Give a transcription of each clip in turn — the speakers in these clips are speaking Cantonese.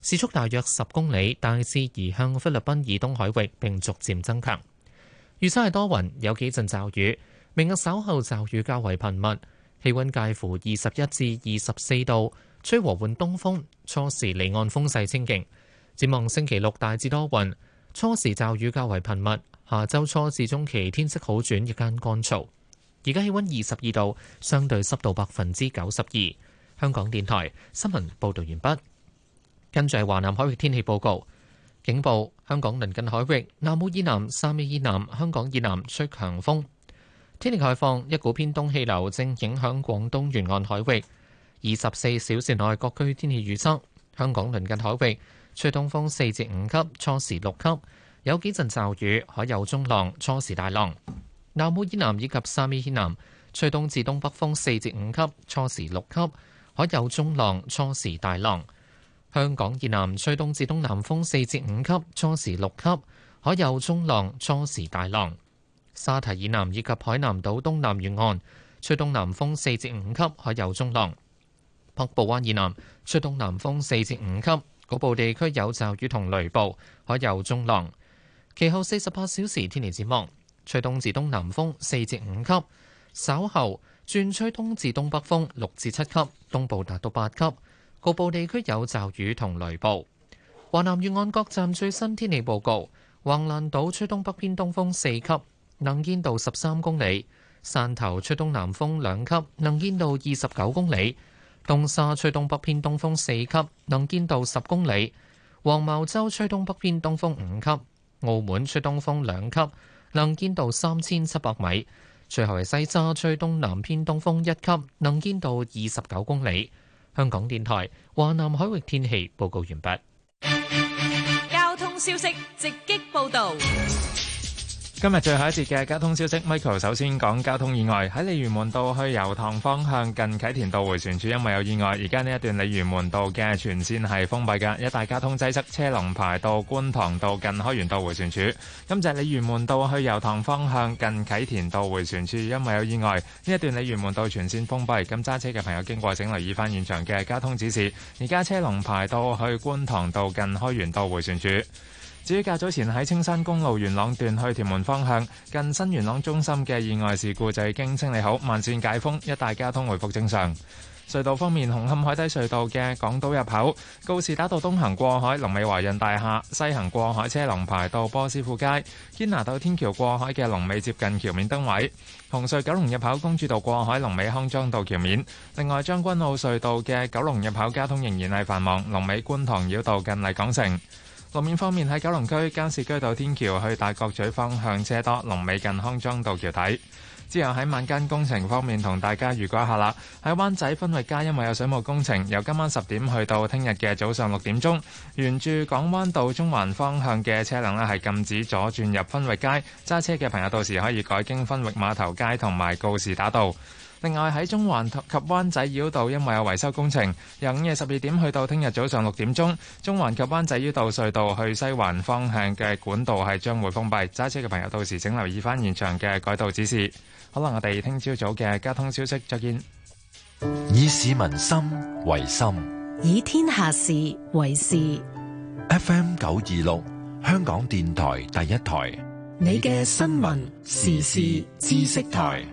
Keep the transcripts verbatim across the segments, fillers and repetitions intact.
時速大約十公里，大致移向菲律賓以東海域並逐漸增強。預測係多雲，有幾陣驟雨。明日稍後驟雨較為頻密，氣溫介乎二十一至二十四度，吹和緩東風，初時離岸風勢清勁。展望星期六大致多雲，初時驟雨較為頻密。下周初至中期天色好轉，日間乾燥。而家氣溫二十二度，相對濕度百分之九十二。香港電台新聞報道完畢。跟住係華南海域天氣報告，警報：香港鄰近海域南澳以南、汕尾以南、香港以南吹強風。天氣概況：一股偏東氣流正影響廣東沿岸海域。二十四小時內各區天氣預測：香港鄰近海域吹東風四至五級，初時六級，有幾陣驟雨，海有中浪，初時大浪。南澳以南以及汕尾以南吹東至東北風四至五級，初時六級，海有中浪，初時大浪。香港以南吹東至東南風四至五級，初時六級，海有中浪，初時大浪。沙堤以南以及海南島東南沿岸吹東南風四至五級，海有中浪。北部灣以南吹東南風四至五級，局部地區有驟雨同雷暴，海有中浪。其後四十八小時天氣展望，吹東至東南風四至五級，稍後轉吹東至東北風六至七級，東部達到八級。局部地區有驟雨同雷暴。華南沿岸各站最新天氣報告：橫瀾島吹東北偏東風四級，能見度十三公里；汕頭吹東南風兩級，能見度二十九公里；東沙吹東北偏東風四級，能見度十公里；黃茅洲吹東北偏東風五級；澳門吹東風兩級，能見度三千七百米；最後係西沙吹東南偏東風一級，能見度二十九公里。香港電台華南海域天氣報告完畢。 交通消息直擊報道。 今日最後一節嘅交通消息 ，Michael 首先講交通意外。喺鯉魚門道去油塘方向近啟田道迴旋處，因為有意外，而家呢一段鯉魚門道嘅全線係封閉嘅，一帶交通擠塞，車龍排到觀塘道近開源道迴旋處。咁就係鯉魚門道去油塘方向近啟田道迴旋處，因為有意外，呢一段鯉魚門道全線封閉。咁揸車嘅朋友經過請留意翻現場嘅交通指示。而家車龍排到去觀塘道近開源道迴旋處。至於較早前喺青山公路元朗段去屯門方向近新元朗中心嘅意外事故就已經清理好，慢線解封，一帶交通回復正常。隧道方面，紅磡海底隧道嘅港島入口告士打道東行過海龍尾華潤大廈，西行過海車龍排到波斯富街。堅拿道天橋過海嘅龍尾接近橋面燈位。紅隧九龍入口公主道過海龍尾康莊道橋面。另外將軍澳隧道嘅九龍入口交通仍然係繁忙，龍尾觀塘繞道近麗港城。路面方面，喺九龍區加士居道天橋去大角咀方向車多，龍尾近康莊道橋底。之後喺晚間工程方面同大家預告一下啦。喺灣仔分域街因為有水務工程，由今晚十點去到聽日嘅早上六點鐘，沿住港灣道中環方向嘅車輛呢係禁止左轉入分域街，揸車嘅朋友到時可以改經分域碼頭街同埋告士打道。另外喺中環及灣仔繞道，因為有維修工程，由午夜十二點去到聽日早上六點鐘，中環及灣仔繞道隧道去西環方向嘅管道係將會封閉，揸車嘅朋友到時請留意翻現場嘅改道指示。好啦，我哋聽朝早嘅交通消息再見。 以市民心為心， 以天下事為事。 F M 九二六，香港電台第一台， 你嘅新聞時事知識台。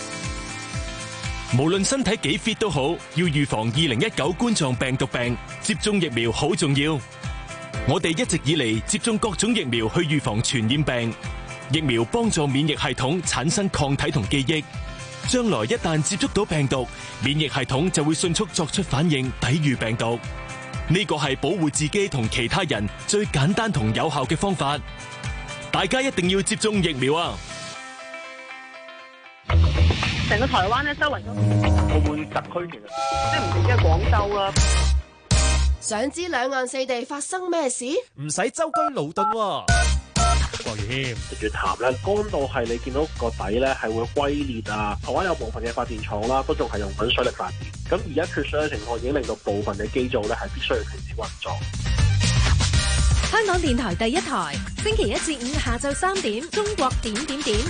無論身體幾 fit 都好，要預防二零一九冠狀病毒病，接種疫苗好重要。我哋一直以嚟接種各種疫苗去預防傳染病，疫苗幫助免疫系統產生抗體同記憶，將來一旦接觸到病毒，免疫系統就會迅速作出反應，抵禦病毒。呢個係保護自己同其他人最簡單同有效嘅方法。大家一定要接種疫苗啊！ 成個台灣咧，周圍都澳門特區，其實即係唔止係廣州啦。 想知兩岸四地發生咩事？ 唔使舟車勞頓喎。郭宇謙， 食住痰咧，乾到係你見到個底咧係會龜裂啊！台灣有部分嘅發電廠啦，都仲係用緊水力發電。咁而家缺水嘅情況已經令到部分嘅機組咧係必須要停止運作。 香港電台第一台，星期一至五下晝三點，中國點點點。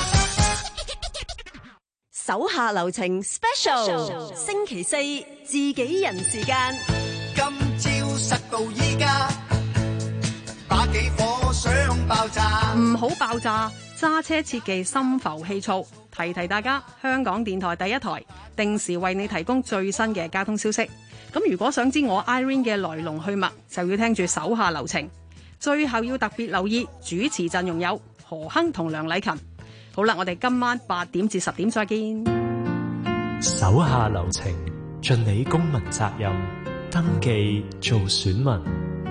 手下留情 special， 星期四自己人時間。 今朝塞到依家，把幾火想爆炸。 唔好爆炸，揸車切忌心浮氣躁。提提大家，香港電台第一台定時為你提供最新嘅交通消息。咁如果想知我 Irene 嘅來龍去脈，就要聽住手下留情。最後要特別留意主持陣容有何亨同梁禮勤。好啦，我哋今晚八點至十點再見。 手下留情，盡你公民責任，登記做選民。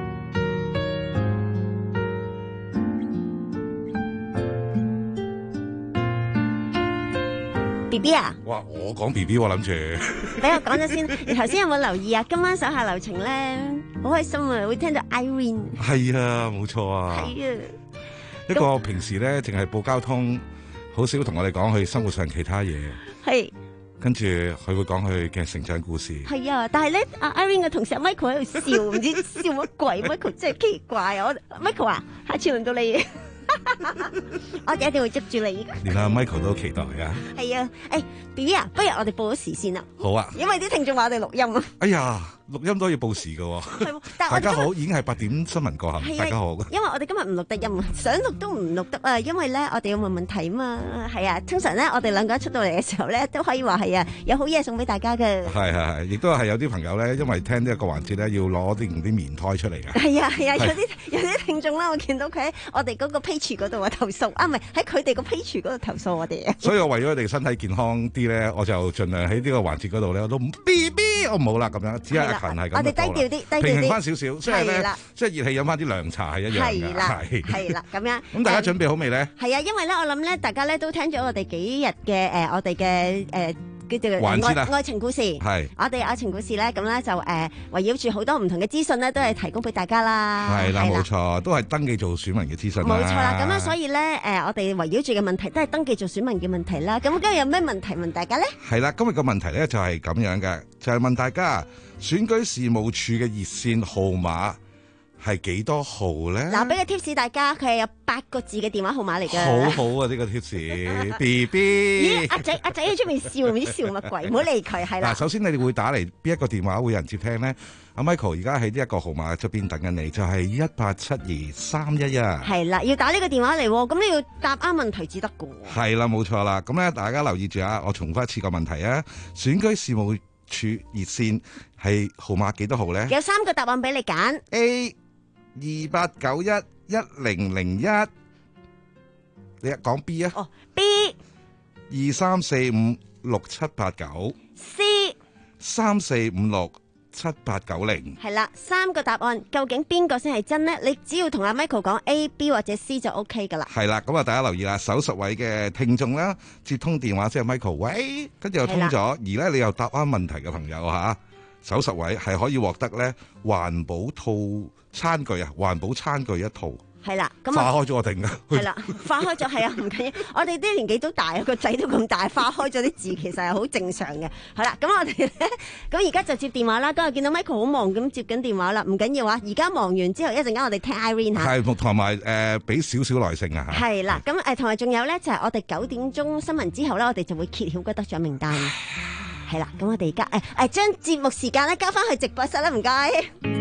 B B 啊！ 哇，我講 B B 喎，諗住俾我講咗先。你頭先有冇留意啊？今晚手下留情咧，好開心啊！會聽到 Irene。 係啊，冇錯啊。 係啊。 一個平時咧，淨係報交通，好少同我哋講佢生活上其他嘢。係。跟住佢會講佢嘅成長故事。係啊，但係咧，阿 Irene 嘅同事阿 Michael 喺度笑，唔知笑乜鬼。Michael 真係奇怪啊！我 Michael 啊，下次輪到你。我哋一定會捉住你。 連阿 Michael 都期待噶。 係啊，誒 B B 啊，不如我哋報咗時先啦。 好啊。因為啲聽眾話我哋錄音啊。 哎呀，錄音都要報時噶。係，但係大家好，已經係八點新聞過後。大家好。 因為我哋今日唔錄得音，想錄都唔錄得啊，因為咧我哋要問問題啊嘛。係啊，通常咧我哋兩個一出到嚟嘅時候咧，都可以話係啊，有好嘢送俾大家嘅。 係係係，亦都係有啲朋友咧，因為聽呢一個環節咧，要攞啲啲棉胎出嚟噶。 係啊係啊，有啲有啲聽眾咧，我見到佢喺我哋嗰個 page 嗰度啊投訴啊，唔係喺佢哋個 page 嗰度投訴我哋啊。 所以我為咗佢哋身體健康啲咧，我就盡量喺呢個環節嗰度咧，我都 B B 我唔好啦咁樣，只係阿勤係咁。 我哋低調啲，低調啲， 平衡翻少少，即係咧，即係熱氣飲翻啲涼茶係一樣嘅。係啦， 係啦，咁樣。 咁大家準備好未咧？ 係啊，因為咧，我諗咧，大家咧都聽咗我哋幾日嘅誒，我哋嘅誒。叫做愛愛情故事，係我哋愛情故事咧，咁咧就誒圍繞住好多唔同嘅資訊咧，都係提供俾大家啦。 係啦，冇錯，都係登記做選民嘅資訊啦。 冇錯啦，咁樣所以咧誒，我哋圍繞住嘅問題都係登記做選民嘅問題啦。咁今日有咩問題問大家咧？係啦， 今日個問題咧就係咁樣嘅，就係問大家選舉事務處嘅熱線號碼係幾多號咧？ 嗱，俾個 tips 大家，佢係有八個字嘅電話號碼嚟嘅。 好好啊，呢個 tips，B B。 咦，阿仔阿仔喺出面笑，唔知笑乜鬼？唔好理佢，係啦。 嗱，首先你哋會打嚟邊一個電話會有人接聽咧？阿 Michael 而家喺呢一個號碼側邊等緊你，就係一八七二三一一。 係啦，要打呢個電話嚟，咁你要答啱問題至得㗎。係啦，冇錯啦。咁咧，大家留意住啊！我重複一次個問題啊，選舉事務處熱線係號碼幾多號咧？ 有三個答案俾你揀。 A 二八九一一零零一，你講 B 啊？ 哦 ，B 二三四五六七八九 ，C 三四五六七八九零。 係啦，三個答案究竟邊個先係真呢？你只要同阿 Michael 講 A、B 或者 C 就 OK 噶啦。 係啦，咁啊，大家留意啦，首十位嘅聽眾啦，接通電話即係 Michael，喂，跟住又通咗，而咧你又答啱問題嘅朋友吓，首十位係可以獲得咧環保套餐具啊，環保餐具一套。 係啦，咁化開咗我定噶。 係啦，化開咗係啊，唔緊要。我哋啲年紀都大，個仔都咁大，化開咗啲字其實係好正常嘅。好啦，咁我哋咧，咁而家就接電話啦。今日見到 Michael 好忙咁接緊電話啦，唔緊要啊。而家忙完之後，一陣間我哋聽 Irene 嚇。 係，同埋誒，俾少少耐性啊嚇。 係啦，咁誒同埋仲有咧，就係我哋九點鐘新聞之後咧，我哋就會揭曉個得獎名單。係啦，咁我哋而家誒誒將節目時間咧交翻去直播室啦，唔該。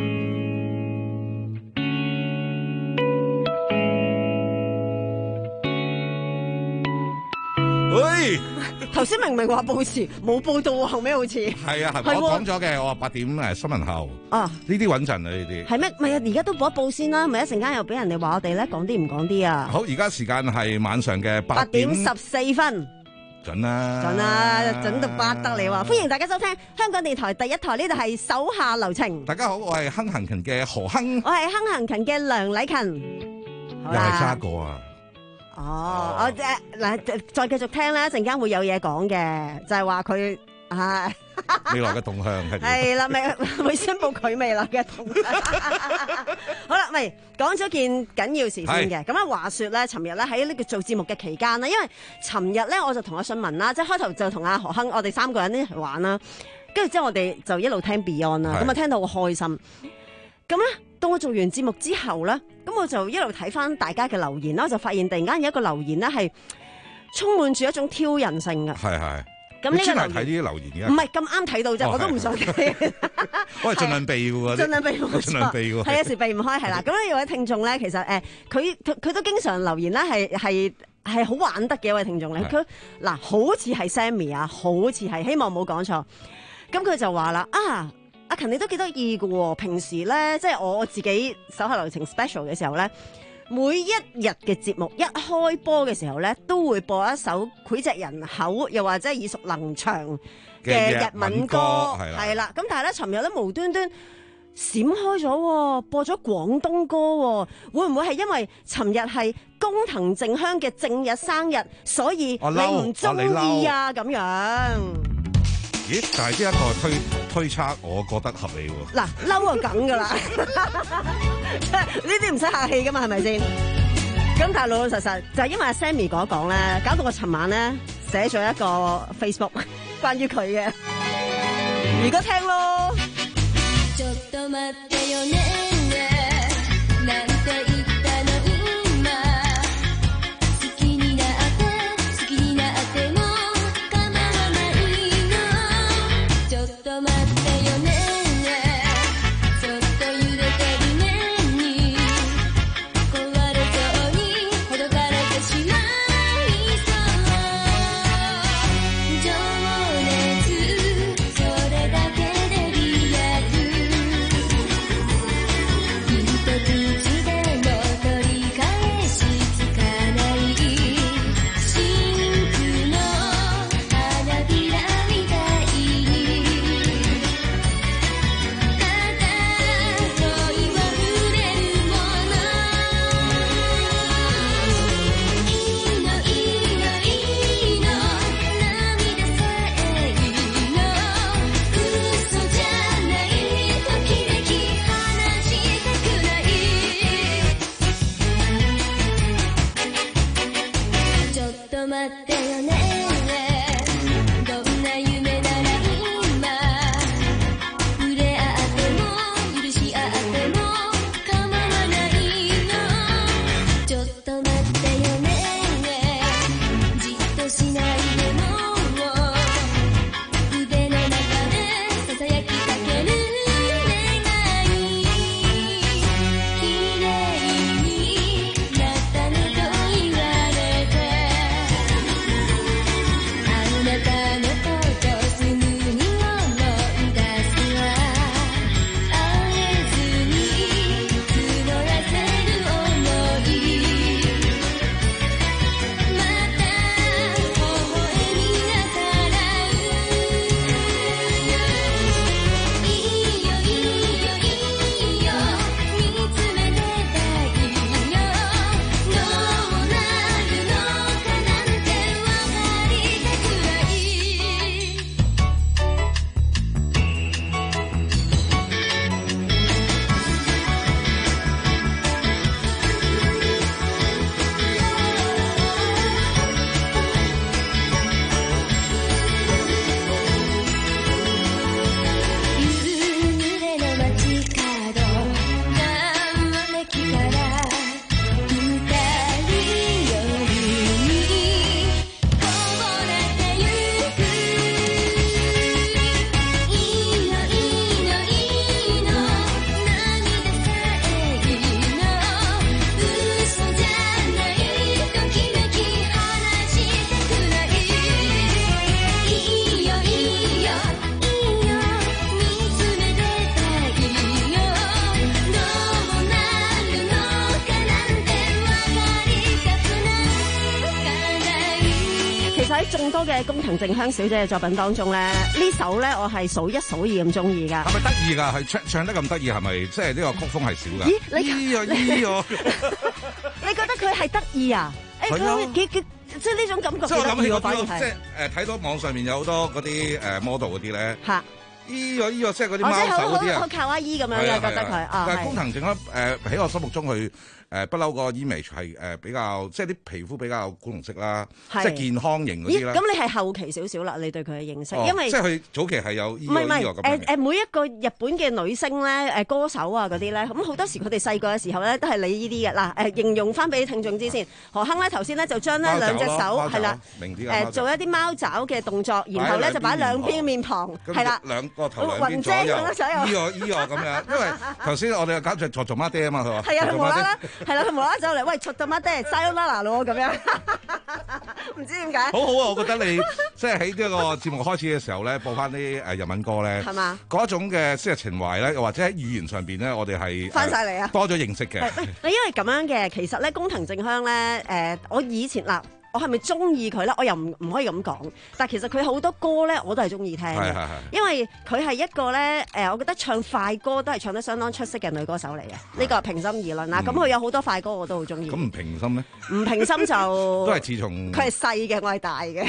喂， 頭先明明話報時冇報到，後尾好似係啊，係我講咗嘅，我話八點誒新聞後啊， 呢啲穩陣啊，呢啲係咩？咪啊，而家都報一報先啦，咪一陣間又俾人哋話我哋咧講啲唔講啲啊！ 好，而家時間係晚上嘅八點十四分， 準啦， 準啦，準到不得了啊！歡迎大家收聽香港電台第一台，呢度係手下留情。 大家好，我係亨行勤嘅何亨， 我係亨行勤嘅梁禮勤， 又係揸過啊！ 哦，我誒嗱，再繼續聽啦，一陣間會有嘢講嘅，就係話佢啊未來嘅動向係係啦，咪會宣佈佢未來嘅動向。好啦，咪講咗件緊要事先嘅。咁啊，話說咧，尋日咧喺呢個做節目嘅期間咧，因為尋日咧我就同阿信文啦，即係開頭就同阿何亨，我哋三個人一齊玩啦，跟住之後我哋就一路聽 Beyond 啦，咁啊聽到好開心。咁咧，到我做完節目之後咧，咁我就一路睇翻大家嘅留言啦，我就發現突然間有一個留言咧係充滿住一種挑釁性嘅。 係係， 咁呢個你專係睇呢啲留言嘅？ 唔係咁啱睇到啫， 哦我都唔想睇。 我係盡量避嘅喎， 盡量避冇錯， 盡量避喎。 係有時避唔開係啦。咁呢有位聽眾咧，其實誒佢佢佢都經常留言啦，係係係好玩得嘅一位聽眾嚟。佢嗱好似係 Sammy 啊，好似係，希望冇講錯。咁佢就話啦啊，阿勤你都幾得意嘅喎，平時咧即係我自己手下留情 special 嘅時候咧。每一日嘅節目一開波嘅時候咧，都會播一首膾炙人口，又或者耳熟能詳嘅日文歌，係啦。咁但係咧，尋日咧無端端閃開咗，播咗廣東歌，會唔會係因為尋日係工藤靜香嘅正日生日，所以你唔中意啊？咁樣？ 咦？但係呢一個推推測，我覺得合理喎。 嗱，嬲就梗㗎啦，呢啲唔使客氣㗎嘛，係咪先？咁但係老老實實就係、是、因為阿 Sammy 講一講咧，搞到我尋晚咧寫咗一個 Facebook 關於佢嘅，如果聽咯。喺眾多嘅工藤靜香小姐嘅作品當中咧，呢首咧我係數一數二咁中意噶。 係咪得意㗎？係唱唱得咁得意，係咪即係呢個曲風係少㗎？ 咦，你咦啊咦啊！ 你覺得佢係得意啊？誒，佢幾幾即係呢種感覺。 即係我諗起個嗰啲，即係誒睇到網上面有好多嗰啲誒 model 嗰啲咧。嚇！ 醫咗醫咗，即係嗰啲貓哦即係好手嗰啲啊， 好好卡哇伊咁樣嘅，覺得佢啊， 但係係工藤靜香誒喺我心目中佢誒不嬲個 image 係誒比較，即係啲皮膚比較古銅色啦，即係係健康型嗰咦， 啲啦。 咁你係後期少少啦，你對佢嘅認識， 哦因為即係佢早期係有醫唔係唔係咗醫咗咁樣誒誒，每一個日本嘅女星咧，誒歌手啊嗰啲咧，咁好多時佢哋細個嘅時候咧，都係你呢啲嘅嗱誒，形容翻俾聽眾知先。何亨咧頭先咧就將呢兩隻手係啦，誒做一啲貓爪嘅動作，然後咧就擺兩邊面龐，係啦， 兩個頭兩邊雲姐咁樣左右醫我醫我咁樣，因為頭先我哋嘅搞就做做媽爹啊嘛，佢話係啊，佢無啦啦係啦，佢無啦啦走嚟，喂，出到乜爹，sayonara咯咁樣，唔知點解。 好好啊！我覺得你即係喺呢個節目開始嘅時候咧，播翻啲誒日文歌咧， 係嘛？ 嗰種嘅即係情懷咧，又或者喺語言上邊咧，我哋係翻晒嚟啊！ 多咗認識嘅。 因為咁樣嘅，其實咧工藤靜香咧，誒，我以前嗱。我係咪中意佢咧？我又唔唔可以咁講，但係其實佢好多歌咧，我都係中意聽嘅，因為佢係一個咧誒，我覺得唱快歌都係唱得相當出色嘅女歌手嚟嘅。呢個平心而論啦，咁佢有好多快歌我都好中意。 咁唔平心咧？ 唔平心就都係自從佢係細嘅，我係大嘅。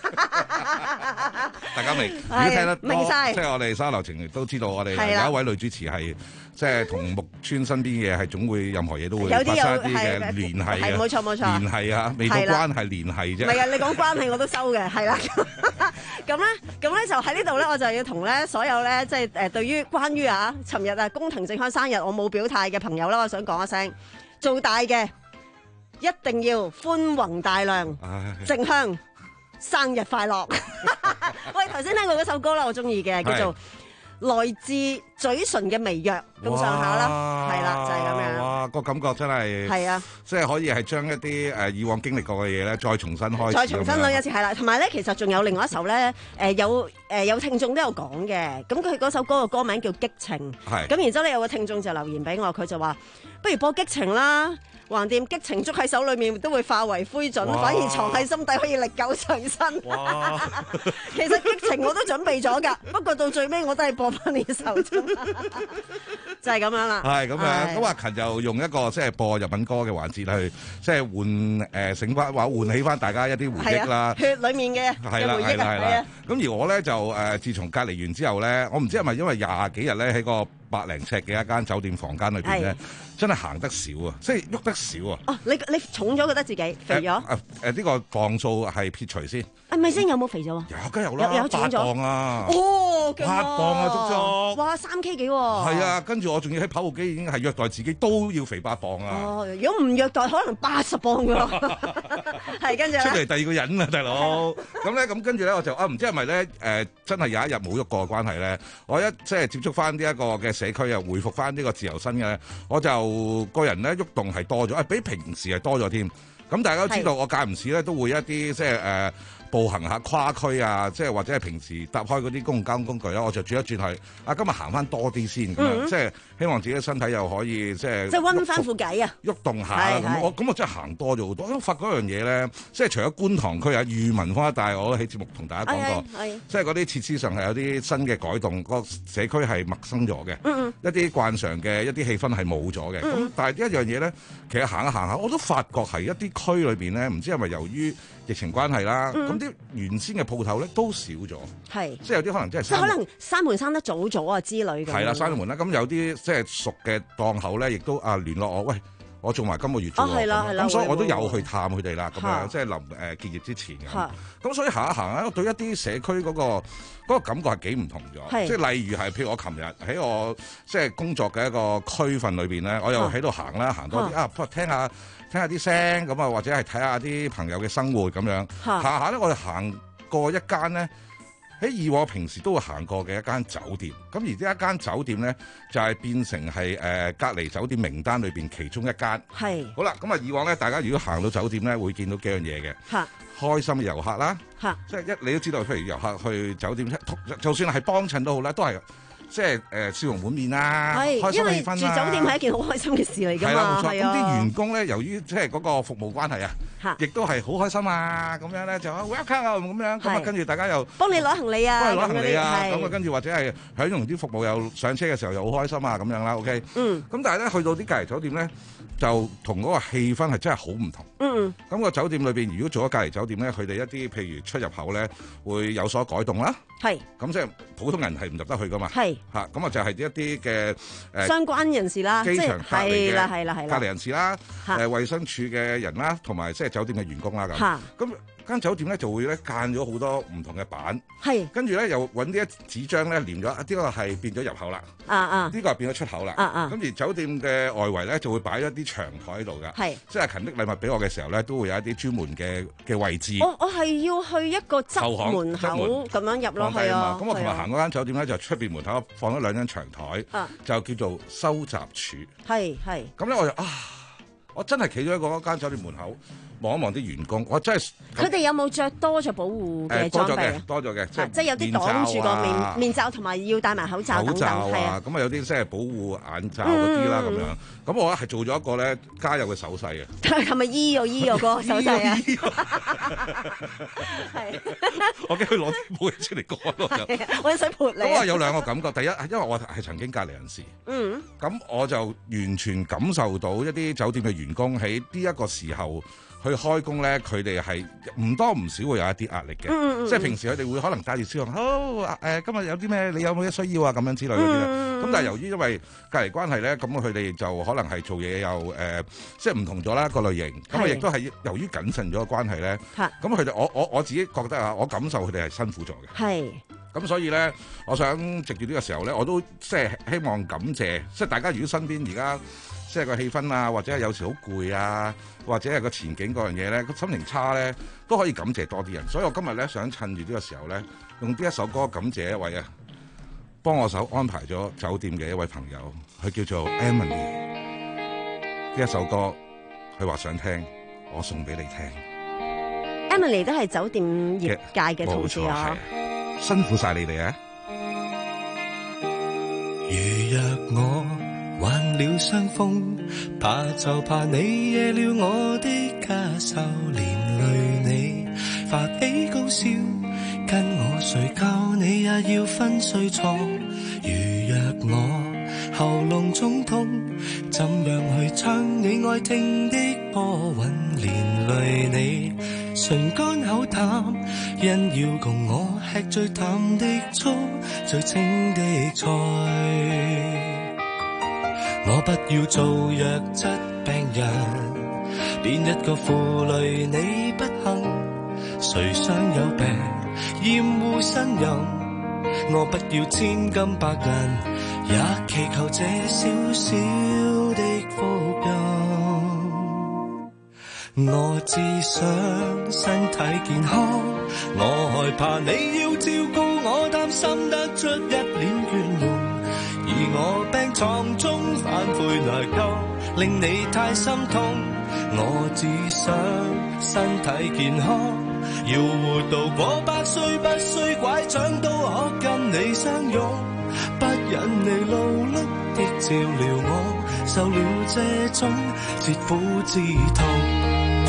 大家明，如果聽得多， 明晒即係我哋沙流情都知道，我哋有一位女主持係即係同木村身邊嘅嘢係總會任何嘢都會發生一啲嘅聯繫嘅， 冇錯冇錯， 聯繫啊，未到關係聯繫啫。 唔係啊，你講關係我都收嘅，係啦。咁咧，咁咧就喺呢度咧，我就要同咧所有咧，即係誒對於關於啊，尋日啊工藤靜香生日我冇表態嘅朋友啦，我想講一聲，做大嘅一定要寬宏大量，靜香。生日快樂！喂，頭先聽過嗰首歌啦，我中意嘅，叫做《來自嘴唇嘅微弱》，咁上下啦，係啦，就係、是、咁樣。 哇，個感覺真係係啊， 即係可以係將一啲誒以往經歷過嘅嘢咧，再重新開始， 再重新諗一次，係啦。同埋咧，其實仲有另外一首咧，誒、呃、有誒、呃、有聽眾都有講嘅，咁佢嗰首歌嘅歌名叫《激情》，係咁然之後咧有個聽眾就留言俾我，佢就話：不如播《激情》啦。橫掂激情捉喺手裏面都會化為灰燼，反而藏喺心底可以歷久常新。其實激情我都準備咗㗎，不過到最尾我都係播翻呢首啫，就係咁樣啦。 係咁樣，咁阿勤就用一個即係播日文歌嘅環節去即係喚誒醒翻，話喚起翻大家一啲回憶啦。 血裡面嘅係啦係啦係啦。咁而我咧就誒，自從隔離完之後咧，我唔知係咪因為廿幾日咧喺個百零尺嘅一間酒店房間裏邊咧，真係行得少啊，即係喐得少啊。哦， 你你重咗覺得自己肥咗？誒誒呢個磅數係撇除先。 係咪先有冇肥咗啊？ 有梗有啦， 有重咗八磅啊！ 哦， 八磅啊，足足。 哇，三 K 幾喎？ 係啊，跟住我仲要喺跑步機已經係虐待自己都要肥八磅啊！ 哦，如果唔虐待，可能八十磅㗎。係跟住出嚟第二個人啊，大佬。咁咧，咁跟住咧，我就啊，唔知係咪咧誒，真係有一日冇喐過嘅關係咧，我一即係接觸翻呢一個嘅社區啊，回復翻呢個自由身嘅咧，我就個人咧喐動係多咗，啊，比平時係多咗添。咁大家都知道，我間唔時咧都會一啲即係誒步行下跨區啊，即係或者係平時搭開嗰啲公共交通工具啦，我就轉一轉去。啊，今日行翻多啲先咁樣，嗯、即係希望自己身體又可以即係即係溫翻副計啊，喐動下咁。我咁我真係行多咗好多。因為發覺一樣嘢咧，即係除咗觀塘區啊、裕民坊一帶，我都喺節目同大家講過，即係嗰啲設施上係有啲新嘅改動，個社區係陌生咗嘅，嗯、一啲慣常嘅一啲氣氛係冇咗嘅。咁、嗯、但係一樣嘢咧，其實行一行下，我都發覺係一啲區裏邊咧，唔知係咪由於疫情關係啦，咁啲、嗯、原先嘅鋪頭咧都少咗，係即係有啲可能真係即係可能閂門閂得早咗啊之類嘅。係啦，閂咗門啦，咁有啲即係熟嘅檔口咧，亦都啊聯絡我，喂，我做埋今個月做，係啦係啦，咁所以我都有去探佢哋啦，咁樣即係臨誒結業之前嘅。咁所以行一行啊，對一啲社區嗰個嗰個感覺係幾唔同咗。即係例如係譬如我琴日喺我即係工作嘅一個區份裏邊咧，我又喺度行啦，行多啲啊，不過聽下。聽下啲聲咁啊，或者係睇下啲朋友嘅生活咁樣。行下咧，我哋行過一間咧，喺以往平時都會行過嘅一間酒店。咁而呢一間酒店咧，就係、是、變成係誒、呃、隔離酒店名單裏邊其中一間。係。好啦，咁啊以往咧，大家如果行到酒店咧，會見到幾樣嘢嘅。嚇。開心嘅遊客啦。嚇。即係一你都知道，譬如遊客去酒店，就算係幫襯都好啦，都係。 即係誒笑容滿面啊， 係開心氣氛啊。 因為住酒店係一件好開心嘅事嚟㗎嘛。 係啦，冇錯。 係咁啲啊員工咧，由於即係嗰個服務關係啊，亦都係好開心啊，咁樣咧就 welcome 咁樣，咁啊跟住大家又幫你攞行李啊， 幫你攞行李啊， 咁嗰啲咁啊跟住或者係享用啲服務又上車嘅時候又好開心啊，咁樣啦，OK。 嗯。 咁但係咧去到啲隔離酒店咧，就同嗰個氣氛係真係好唔同。 嗯。 咁個酒店裏邊，如果做咗隔離酒店咧，佢哋一啲譬如出入口咧會有所改動啦。 係。 咁即係普通人係唔入得去噶嘛。 係。 嚇，咁啊就係一啲嘅誒相關人士啦， 機場隔離嘅係啦係啦係啦隔離人士啦，誒衛生署嘅人啦，同埋即係酒店嘅員工啦咁。 嚇。 咁間酒店咧就會咧間咗好多唔同嘅板。 係。 跟住咧又揾啲一紙張咧連咗，呢個係變咗入口啦。 啊啊。 呢個係變咗出口啦。 啊啊。 咁而酒店嘅外圍咧就會擺咗啲長台喺度㗎。 係。 即係勤的禮物俾我嘅時候咧，都會有一啲專門嘅嘅位置。 我我係要去一個側門口咁樣入咯，係啊。 咁我同埋行嗰間酒店咧，就出邊門口放咗兩張長台， 啊、 就叫做收集處。 係係。 咁咧我就啊，我真係企咗喺嗰間酒店門口望一望啲員工，我真係。 佢哋有冇着多咗保護嘅裝備啊？ 多咗嘅， 即係即係有啲擋住個面面罩，同埋要戴埋口罩等等。 口罩啊，咁啊有啲即係保護眼罩嗰啲啦，咁樣。咁我咧係做咗一個咧加油嘅手勢嘅。 係咪醫咗醫咗嗰個手勢啊？係。 我驚佢攞啲武器出嚟講咯， 我想潑你。 咁我有兩個感覺，第一係因為我係曾經隔離人士。 嗯。咁我就完全感受到一啲酒店嘅員工喺呢一個時候去開工咧，佢哋係唔多唔少會有一啲壓力嘅。嗯嗯、即係平時佢哋會可能帶住笑容，好誒、呃，今日有啲咩？你有冇啲需要啊？咁樣之類嗰啲啦。咁、嗯、但係由於因為隔離關係咧，咁佢哋就可能係做嘢又誒、呃，即係唔同咗啦個類型。咁啊，亦都係由於謹慎咗嘅關係咧。咁佢哋我我我自己覺得啊，我感受佢哋係辛苦咗嘅。 係。 咁所以咧，我想藉住呢個時候咧，我都即係希望感謝，即係大家如果身邊而家即係個氣氛啊，或者係有時好攰啊，或者係個前景嗰樣嘢咧，個心情差咧，都可以感謝多啲人。所以我今日咧想趁住呢個時候咧，用呢一首歌感謝一位啊，幫我手安排咗酒店嘅一位朋友，佢叫做 Emily。呢一首歌佢話想聽，我送俾你聽。 Emily 都係酒店業界嘅同事啊。 辛苦晒你哋啊！ 如若我患了傷風，怕就怕你惹了我的家愁，連累你發起高燒，跟我睡覺你也要分睡床。如若我喉嚨中痛，怎樣去唱你愛聽的歌韻，連累你唇乾口淡，因要共我吃最淡的粥，最清的菜。我不要做弱質病人，變一個負累你不幸。誰想有病厭惡呻吟？我不要千金百銀，也祈求這小小的福蔭。我只想身體健康，我害怕你要照顧我，擔心得出一臉倦容，而我病床中反悔內疚，令你太心痛。我只想身體健康，要活到過百歲，不需拐杖都可跟你相擁，不忍你勞碌的照料我，受了這種切膚之痛。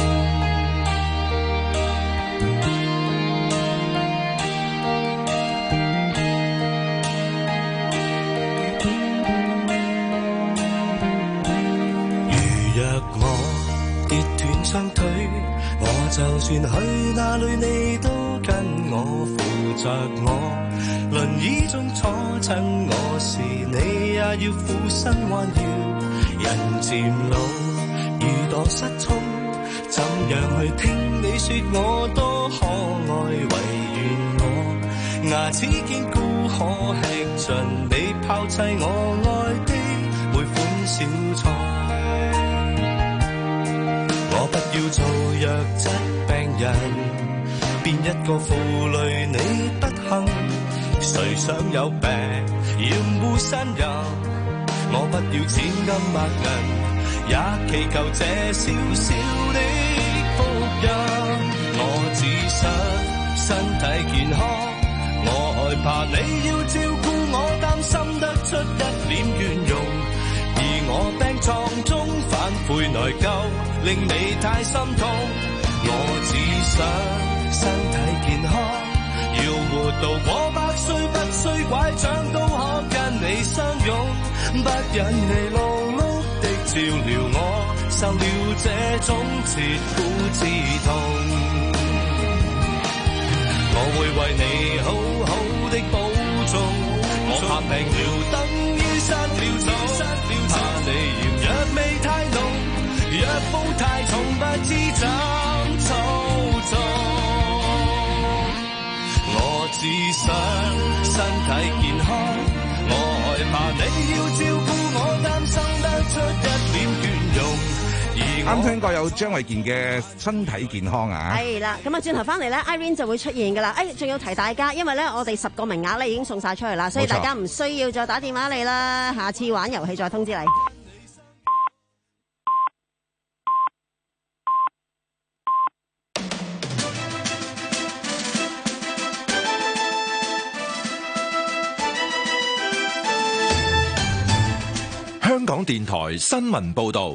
雙腿，我就算去哪裏，你都跟我扶着我。輪椅中坐親我時，你也要俯身彎腰。人漸老，如墮失聰，怎樣去聽你說我多可愛？唯願我牙齒堅固，可吃盡你拋棄我愛的每款小菜。我不要做弱質病人，變一個負累你不幸。誰想有病厭惡呻吟？我不要千金百銀，也祈求這小小的福蔭。我只想身體健康，我害怕你要照顧我，擔心悔內疚，令你太心痛。我只想身體健康，要活到過百歲，不需拐杖都可跟你相擁。不忍你勞碌的照料我，受了這種切膚之痛。我會為你好好的保重，我怕病了等於失了蹤，怕你嫌藥味太濃，藥鋪太重，不知怎操縱。我只想身體健康，我害怕你要照顧我，擔心得出一臉倦容。 啱聽過有張衛健嘅身體健康啊， 係啦，咁啊轉頭翻嚟咧 ，Irene 就會出現噶啦。誒，仲要提大家，因為咧我哋十個名額咧已經送晒出去啦，所以大家唔需要再打電話嚟啦，下次玩遊戲再通知你。 香港電台新聞報道。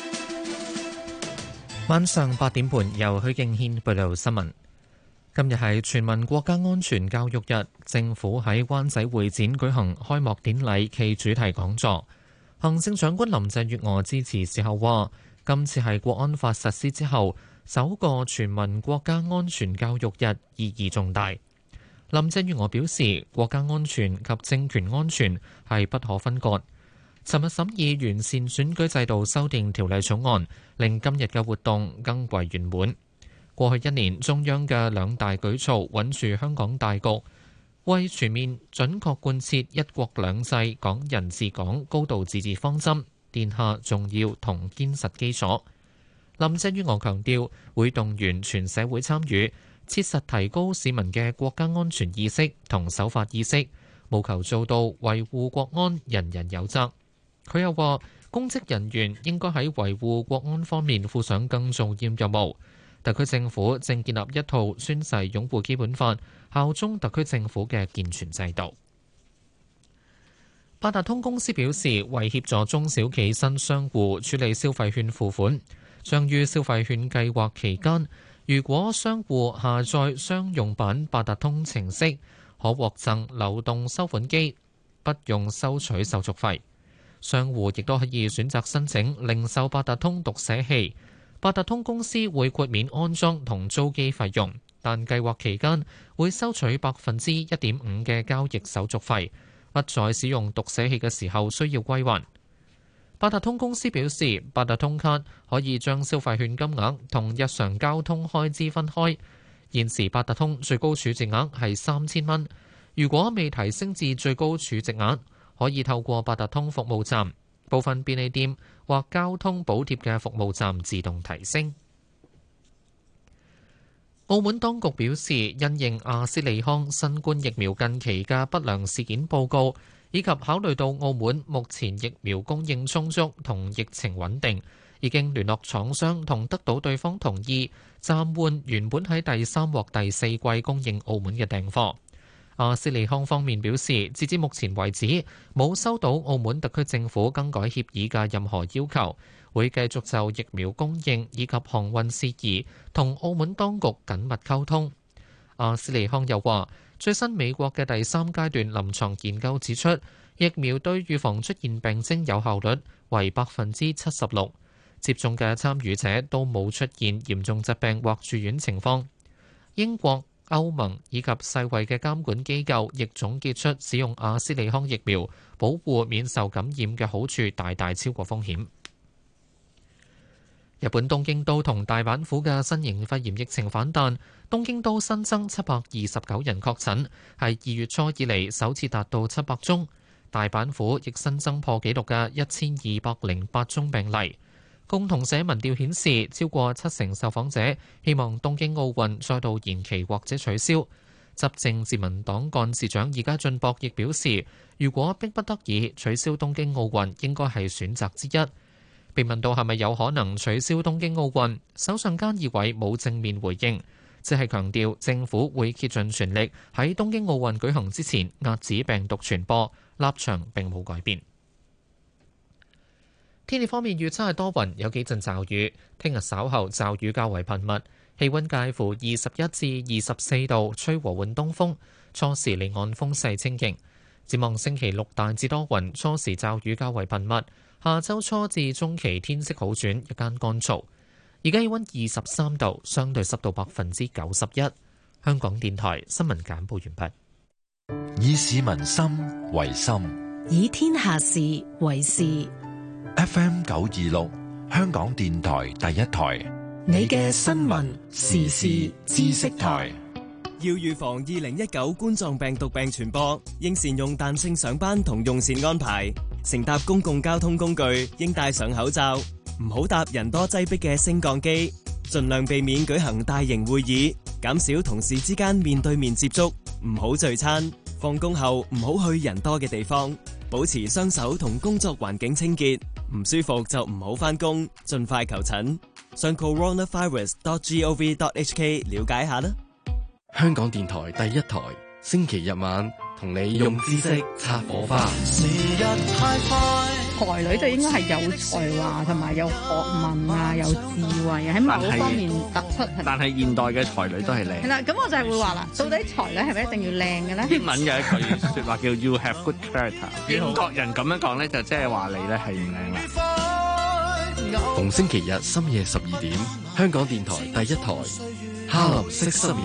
晚上八點半，由許敬軒報道新聞。今日係全民國家安全教育日，政府喺灣仔會展舉行開幕典禮暨主題講座。行政長官林鄭月娥致辭時候話，今次係國安法實施之後首個全民國家安全教育日，意義重大。林鄭月娥表示，國家安全及政權安全係不可分割。尋日審議完善選舉制度修訂條例草案，令今日嘅活動更為圓滿。過去一年，中央嘅兩大舉措穩住香港大局，為全面準確貫徹一國兩制、港人治港、高度自治方針奠下重要同堅實基礎。林鄭月娥強調，會動員全社會參與，切實提高市民嘅國家安全意識同守法意識，務求做到維護國安人人有責。佢又話，公職人員應該喺維護國安方面負上更重要任務。特區政府正建立一套宣誓擁護基本法、效忠特區政府嘅健全制度。八達通公司表示，為協助中小企新商戶處理消費券付款，將於消費券計劃期間，如果商戶下載商用版八達通程式，可獲贈流動收款機，不用收取手續費。商戶亦都可以選擇申請零售八達通讀寫器，八達通公司會豁免安裝同租機費用，但計劃期間會收取百分之一點五嘅交易手續費，不再使用讀寫器嘅時候需要歸還。八達通公司表示，八達通卡可以將消費券金額同日常交通開支分開。現時八達通最高儲值額係三千蚊，如果未提升至最高儲值額，可以透過八達通服務站、部分便利店或交通補貼嘅服務站自動提升。澳門當局表示，因應阿斯利康新冠疫苗近期嘅不良事件報告，以及考慮到澳門目前疫苗供應充足同疫情穩定，已經聯絡廠商同得到對方同意，暫緩原本喺第三或第四季供應澳門嘅訂貨。阿斯利康方面表示，截至目前為止，冇收到澳門特區政府更改協議嘅任何要求，會繼續就疫苗供應以及航運事宜同澳門當局緊密溝通。阿斯利康又話，最新美國嘅第三階段臨床研究指出，疫苗對預防出現病徵有效率為百分之七十六，接種嘅參與者都冇出現嚴重疾病或住院情況。英國、歐盟以及世衛嘅監管機構亦總結出使用阿斯利康疫苗保護免受感染嘅好處大大超過風險。日本東京都同大阪府嘅新型肺炎疫情反彈，東京都新增七百二十九人確診，係二月初以嚟首次達到七百宗。大阪府亦新增破紀錄嘅一千二百零八宗病例。共同社民調顯示，超過七成受訪者希望東京奧運再度延期或者取消。執政自民黨幹事長爾家俊博亦表示，如果迫不得已取消東京奧運，應該係選擇之一。被問到係咪有可能取消東京奧運，首相菅義偉冇正面回應，只係強調政府會竭盡全力喺東京奧運舉行之前遏止病毒傳播，立場並冇改變。 天氣方面預測係多雲，有幾陣驟雨。聽日稍後驟雨較為頻密，氣温介乎二十一至二十四度，吹和緩東風。初時離岸風勢清勁。展望星期六大致多雲，初時驟雨較為頻密。下周初至中期天色好轉，日間乾燥。而家氣温二十三度，相對濕度百分之九十一。香港電台新聞簡報完畢。 以市民心為心， 以天下事為事。 F M 九二六，香港電台第一台， 你嘅新聞時事知識台。 要預防二零一九冠狀病毒病傳播，應善用彈性上班同用膳安排。乘搭公共交通工具應戴上口罩，唔好搭人多擠迫嘅升降機。盡量避免舉行大型會議，減少同事之間面對面接觸，唔好聚餐。放工後唔好去人多嘅地方，保持雙手同工作環境清潔。唔舒服就唔好返工，盡快求診。上 coronavirus dot gov dot hk 了解下啦。 香港電台第一台，星期日晚同你用知識擦火花。 時日太快， 才女就應該係有才華同埋有學問啊，有智慧啊，喺某方面突出。 但係現代嘅才女都係靚。 係啦，咁我就係會話啦，到底才女係咪一定要靚嘅咧？ 英文有一句説話叫 You have good character。英國人咁樣講咧，就即係話你咧係唔靚啦。 逢星期日深夜十二點，香港電台第一台，哈林式失眠。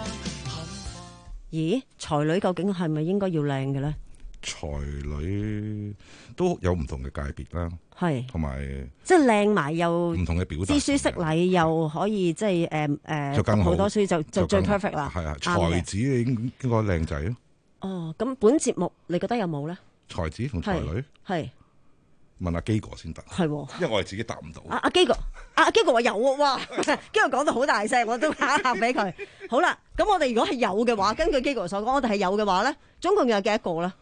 咦，才女究竟係咪應該要靚嘅咧？ 才女都有唔同嘅界別啦， 係同埋即係靚埋又唔同嘅表達， 知書識禮又可以即係誒誒讀好多書就就最 perfect 啦。 係啊，才子應應該靚仔咯。 哦，咁本節目你覺得有冇咧？ 才子同才女係問阿基哥先得， 係， 因為我係自己答唔到。 阿阿基哥，阿阿基哥話有喎，哇！基哥講到好大聲，我都嚇嚇俾佢。好啦，咁我哋如果係有嘅話，根據基哥所講，我哋係有嘅話咧，總共有幾多個咧？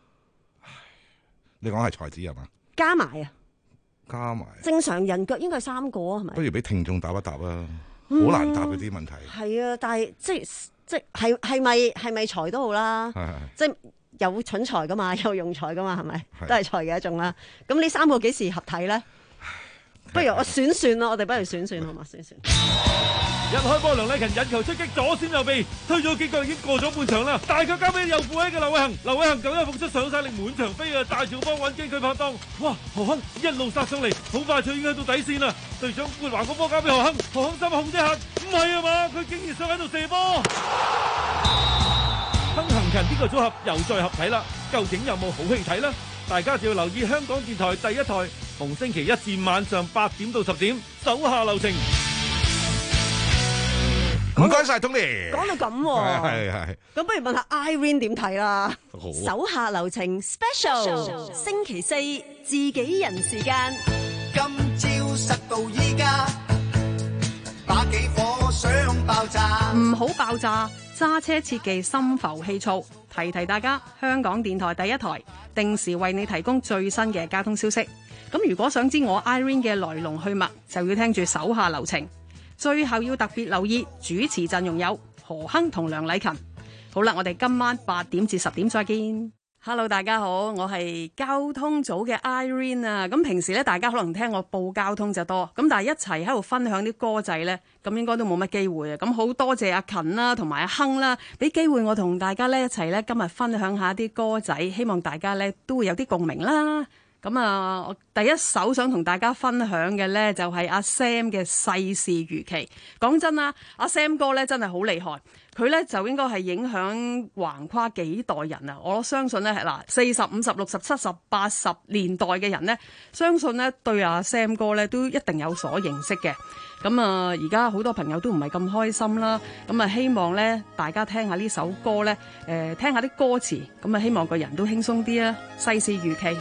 你講係才子係嘛？ 加埋啊！ 加埋正常人腳應該係三個啊，係咪？ 不如俾聽眾答一答啦，好難答嗰啲問題。 係啊，但係即係即係係咪係咪才都好啦？即係有蠢才噶嘛，有用才噶嘛，係咪？都係才嘅一種啦。咁呢三個幾時合體咧？不如我選算啦，我哋不如選算好嘛？選算。 一開波，梁禮勤引球出擊，左閃右避，推咗幾腳已經過咗半場啦。大腳交俾右副位嘅劉偉恒，劉偉恒九一復出上晒力滿場飛啊！大條幫揾機佢拍檔，哇！何亨一路殺上嚟，好快就已經去到底線啦。隊長撥橫個波交俾何亨，何亨心控制下，唔係啊嘛，佢竟然想喺度射波。亨恒勤呢個組合又再合體啦，究竟有冇好戲睇呢？大家就要留意香港電台第一台，逢星期一至晚上八點到十點，手下留情。 唔該晒 Tony， 講到咁， 係係。 咁不如問下 Irene 點睇啦？手下留情 Special， 星期四自己人時間。 今朝實到依家，把幾火想爆炸。 唔好爆炸，揸車切忌心浮氣躁。提提大家，香港電台第一台定時為你提供最新嘅交通消息。咁如果想知我 Irene 嘅來龍去脈，就要聽住手下留情。最後要特別留意主持陣容有何亨同梁禮勤。好啦，我哋今晚八點至十點再見。Hello， 大家好，我係交通組嘅 Irene 啊。咁平時咧，大家可能聽我報交通就多，咁但係一齊喺度分享啲歌仔咧，咁應該都冇乜機會啊。咁好多謝阿勤啦，同埋阿亨啦，俾機會我同大家咧一齊咧今日分享下啲歌仔，希望大家咧都會有啲共鳴啦。咁啊，我第一首想同大家分享嘅呢，就係阿 Sam 嘅世事如棋。講真啦，阿 Sam 哥呢真係好厲害，佢呢就應該係影響橫跨幾代人啊！我相信呢，嗱，四十、五十、六十、七十、八十年代嘅人呢，相信呢對阿 Sam 哥呢都一定有所認識嘅。咁啊，而家好多朋友都唔係咁開心啦，咁啊希望呢大家聽下呢首歌呢，誒聽下啲歌詞，咁啊希望個人都輕鬆啲啊！世事如棋。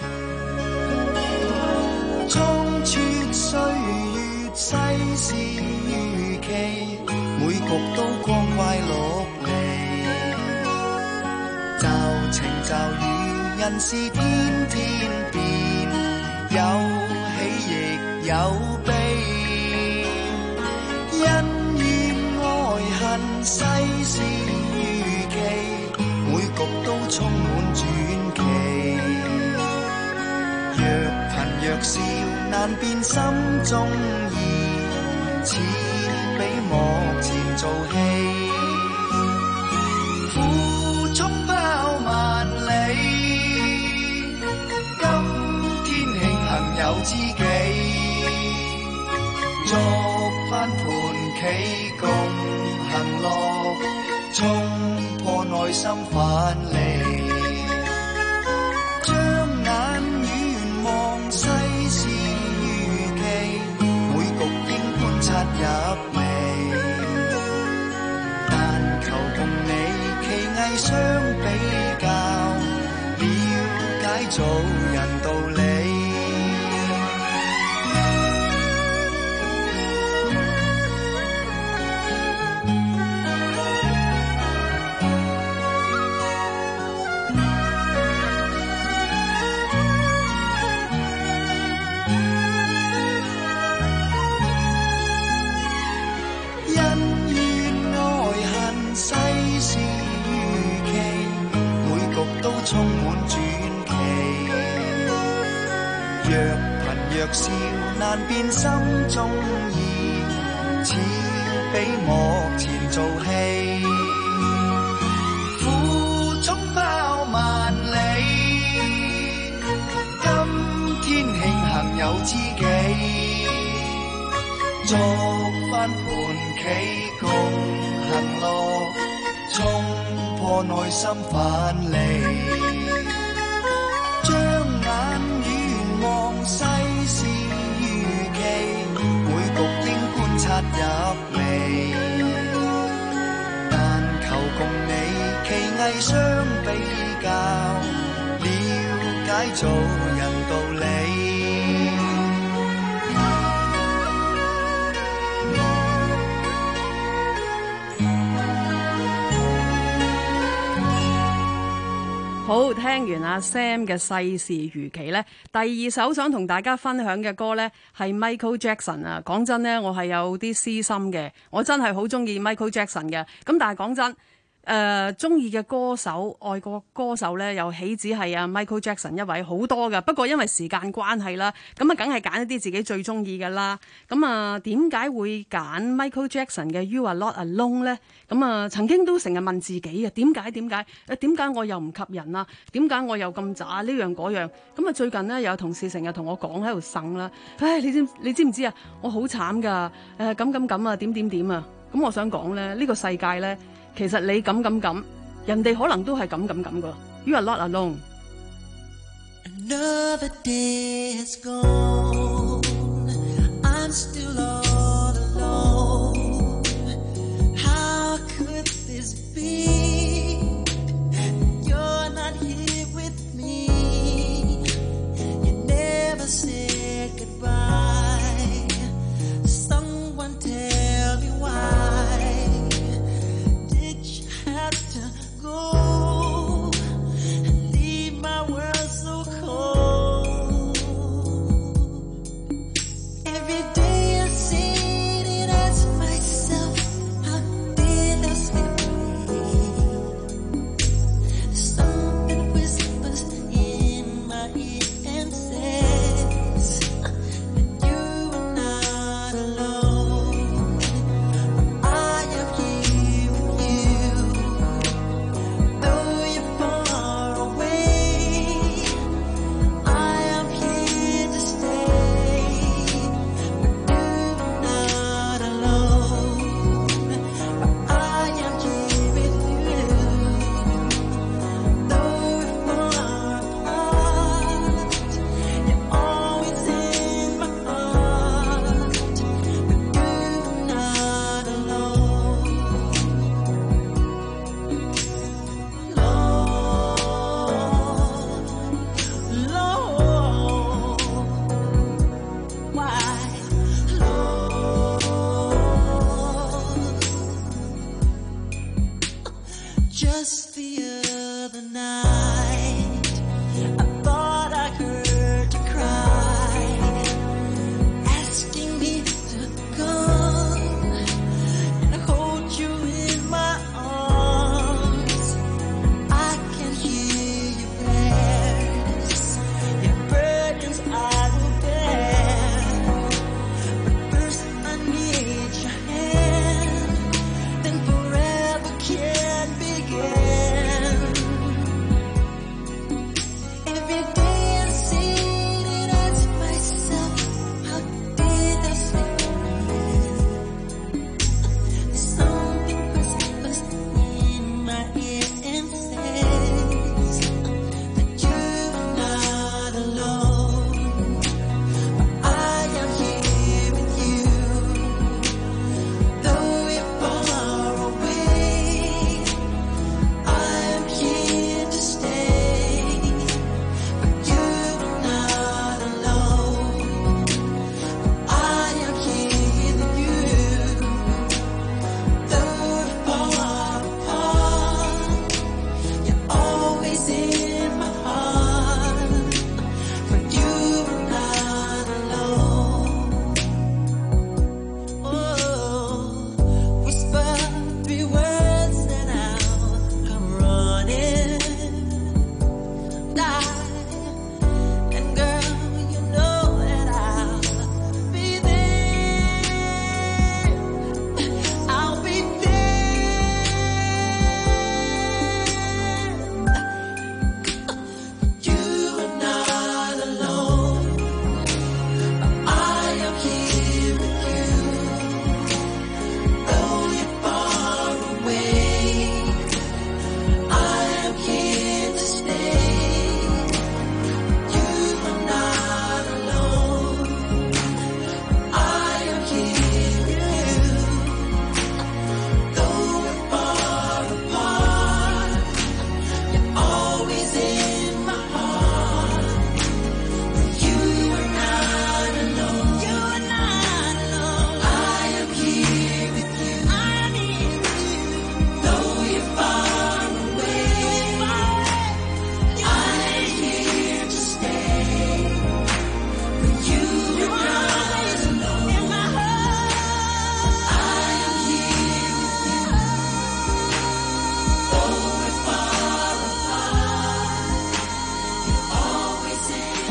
衝出歲月，世事如棋，每局都光怪陸離。驟晴驟雨，人事天天變，有喜亦有悲。恩怨愛恨，世事如棋，每局都充滿傳奇。若貧若笑，那難辨心中意，似比幕前做戲，苦衝跑萬里，今天慶幸有知己，作翻盤棋共行樂，衝破內心藩籬，將眼遠望世事如棋，每局應觀察入微，但求共你棋藝相比較，了解做人道理。充滿傳奇，若貧若笑難辨心中意，似比幕前做戲，苦衝跑萬里，今天慶幸有知己，作翻盤棋共行樂，衝破內心藩籬，將眼遠望世事如棋，每局應觀察入微，但求共你棋藝相比較，了解做人道理。 好，聽完阿 Sam 嘅世事如棋呢，第二首想同大家分享嘅歌呢係 Michael Jackson 啊！講真呢，我係有啲私心嘅，我真係好中意 Michael Jackson 嘅。咁但係講真，誒中意嘅歌手，外國歌手呢，又豈止係阿 Michael Jackson 一位，好多㗎。不過因為時間關係啦，咁啊梗係揀一啲自己最中意嘅啦。咁啊點解會揀 Michael Jackson 嘅 You Are Not Alone 呢？咁啊曾經都成日問自己嘅，點解點解？誒點解我又唔及人啊？點解我又咁渣呢樣嗰樣？咁啊最近呢，有同事成日同我講喺度呻啦，唉你知你知唔知啊？我好慘㗎，誒咁咁咁啊點點點啊！咁我想講咧，呢個世界咧。其實你咁咁咁，人哋可能都係咁咁咁噶。You are not alone. Another day has gone. I'm still all alone. How could this be? You're not here with me. You never said goodbye. Someone tell me Just the other night, I thought I heard you cry, asking me to come and hold you in my arms. I can hear your prayers, your burdens I will bear.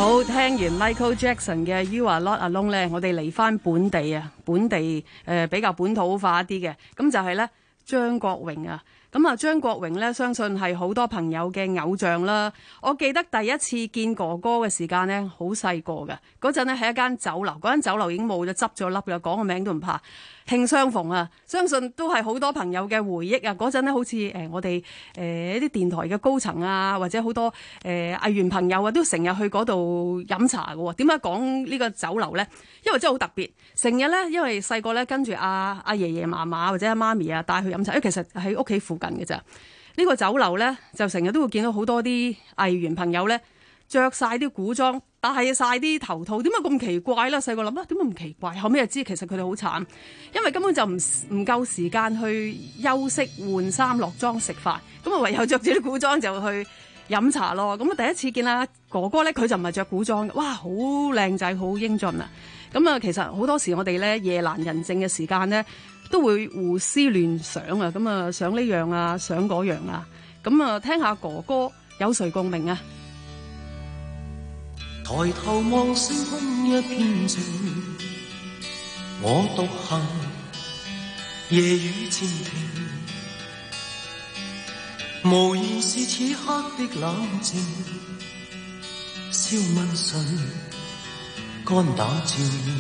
好，聽完 Michael Jackson 嘅 You Are Not Alone 咧，我哋嚟翻本地啊，本地誒、呃、比較本土化一啲嘅，咁就係咧張國榮啊。咁啊，張國榮咧，相信係好多朋友嘅偶像啦。我記得第一次見哥哥嘅時間咧，好細個嘅嗰陣咧，喺一間酒樓，嗰間酒樓已經冇咗，執咗笠啦，講個名都唔怕。慶相逢啊，相信都係好多朋友嘅回憶啊！嗰陣咧，好似誒我哋誒一啲電台嘅高層啊，或者好多誒、呃、藝員朋友啊，都成日去嗰度飲茶嘅喎。點解講呢個酒樓咧？因為真係好特別，成日咧，因為細個咧跟住阿阿爺爺嫲嫲或者阿媽咪啊帶去飲茶，因為其實喺屋企附近嘅咋。呢、呢個酒樓咧就成日都會見到好多啲藝員朋友咧着晒啲古裝，戴晒啲頭套，點解咁奇怪咧？細個諗啊，點解咁奇怪？後尾就知其實佢哋好慘，因為根本就唔唔夠時間去休息、換衫、落妝、食飯，咁啊唯有着住啲古裝就去飲茶咯。咁啊第一次見阿哥哥咧，佢就唔係着古裝嘅，哇，好靚仔，好英俊啊！咁啊，其實好多時我哋咧夜闌人靜嘅時間咧，都會胡思亂想啊，咁啊想呢樣啊，想嗰樣啊，咁啊聽下哥哥有誰共鳴啊？ 抬頭望星空一片靜，我獨行，夜雨漸停，無言是此刻的冷靜，笑問誰肝打照面，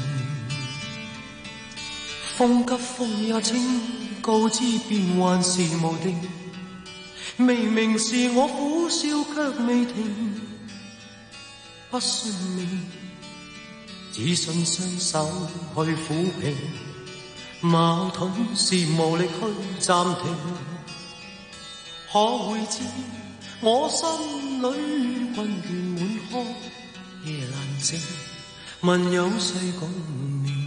風急風也清，告知變幻是無定，明明是我苦笑卻未停。不信命，只信雙手去撫平，矛盾是無力去暫停。可會知我心裏困倦滿腔，夜闌靜，問有誰共鳴？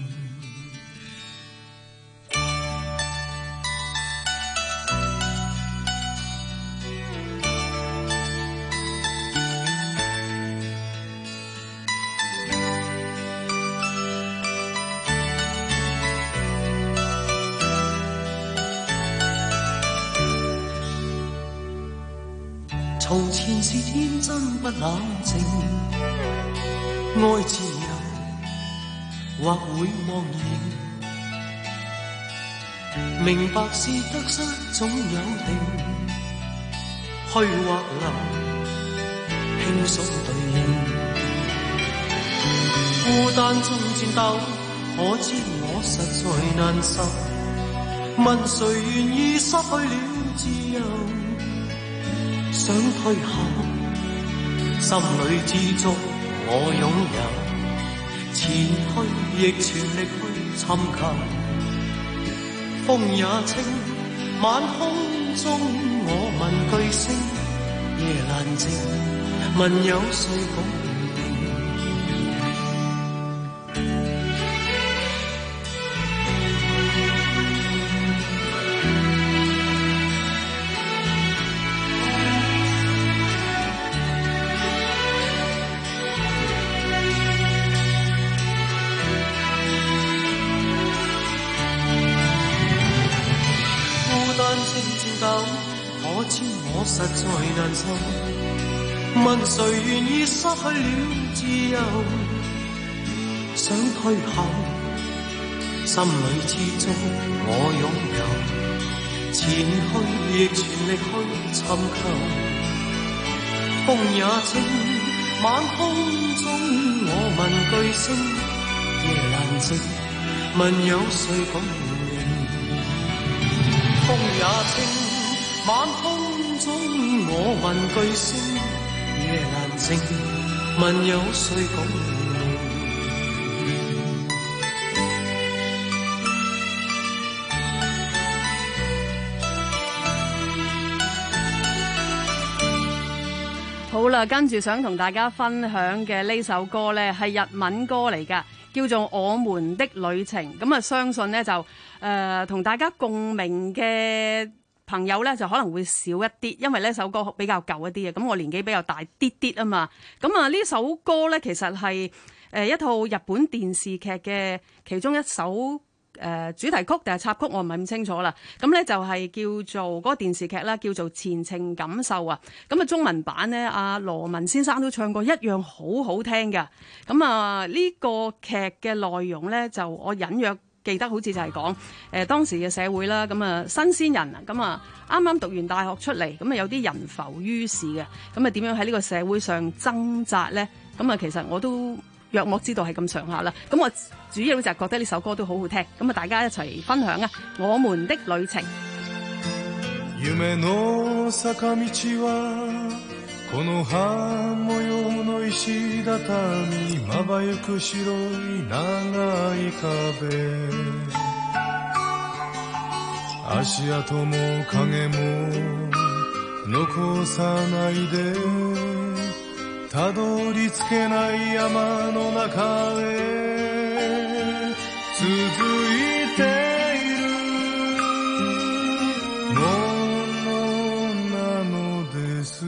從前是天真不冷靜，愛自由或會忘形，明白是得失總有定，虛或流，輕鬆對應，孤單中戰鬥，可知我實在難受，問誰願意失去了自由？想退後，心裏知足我擁有，前去亦全力去尋求。風也清，晚空中我問句星，夜闌靜，問有誰共鳴？可知我實在難受，問誰願意失去了自由？想退後，心裏知足我擁有，前去亦全力去尋求。風也清，晚空中我問句星，夜闌靜，問有誰共鳴？風也清，晚空中我問句星，夜闌靜，問有誰共鳴？ 好啦，跟住想同大家分享嘅呢首歌呢，係日文歌嚟㗎，叫做《我們的旅程》。咁啊，相信呢，就誒同、呃、大家共鳴嘅朋友咧就可能會少一啲，因為呢首歌比較舊一啲嘅，咁我年紀比較大啲啲啊嘛。咁啊呢首歌咧其實係誒一套日本電視劇嘅其中一首誒主題曲定係插曲，我唔係咁清楚啦。咁咧就係叫做嗰個電視劇啦，叫做《前程感受》啊。咁啊中文版咧，阿羅文先生都唱過，一樣好好聽㗎。咁啊呢個劇嘅內容咧，就我隱約記得好似就係講誒當時嘅社會啦。咁啊新鮮人啊，咁啊啱啱讀完大學出嚟，咁啊有啲人浮於事嘅，咁啊點樣喺呢個社會上掙扎咧？咁啊其實我都約莫知道係咁上下啦，咁我主要就係覺得呢首歌都好好聽，咁啊大家一齊分享啊！我們的旅程。 夢の坂道はこの葉模様の石畳まばゆく白い長い壁足跡も影も残さないでたどり着けない山の中へ続いているものなのです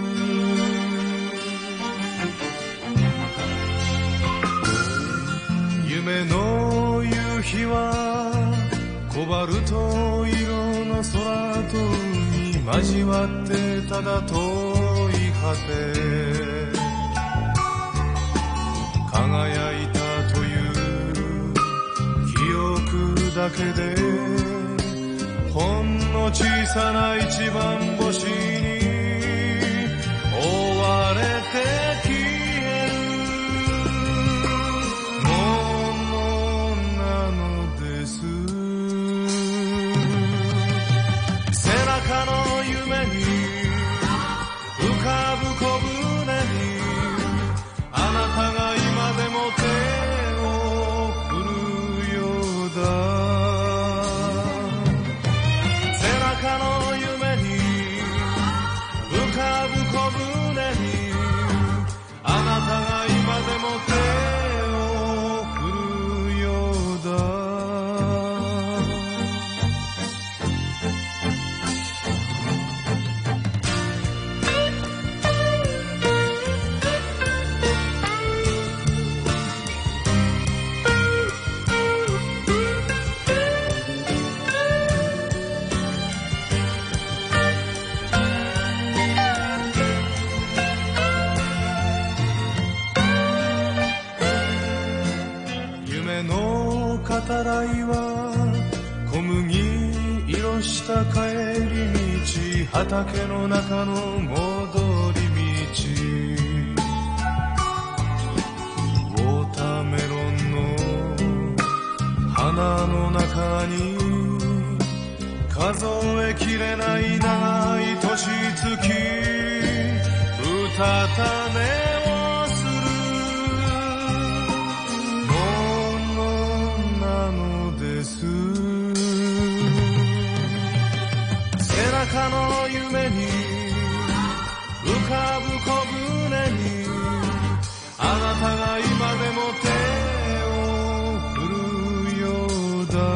夢の夕日はコバルト色の空と海交わってただ遠い果て輝いたという記憶だけでほんの小さな一番星に追われて消えるものなのです背中の夢に浮かぶ小舟にあなたが今でも手を振るようだ背中の夢に浮かぶ小舟にあなたが今でも手を振るようだたらいは小麦色した帰り道畑の中の戻り道ウォーターメロンの花の中に数えきれない長い年月うたた寝をする背中の夢に浮かぶ小舟にあなたが今でも手を振るようだ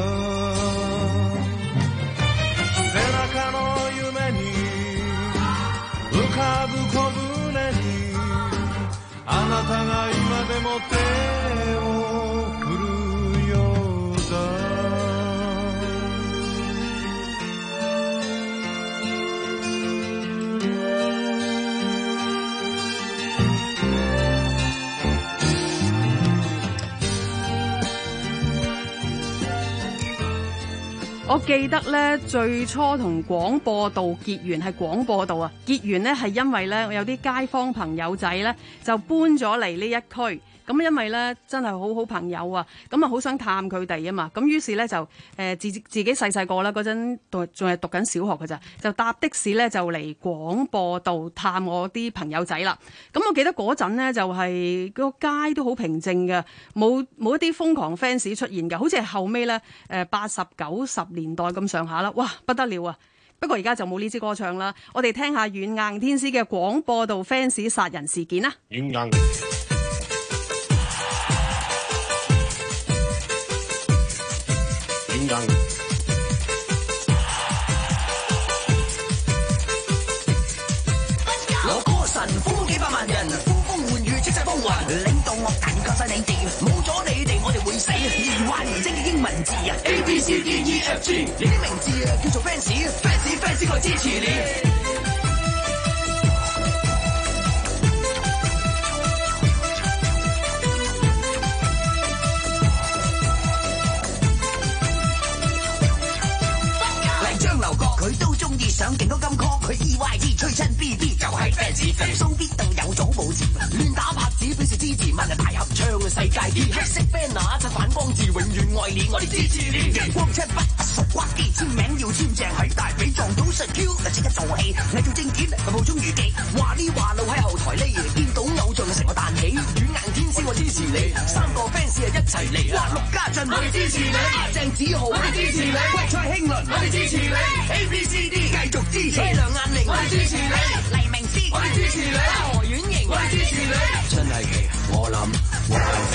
背中の夢に浮かぶ小舟にあなたが今でも手を振るようだ我記得咧，最初同廣播道結緣係廣播道啊，結緣呢係因為咧，我有啲街坊朋友仔咧就搬咗嚟呢一區。咁因為咧真係好好朋友啊，咁啊好想探佢哋啊嘛，咁於是咧就誒、呃、自自己細細個啦，嗰陣讀仲係讀緊小學㗎咋，就搭的士咧就嚟廣播道探我啲朋友仔啦。咁我記得嗰陣咧就係、是、個街都好平靜嘅，冇冇一啲瘋狂 fans 出現嘅，好似係後尾咧誒八十九十年代咁上下啦，哇不得了啊！不過而家就冇呢支歌唱啦，我哋聽下軟硬天師嘅廣播道 fans 殺人事件啦。軟硬我歌神呼幾百萬人，呼風喚雨，即世風雲，領導樂壇靠晒你哋，冇咗你哋我哋會死。連環正嘅英文名字啊 A B C D E F G， 你的名字啊叫做 fans，fans fans 我支持你。佢都中意上勁多金曲，佢 E Y T 吹親 B B 就係 fans， 蘇必定有組冇字，亂打拍子表示支持，萬人大合唱嘅世界啲黑色 banner 襯反光字，永遠愛你，我哋支持你。陽光七筆熟瓜機，簽名要簽正喺大髀撞到實 Q， 即刻做戲，偽造證件咪冒充預記，話呢話路喺後台呢，見到偶像成個彈起，軟硬天師我支持你，三個 fans 一齊嚟，哇陸家俊我哋支持你，阿鄭子豪我哋支持你，喂蔡興倫我哋支持你。A B C D 繼續支持，梁雁玲我哋支持你，黎明詩我哋支持你，何婉瑩我哋支持你，真係奇，我諗我係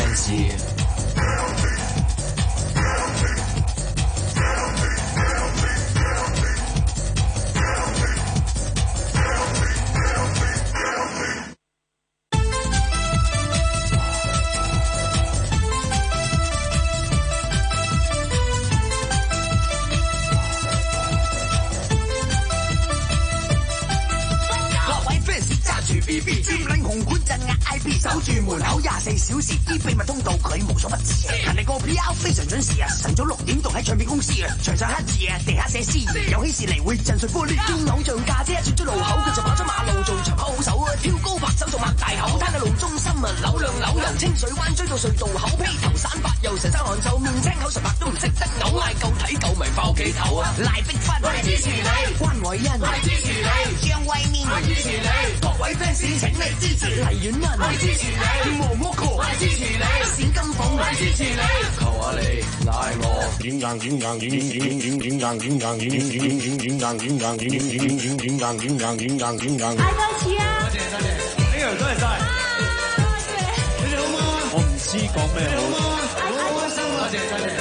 fans。B B 佔領紅館鎮壓 I P， 守住門口廿四小時，啲秘密通道佢無所不知。人哋個 P R 非常準時啊，晨早六點仲喺唱片公司啊，牆上黑字啊，地下寫詩，有喜事嚟會震碎玻璃。見偶像家姐出咗路口，佢就跑咗馬路做長跑好手啊，跳高拍手仲擘大口，攤喺路中心啊，扭兩扭由清水灣追到隧道口，披頭散髮又成身汗臭，面青口唇白都唔識得嘔，嗌夠睇夠咪翻屋企頭啊！賴碧芬我哋支持你，關偉恩我哋支持你，張威面我哋支持你，各位 fans 請你支持黎婉雯我哋支持你，毛毛哥我哋支持你，冼金鳳我哋支持你，求下你嗌我軟硬軟硬軟軟軟軟軟硬軟硬軟軟軟軟軟硬軟硬軟軟軟軟軟硬軟硬軟硬軟硬。嗌多次啊！多謝多謝，呢樣多謝晒。你哋好嗎？我唔知講咩好。好開心啊！多謝多謝。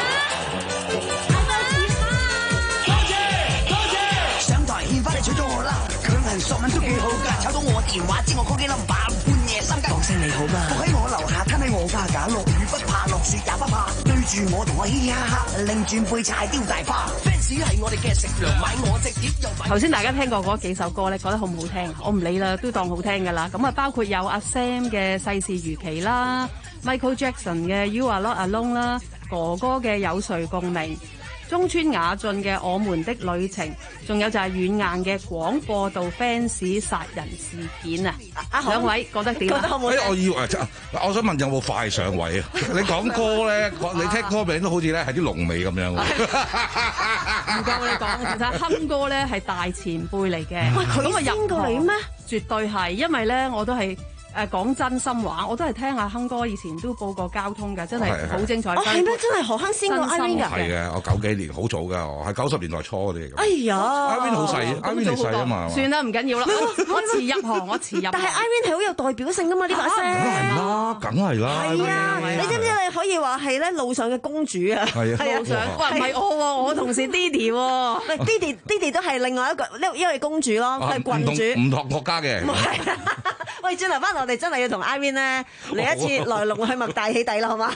娶咗我啦，強行索吻都幾好㗎，炒到我電話知我 call 幾 number， 半夜三更講聲你好嘛，伏喺我樓下攤喺我家架，落雨不怕落雪也不怕，對住我同我嘻嘻哈哈，擰轉背柴雕大花 ，fans 係我哋嘅食糧，買我隻碟又買。頭先大家聽過嗰幾首歌咧，覺得好唔好聽？我唔理啦，都當好聽㗎啦。咁啊，包括有阿 Sam 嘅世事如棋啦 ，Michael Jackson 嘅 You Are Not Alone 啦，哥哥嘅有誰共鳴。中村雅俊嘅《我們的旅程》，仲有就係軟硬嘅廣播道 fans 殺人事件啊！兩位覺得點啊？覺得好唔好？ 我以為我想問有冇快上位啊？你講歌咧，你聽歌名都好似咧係啲龍尾咁樣喎。 唔夠我哋講，其實亨哥咧係大前輩嚟嘅。喂，佢咁入過嚟咩？絕對係，因為咧我都係。誒講真心話，我都係聽阿亨哥以前都報過交通㗎，真係好精彩。哦，係咩？真係何亨先過 Irene 㗎？係嘅，我九幾年好早㗎，我係九十年代初嗰啲嚟㗎。哎呀 ，Irene 好細 ，Irene 你細啊嘛。算啦，唔緊要啦，我遲入行，我遲入行。但係 Irene 係好有代表性㗎嘛，呢把聲。梗係啦，梗係啦。係啊，你知唔知你可以話係咧路上嘅公主啊？係啊，路上。喂，唔係我喎，我同事 Didi 喎。喂，Didi Didi 都係另外一個，一位公主咯，係郡主。唔同國家嘅。係啊。喂，轉頭翻嚟，我哋真係要同 Irene 咧嚟一次來龍去脈大起底啦，好嗎？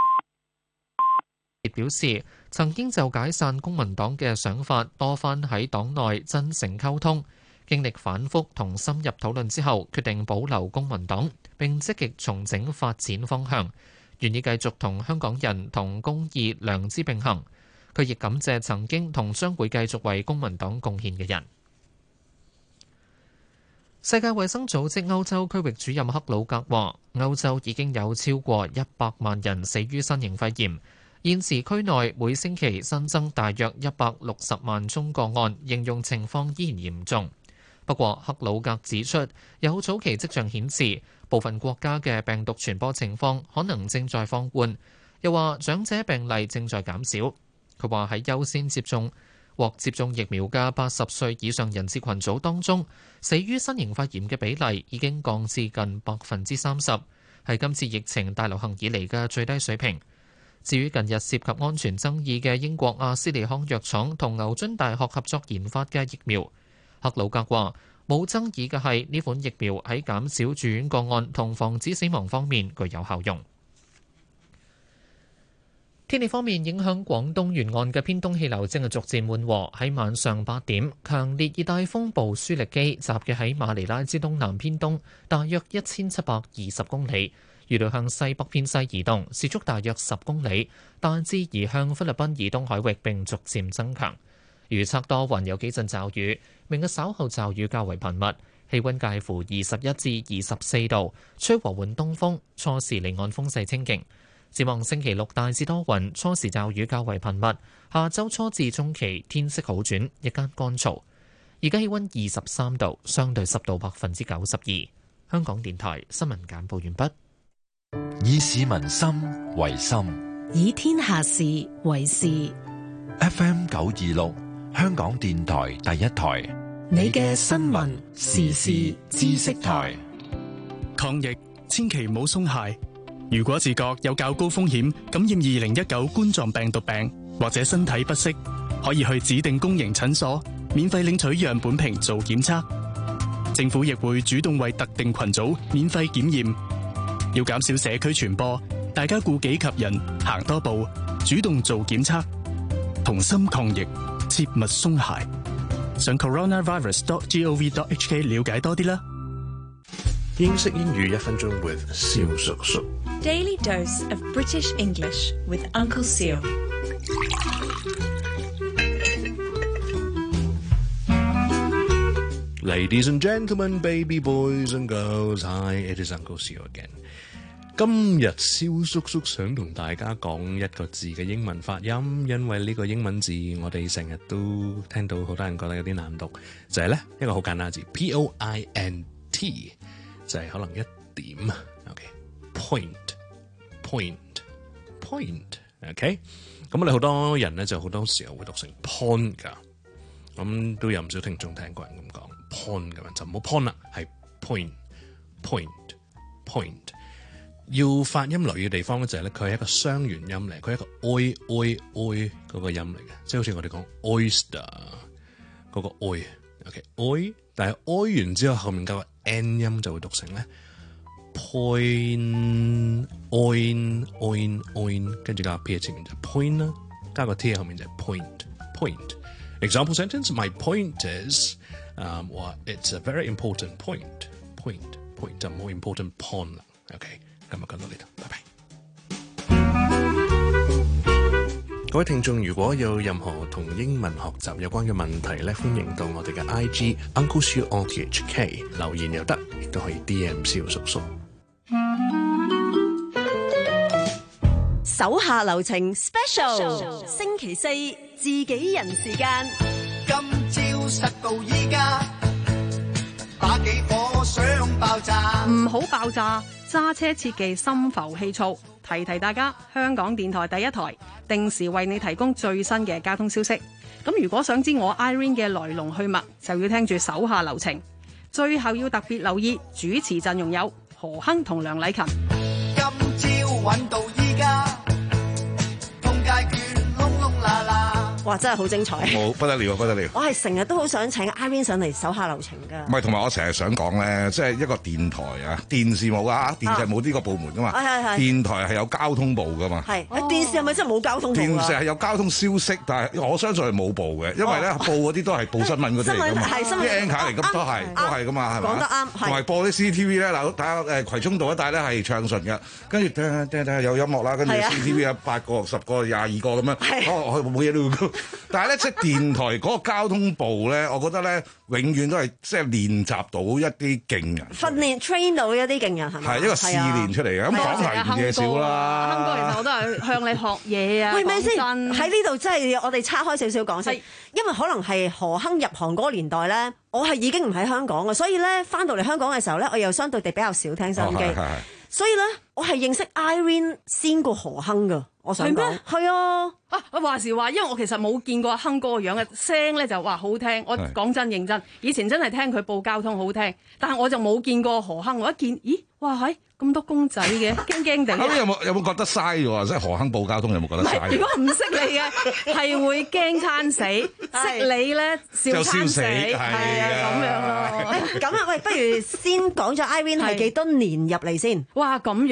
表示曾經就解散公民黨嘅想法多番喺黨內真誠溝通，經歷反覆同深入討論之後，決定保留公民黨，並積極重整發展方向，願意繼續同香港人同公義良知並行。佢亦感謝曾經同將會繼續為公民黨貢獻嘅人。世界衛生組織歐洲區域主任克魯格話，歐洲已經有超過一百萬人死於新型肺炎，現時區內每星期新增大約一百六十萬宗個案，形容情況依然嚴重。不過，克魯格指出，有早期跡象顯示部分國家嘅病毒傳播情況可能正在放緩，又話長者病例正在減少。佢話喺優先接種獲接種疫苗嘅八十歲以上人士群組當中，死於新型肺炎嘅比例已經降至近百分之三十，係今次疫情大流行以嚟嘅最低水平。至於近日涉及安全爭議嘅英國阿斯利康藥廠同牛津大學合作研發嘅疫苗，克魯格話冇爭議嘅係呢款疫苗喺減少住院個案同防止死亡方面具有效用。 天氣方面，影響廣東沿岸嘅偏東氣流正係逐漸緩和。喺晚上八點，強烈熱帶風暴舒力基集結喺馬尼拉之東南偏東，大約一千七百二十公里，預料向西北偏西移動，時速大約十公里，大致移向菲律賓以東海域並逐漸增強。預測多雲，有幾陣驟雨，明日稍後驟雨較為頻密，氣溫介乎二十一至二十四度，吹和緩東風，初時離岸風勢清勁。展望星期六大致多雲，初時驟雨較為頻密。下周初至中期天色好轉，日間乾燥。而家氣溫二十三度，相對濕度百分之九十二。香港電台新聞簡報完畢。 以市民心為心， 以天下事為事。 F M 九二六，香港電台第一台， 你嘅新聞時事知識台。 抗疫千祈唔好鬆懈。如果自覺有較高風險感染二零一九冠狀病毒病，或者身體不適，可以去指定公營診所免費領取樣本瓶做檢測。政府亦會主動為特定群組免費檢驗。要減少社區傳播，大家顧己及人，行多步，主動做檢測，同心抗疫，切勿鬆懈。上 coronavirus dot gov dot hk 了解多啲啦。 英式英語一分鐘 with 蕭叔叔。 Daily dose of British English with Uncle Seal. Ladies and gentlemen, baby boys and girls, hi, it is Uncle Seal again. 今日蕭叔叔想同大家講一個字嘅英文發音，因為呢個英文字我哋成日都聽到好多人覺得有啲難讀，就係咧一個好簡單嘅字 P O I N T， 就係可能一點 OK，point，point，point，OK， 咁我哋好多人咧就好多時候會讀成 pon 噶，咁都有唔少聽眾聽過人咁講 pon 噶嘛，就唔好 pon 啦，係 point，point，point。要發音留意嘅地方咧就係咧，佢係一個雙元音嚟，佢係一個 oi oi oi 嗰個音嚟嘅，即係好似我哋講 oyster 嗰個 oi，OK oi， 但係 oi 完之後後面加個 n 音就會讀成咧 point oin oin oin， 跟住加個 p 喺前面就 point 啦，加個 t 喺後面就 point point。Example sentence: My point is, um, well, it's a very important point. Point point 就冇 important pawn 啦。OK。今日講到呢度，拜拜。各位聽眾，如果有任何同英文學習有關嘅問題咧，歡迎到我哋嘅 I G Uncle Siu O T H K 留言又得，亦都可以 D M 蕭叔叔。 手下留情 Special， 星期四自己人時間。 今朝實到依家，把幾火想爆炸。 唔好爆炸。揸車切忌心浮氣躁，提提大家，香港電台第一台定時為你提供最新嘅交通消息。咁如果想知我 Irene 嘅來龍去脈，就要聽住手下留情。最後要特別留意主持陣容有何亨同梁禮勤。 今朝揾到依家，通街券窿窿罅罅。 哇！真係好精彩， 冇不得了，不得了！ 我係成日都好想請 Irene 上嚟手下留情㗎。 唔係，同埋我成日想講咧，即係一個電台啊，電視冇啊，電視冇呢個部門噶嘛。 係係係。 電台係有交通部噶嘛。 係。誒電視係咪真係冇交通部啊？ 電視係有交通消息，但係我相信係冇報嘅，因為咧報嗰啲都係報新聞嗰啲嚟㗎嘛。 係新聞。 啲 anchor 嚟咁都係都係㗎嘛，係嘛？ 講得啱。 同埋播啲 C C T V 咧，嗱睇下誒葵涌道一帶咧係暢順嘅，跟住聽下聽下有音樂啦，跟住 C C T V 啊八個、十個、廿二個咁樣，哦冇嘢都，但係咧即係電台嗰個交通部咧，我覺得咧永遠都係即係練習到一啲勁人， 訓練 train 到一啲勁人係咪？ 係一個試練出嚟嘅，咁講係唔嘢少啦。 亨哥其實我都係向你學嘢啊。 喂，咪先喺呢度真係我哋拆開少少講先，因為可能係何亨入行嗰個年代咧，我係已經唔喺香港嘅，所以咧翻到嚟香港嘅時候咧，我又相對地比較少聽收音機，所以咧我係認識 Irene 先過何亨㗎。我想講係啊，啊話時話，因為我其實冇見過阿亨哥個樣嘅聲咧，就話好聽。我講真認真，以前真係聽佢報交通好聽，但係我就冇見過何亨。我一見，咦，哇係咁多公仔嘅，驚驚地。 咁有冇有冇覺得嘥咗？即係何亨報交通有冇覺得嘥？ 如果唔識你嘅，係會驚餐死；識你咧，笑餐死。係啊，咁樣咯。 咁啊，喂，不如先講咗 Irene 係幾多年入嚟先？ 哇，咁樣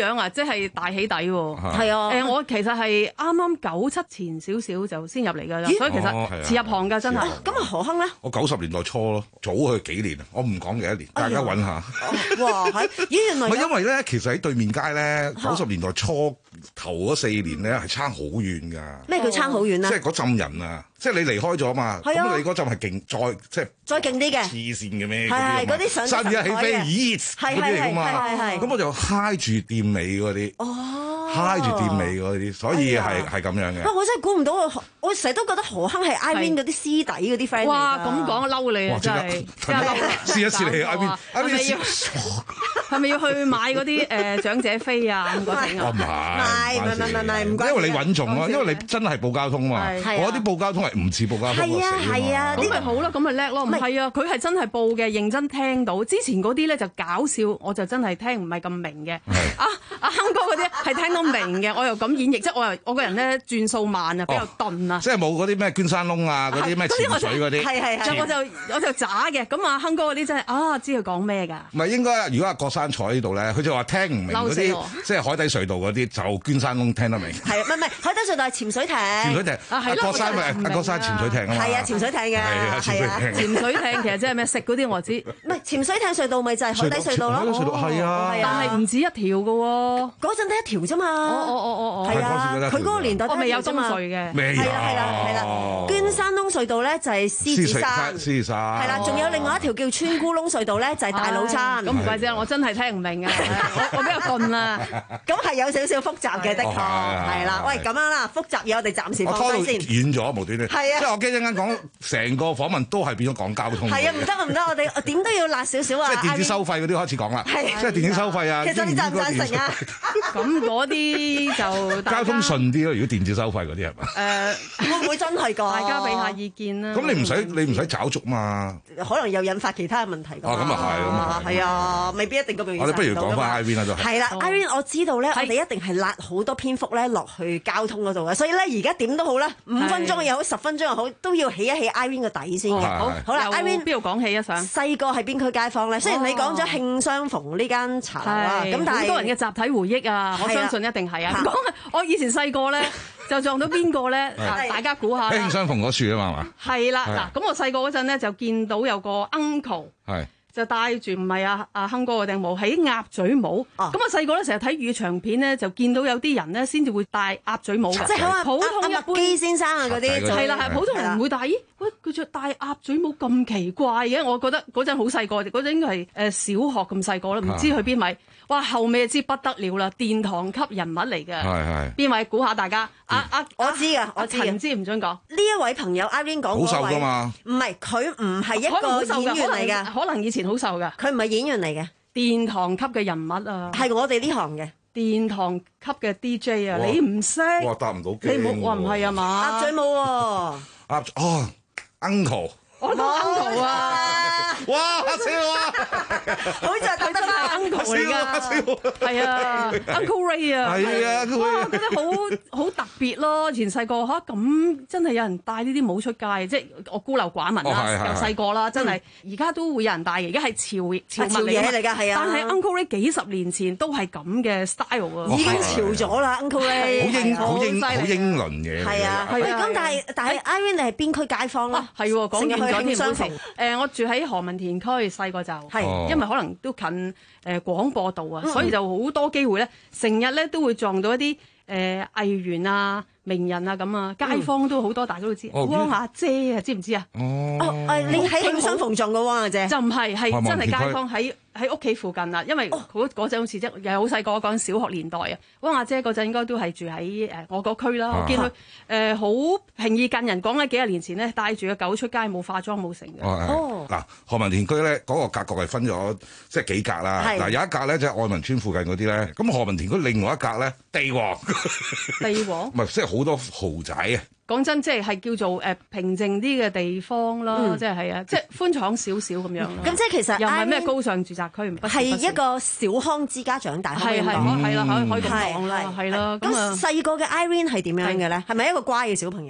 樣啊，即係大起底喎。 係啊， 誒，我其實係啱啱九七前少少就先入嚟㗎啦，所以其實遲入行㗎真係。 咁啊何亨咧？ 我九十年代初咯，早佢幾年啊，我唔講幾多年，大家揾下。 哇，係咦原來唔係因為咧，其實喺對面街咧，九十年代初頭嗰四年咧係差好遠㗎。 咩叫差好遠啊？ 即係嗰陣人啊，即係你離開咗嘛，咁你嗰陣係勁再即係再勁啲嘅黐線嘅咩？ 係嗰啲上山一起飛，咦嗰啲嚟㗎嘛。咁我就嗨住店尾嗰啲。哦。嗨住店尾嗰啲，所以係係咁樣嘅。 哇！我真係估唔到，我成日都覺得何亨係 Irene 嗰啲師弟嗰啲 friend 嚟㗎。 哇！咁講嬲你啊，真係真係嬲！ 試一試你 Irene， 係咪要係咪要去買嗰啲誒長者飛啊咁嗰啲啊？ 唔係， 唔係唔係唔係唔係， 因為你穩重咯，因為你真係報交通嘛。我啲報交通係唔似報交通。 係啊係啊， 咁咪好咯，咁咪叻咯。唔係啊，佢係真係報嘅，認真聽到。之前嗰啲咧就搞笑，我就真係聽唔係咁明嘅。啊阿亨哥嗰啲係聽到明嘅，我又咁演繹，即係我又我個人咧轉數慢啊，比較鈍啊。 即係冇嗰啲咩捐山窿啊，嗰啲咩潛水嗰啲。 係係係。我就我就渣嘅，咁啊亨哥嗰啲真係啊知佢講咩㗎。 唔係應該，如果阿郭生坐喺度咧，佢就話聽唔明嗰啲，即係海底隧道嗰啲就捐山窿聽得明。 係唔係唔係海底隧道係潛水艇。 潛水艇啊係咯。 郭生咪阿郭生潛水艇啊嘛。 係啊，潛水艇嘅。 係啊，潛水艇。 潛水艇其實即係咩？食嗰啲我知。 唔係潛水艇隧道咪就係海底隧道咯。 海底隧道係啊。 但係唔止一條㗎喎。 嗰陣得一條啫嘛。 哦哦哦哦。 係啊，佢嗰個年代我未有東隧嘅。 未有。 係啦係啦係啦。捐山窿隧道咧就係獅子山。 獅子山。 係啦，仲有另外一條叫穿咕窿隧道咧就係大老山。 咁唔怪之啦，我真係聽唔明啊！我我比較鈍啦。 咁係有少少複雜嘅，的確係啦。喂，咁樣啦，複雜嘢我哋暫時放低先。 遠咗無端端。 係啊。 即係我驚一陣間講成個訪問都係變咗講交通。 係啊，唔得唔得，我哋點都要辣少少啊！ 即係電子收費嗰啲開始講啦。 係。 即係電子收費啊。 其實你贊唔贊成啊？ 咁嗰啲就交通順啲咯。如果電子收費嗰啲係嘛？ 誒，會唔會真係㗎？ 大家俾下意見啦。 咁你唔使你唔使找續嘛？ 可能又引發其他嘅問題。 哦，咁啊係，咁啊係啊，未必一定咁容易。 我哋不如講翻 Irene 啦，都係啦，Irene 我知道咧，我哋一定係辣好多篇幅咧落去交通嗰度嘅，所以咧而家點都好啦，五分鐘又好，十分鐘又好，都要起一起 Irene 嘅底先嘅。好，好啦，Irene 邊度講起啊？想細個係邊區街坊咧？雖然你講咗慶相逢呢間茶樓啦，咁但係好多人嘅集體回憶啊，我相信一定係啊。講我以前細個咧就撞到邊個咧？大家估下。 慶相逢嗰處啊嘛，係嘛？ 係啦，嗱，咁我細個嗰陣咧就見到有個 uncle。 係。 就戴住唔係阿阿亨哥嗰頂帽，係啲鴨嘴帽。咁啊細個咧成日睇粵語長片咧，就見到有啲人咧先至會戴鴨嘴帽嘅。 即係話普通一般基先生啊嗰啲， 係啦係普通人唔會戴。咦？喂，佢着戴鴨嘴帽咁奇怪嘅，我覺得嗰陣好細個，嗰陣應該係誒小學咁細個啦，唔知去邊位。哇！後尾就知不得了啦，殿堂級人物嚟嘅。 係係。 邊位估下大家？阿阿我知㗎，我知。 唔知唔准講。 呢一位朋友 Irene 講嗰位。 好瘦㗎嘛？ 唔係，佢唔係一個演員嚟㗎， 可能以前好瘦㗎。 佢唔係演員嚟嘅， 殿堂級嘅人物啊。 係我哋呢行嘅殿堂級嘅 D J 啊，你唔識？ 哇！答唔到機。 你冇話唔係啊嘛？ 鴨嘴帽喎。 鴨哦 ，Uncle。 我都 uncle 啊！ 哇嚇死我啊！ 好似係睇得係 uncle 嚟㗎，係啊 ，Uncle Ray 啊， 係啊， 哇，覺得好好特別咯！以前細個嚇咁真係有人戴呢啲帽出街，即係我孤陋寡聞啦，由細個啦，真係而家都會有人戴嘅，而家係潮潮物嘢嚟㗎，係啊。 但係 Uncle Ray 幾十年前都係咁嘅 style 啊， 已經潮咗啦，Uncle Ray。 好英好英好英倫嘅。 係啊，喂，咁但係但係 Irene 你係邊區街坊咧？ 係喎，講完。 慶相逢， 誒我住喺何文田區，細個就係，因為可能都近誒廣播道啊，所以就好多機會咧，成日咧都會撞到一啲誒藝員啊、名人啊咁啊，街坊都好多，大家都知。汪阿姐啊，知唔知啊？ 哦，誒你喺慶相逢撞過汪阿姐？ 就唔係，係真係街坊喺喺屋企附近啦，因為嗰嗰陣好似即係又係好細個，講小學年代啊。汪阿姐嗰陣應該都係住喺誒我個區啦。我見佢誒好平易近人，講咧幾廿年前咧帶住個狗出街，冇化妝冇成嘅。 哦，嗱何文田區咧嗰個格局係分咗即係幾格啦。嗱有一格咧就係愛民村附近嗰啲咧，咁何文田區另外一格咧地王。 地王？ 唔係即係好多豪宅啊！ 講真，即係係叫做誒平靜啲嘅地方咯，即係係啊，即係寬敞少少咁樣。 咁即係其實又唔係咩高尚住宅區，唔係一個小康之家長大，可以咁講。 係啦，可以可以咁講啦，係啦。 咁細個嘅 Irene 係點樣嘅咧？係咪一個乖嘅小朋友咧？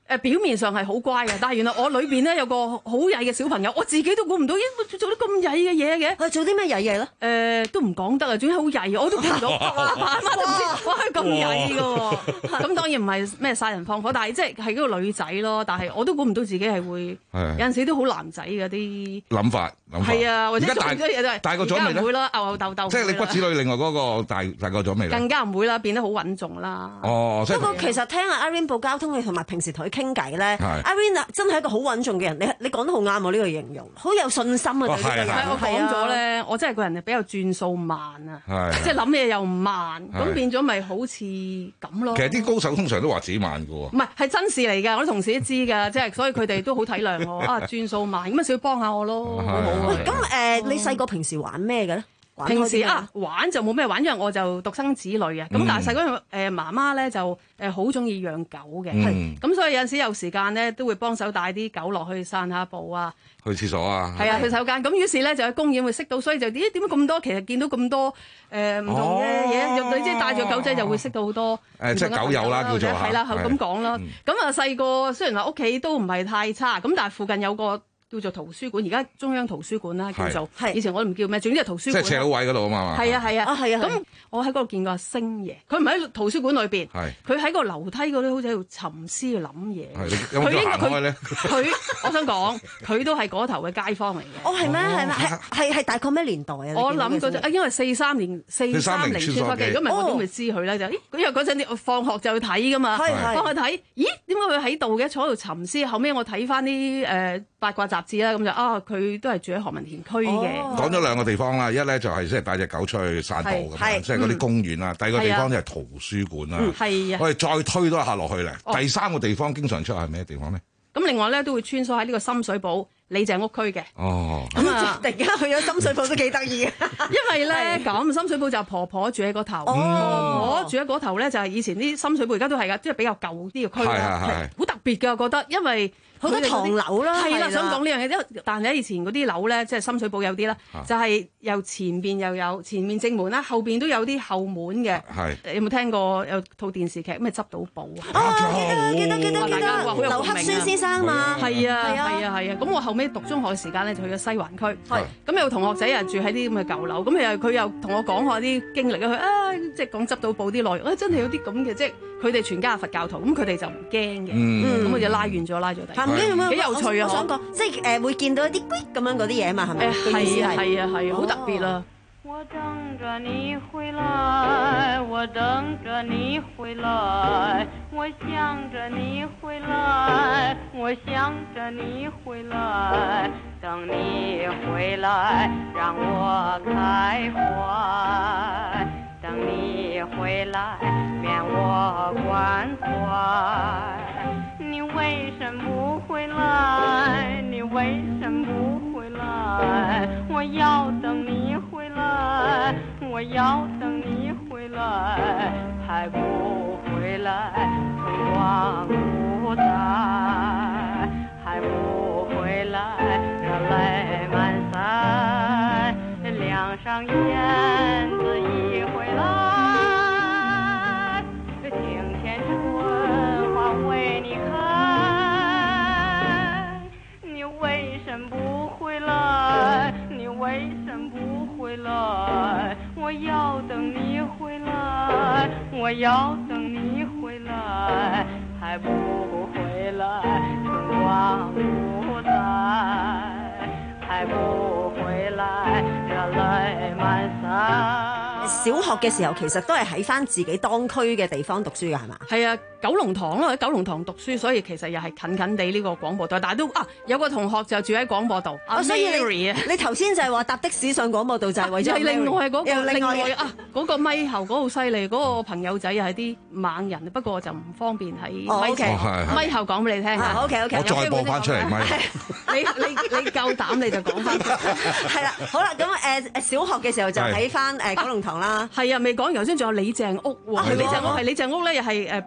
誒表面上係好乖嘅，但係原來我裏邊咧有個好曳嘅小朋友，我自己都估唔到，咦，做做啲咁曳嘅嘢嘅。 佢做啲咩曳嘢咧？ 誒都唔講得啊，總之好曳，我都估唔到。阿爸阿媽都唔知，哇，佢咁曳嘅喎。咁當然唔係咩殺人放火，但係即係係嗰個女仔咯。但係我都估唔到自己係會有陣時都好男仔嘅啲諗法，諗法係啊，或者做而家大咗嘢都係大個咗未咧？ 而家唔會啦，牛牛鬥鬥。 即係你骨子裏另外嗰個大大個咗未咧？ 更加唔會啦，變得好穩重啦。 哦， 不過其實聽阿 Irene 報交通，同埋平時同佢傾偈咧係 ，Irene 真係一個好穩重嘅人。你你講得好啱喎，呢個形容好有信心啊！對呢個人， 係我講咗係啊咧，我真係個人係比較轉數慢啊， 係即係諗嘢又唔慢， 係咁變咗咪好似咁咯。 其實啲高手通常都話自己慢嘅喎。 唔係係真事嚟㗎，我啲同事都知㗎，即係所以佢哋都好體諒我啊，轉數慢，咁啊少幫下我咯，好冇啊。 咁誒，你細個平時玩咩嘅咧？玩開啲咩平時啊玩就冇咩玩，因為我就獨生子女嘅。咁、 嗯但係細嗰陣誒媽媽咧就誒好中意養狗嘅， 嗯咁所以有陣時有時間咧都會幫手帶啲狗落去散下步啊。 去廁所啊？ 係啊，去洗手間。咁於是咧就喺公園會識到，所以就咦點解咁多？其實見到咁多誒唔同嘅嘢，你即係帶住狗仔就會識到好多誒即係狗友啦叫做嚇係啦， 係咁講啦。 嗯咁啊細個雖然話屋企都唔係太差，咁但係附近有個叫做圖書館，而家中央圖書館啦，叫做以前我都唔叫咩，總之係圖書館。 即係斜路位嗰度啊嘛。 係啊係啊， 啊係啊係啊咁我喺嗰度見過阿星爺，佢唔喺圖書館裏邊， 係佢喺個樓梯嗰度好似喺度沉思諗嘢。 係你有冇叫佢行開咧？ 佢我想講，佢都係嗰頭嘅街坊嚟嘅。 哦，係咩？係咩？係係係大概咩年代啊？ 我諗嗰陣啊，因為四三年、四三零穿梭機，如果唔係我點會知佢咧？就咦，因為嗰陣啲放學就去睇噶嘛， 係係放學睇，咦，點解佢喺度嘅？坐喺度沉思。後尾我睇翻啲誒八卦雜誌啦，咁就啊，佢都係住喺何文田區嘅。 講咗兩個地方啦，一咧就係即係帶隻狗出去散步咁樣，即係嗰啲公園啦。第二個地方就係圖書館啦。 係啊， 我哋再推多一下落去咧。 哦第三個地方經常出係咩地方咧？ 咁另外咧都會穿梭喺呢個深水埗李鄭屋區嘅。 哦， 咁啊， 突然間去咗深水埗都幾得意嘅。 因為咧咁深水埗就婆婆住喺嗰頭，婆婆住喺嗰頭咧就係以前啲深水埗而家都係噶，即係比較舊啲嘅區啦， 係係係好特別嘅，我覺得，因為好多唐樓啦係啦， 係啦想講呢樣嘢，因為但係咧以前嗰啲樓咧，即係深水埗有啲啦，就係由前邊又有前面正門啦，後邊都有啲後門嘅。 係有冇聽過有套電視劇咩執到寶啊？ 啊，記得記得記得記大家話好得，劉克有共鳴啊宣先生嘛， 係啊係啊係啊係啊！咁我後尾讀中學嘅時間咧，就去咗西環區。 係咁有同學仔啊住喺啲咁嘅舊樓，咁又佢又同我講下啲經歷啊，佢啊即係講執到寶啲內容啊，真係有啲咁嘅，即係佢哋全家係佛教徒，咁佢哋就唔驚嘅， 嗯咁我就拉遠咗拉咗底， 嚇唔驚咁樣幾有趣啊！ 我想講，即係誒會見到一啲龜咁樣嗰啲嘢嘛，係咪？ 誒係啊係啊係啊，好特別啊！ 我等着你回來，我等着你回來，我想着你回來，我想着你回來，等你回來讓我開懷，等你回來免我關懷，你為什麼不回來？你為什麼不回來？我要等你回來，我要等你回來，還不回來，春光不再，還不回來，熱淚滿腮，梁上燕子已回來，庭前春花為你開，你為什麼不回來？你為什麼不回來？我要等你回來，我要等你回來，還不回來，春光不再，還不回來，熱淚滿腮。 小學嘅時候其實都係喺翻自己當區嘅地方讀書㗎，係嘛？ 係啊，九龍塘咯，喺九龍塘讀書，所以其實又係近近地呢個廣播道，但係都啊有個同學就住喺廣播道，阿哦所以 Mary 啊。 你你頭先就係話搭的士上廣播道就係為咗係另外嗰、個， 又另外嘅啊嗰、個咪後嗰個好犀利，嗰、個朋友仔又係啲猛人，不過就唔方便喺哦咪 ，OK 前哦係係咪後講俾你聽啊，OK OK， 我再播翻出嚟咪。 你你你夠膽你就講翻。 係啦，好啦，咁誒誒小學嘅時候就喺翻誒九龍塘啦。 係啊，未講頭先仲有李鄭屋喎， 啊係喎李鄭屋係李鄭屋咧，又係誒比較舊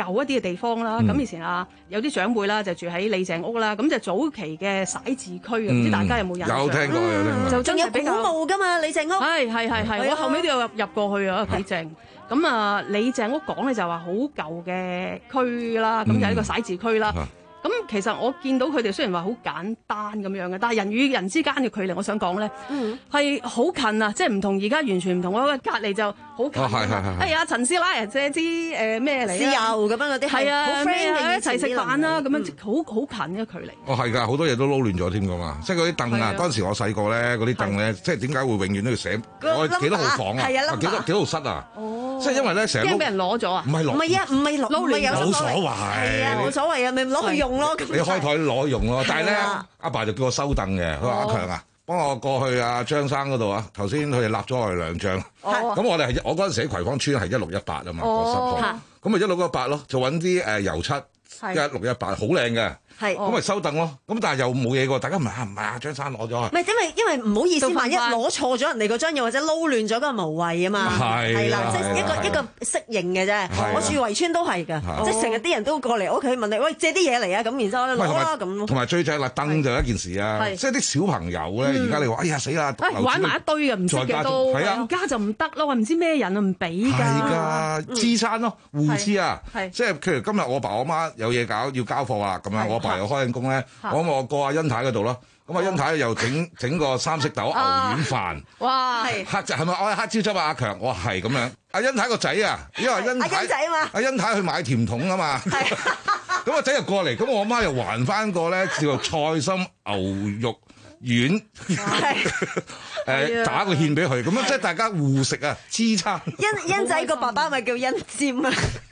舊一啲嘅地方啦。咁、嗯、以前啊有啲長輩啦就住喺李鄭屋啦，咁就早期嘅徙置區啊，唔、嗯、知大家有冇印象？ 有聽過，有聽過。 就仲有古墓㗎嘛，李鄭屋。 係係係係，我後尾都有入入過去啊，幾正。咁啊，李鄭屋講咧就話好舊嘅區啦，咁就係一個徙置區啦。咁其實我見到佢哋雖然話好簡單咁樣嘅，但係人與人之間嘅距離，我想講咧係好近啊！即係唔同而家完全唔同。我隔離就好近。哦，係係係。哎呀，陳師奶借支誒咩嚟？豉油咁樣嗰啲係啊，好 friend 嘅，一齊食飯啦，咁樣好好近嘅距離。哦，係㗎，好多嘢都撈亂咗添㗎嘛！即係嗰啲凳啊，當時我細個咧，嗰啲凳咧，即係點解會永遠都要寫我幾多號房啊？係啊，幾多幾號室啊？哦，即係因為咧成日都俾人攞咗啊！唔係攞，唔係啊，唔係攞，唔係有冇所謂？ 係啊，冇所謂啊，咪攞去用。 你開台攞用咯，但係咧，阿爸就叫我收凳嘅，佢話阿強啊，幫我過去阿張生嗰度啊，頭先佢哋立咗我哋兩張，咁我哋係我嗰陣時喺葵芳村係一六一八啊嘛，個室鋪，咁咪一六一八咯，就揾啲誒油漆一六一八，好靚嘅。係，咁咪收凳咯。咁但係又冇嘢喎，大家唔係啊唔係啊，張生攞咗。唔係，因為因為唔好意思，萬一攞錯咗人哋嗰張，又或者撈亂咗，咁無謂啊嘛。係，係啦，即係一個一個適應嘅啫。我住圍村都係㗎，即係成日啲人都過嚟我屋企問你，喂，借啲嘢嚟啊，咁然之後咧攞啦咁。同埋最正啦，凳就一件事啊，即係啲小朋友咧，而家你話，哎呀死啦，玩埋一堆嘅，唔識嘅都，而家就唔得咯，話唔知咩人啊，唔俾㗎。係㗎，支餐咯，互支啊，即係譬如今日我爸我媽有嘢搞要交貨啦，咁樣我爸又開緊工咧，我我過阿欣太嗰度咯，咁阿欣太又整整個三色豆牛丸飯，哇，係黑係咪我係黑椒汁啊？阿強，我係咁樣。阿欣太個仔啊，因為欣太阿欣仔啊嘛，阿欣太去買甜筒啊嘛，咁個仔又過嚟，咁我媽又還翻個咧叫做菜心牛肉丸，誒打個芡俾佢，咁樣即係大家互食啊，黐餐。欣欣仔個爸爸咪叫欣尖啊。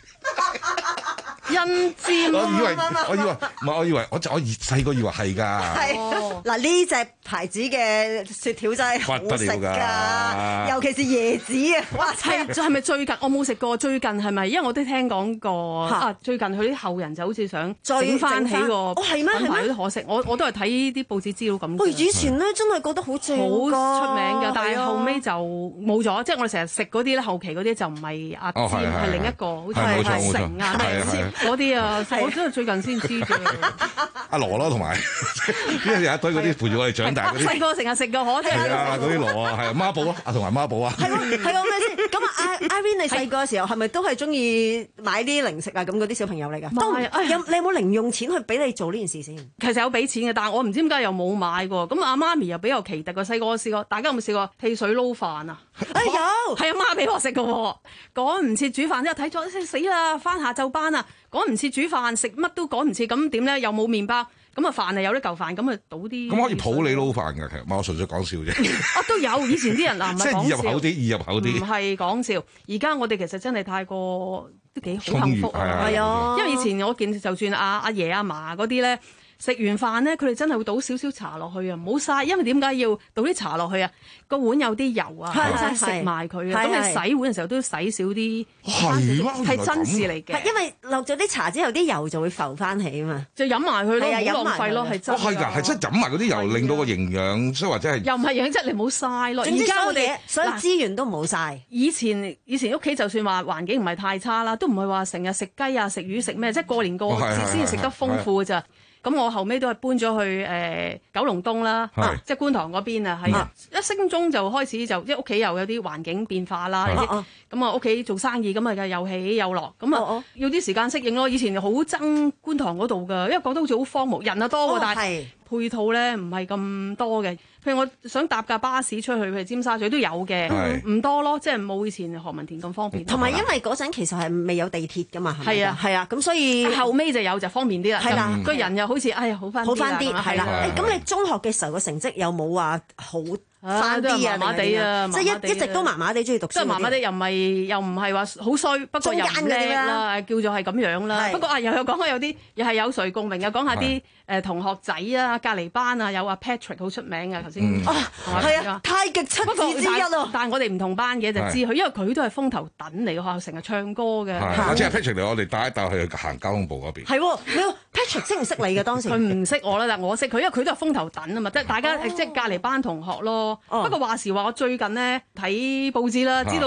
印尖，我以為我以為唔係，我以為我我細個以為係㗎。係嗱，呢隻牌子嘅雪條真係好食㗎，尤其是椰子啊！哇，係係咪最近我冇食過？最近係咪？因為我都聽講過啊，最近佢啲後人就好似想整翻起個品牌，都可惜。我我都係睇啲報紙資料咁。喂，以前咧真係覺得好正，好出名㗎，但係後尾就冇咗。即係我哋成日食嗰啲咧，後期嗰啲就唔係阿尖，係另一個，好似係成啊咩嗰啲啊，我真係最近先知嘅。阿羅咯，同埋因為有一堆嗰啲陪住我哋長大嗰啲。細個成日食嘅可係啊，嗰啲羅啊，係孖寶咯，啊同埋孖寶啊。係喎，係喎咩先？咁啊，Irene 你細個嘅時候係咪都係中意買啲零食啊？咁嗰啲小朋友嚟㗎？都有你有冇零用錢去俾你做呢件事先？其實有俾錢嘅，但係我唔知點解又冇買過。咁阿媽咪又比較奇特嘅，細個我試過，大家有冇試過汽水撈飯啊？哎有，係阿媽俾我食嘅喎，趕唔切煮飯之後睇咗死啦，返下晝班啊！趕唔切煮飯，食乜都趕唔切，咁點咧？又冇麵包，咁啊飯係有啲舊飯，咁啊倒啲。咁可以抱你撈飯㗎，其實，唔係我純粹講笑啫。啊都有，以前啲人嗱唔係講笑。即係易入口啲，易入口啲。唔係講笑，而家我哋其實真係太過都幾好幸福啊！係啊，因為以前我見就算阿阿爺阿嫲嗰啲咧。食完飯咧，佢哋真係會倒少少茶落去啊，唔好嘥，因為點解要倒啲茶落去啊？個碗有啲油啊，唔使食埋佢啊。咁你洗碗嘅時候都洗少啲，係係真事嚟嘅。因為落咗啲茶之後，啲油就會浮翻起啊嘛，就飲埋佢咯，唔好浪費咯，係真。係㗎，係真係飲埋嗰啲油，令到個營養，所以或者係又唔係營養質，你唔好嘥咯。而家我哋所有資源都唔好嘥。以前以前屋企就算話環境唔係太差啦，都唔係話成日食雞啊、食魚、食咩，即係過年過節先至食得豐富嘅咋。咁我後尾都係搬咗去誒、呃、九龍東啦，啊、即係觀塘嗰邊啊，係一升中就開始就即係屋企又有啲環境變化啦，咁啊屋企做生意咁啊又起又落，咁啊、哦、要啲時間適應咯。以前好憎觀塘嗰度㗎，因為覺得好似好荒蕪，人啊多喎，哦、但係配套咧唔係咁多嘅。譬如我想搭架巴士出去，譬如尖沙咀都有嘅，唔多咯，即係冇以前何文田咁方便。同埋因為嗰陣其實係未有地鐵㗎嘛，係啊係啊，咁所以後尾就有就方便啲啦。係啦，個人又好似哎呀好翻好翻啲，係啦。咁你中學嘅時候個成績有冇話好翻啲啊？麻麻地啊，即係一一直都麻麻地中意讀書。即係麻麻地又唔係又唔係話好衰，不過又唔叻啦，叫做係咁樣啦。不過啊，又有講開有啲又係有誰共鳴嘅，講下啲誒同學仔啊，隔離班啊，有阿 Patrick 好出名嘅。嗯、啊，係啊，太極七子之一咯。但係我哋唔同班嘅就知佢，因為佢都係風頭躉嚟嘅，學校成日唱歌嘅。我知係 Patrick 嚟，我哋帶一帶去行交通部嗰邊。係喎，你 Patrick 識唔識你嘅當時？佢唔識我啦，但我識佢，因為佢都係風頭躉啊嘛，即係大家即係隔離班同學咯。不過話時話，我最近咧睇報紙啦，知道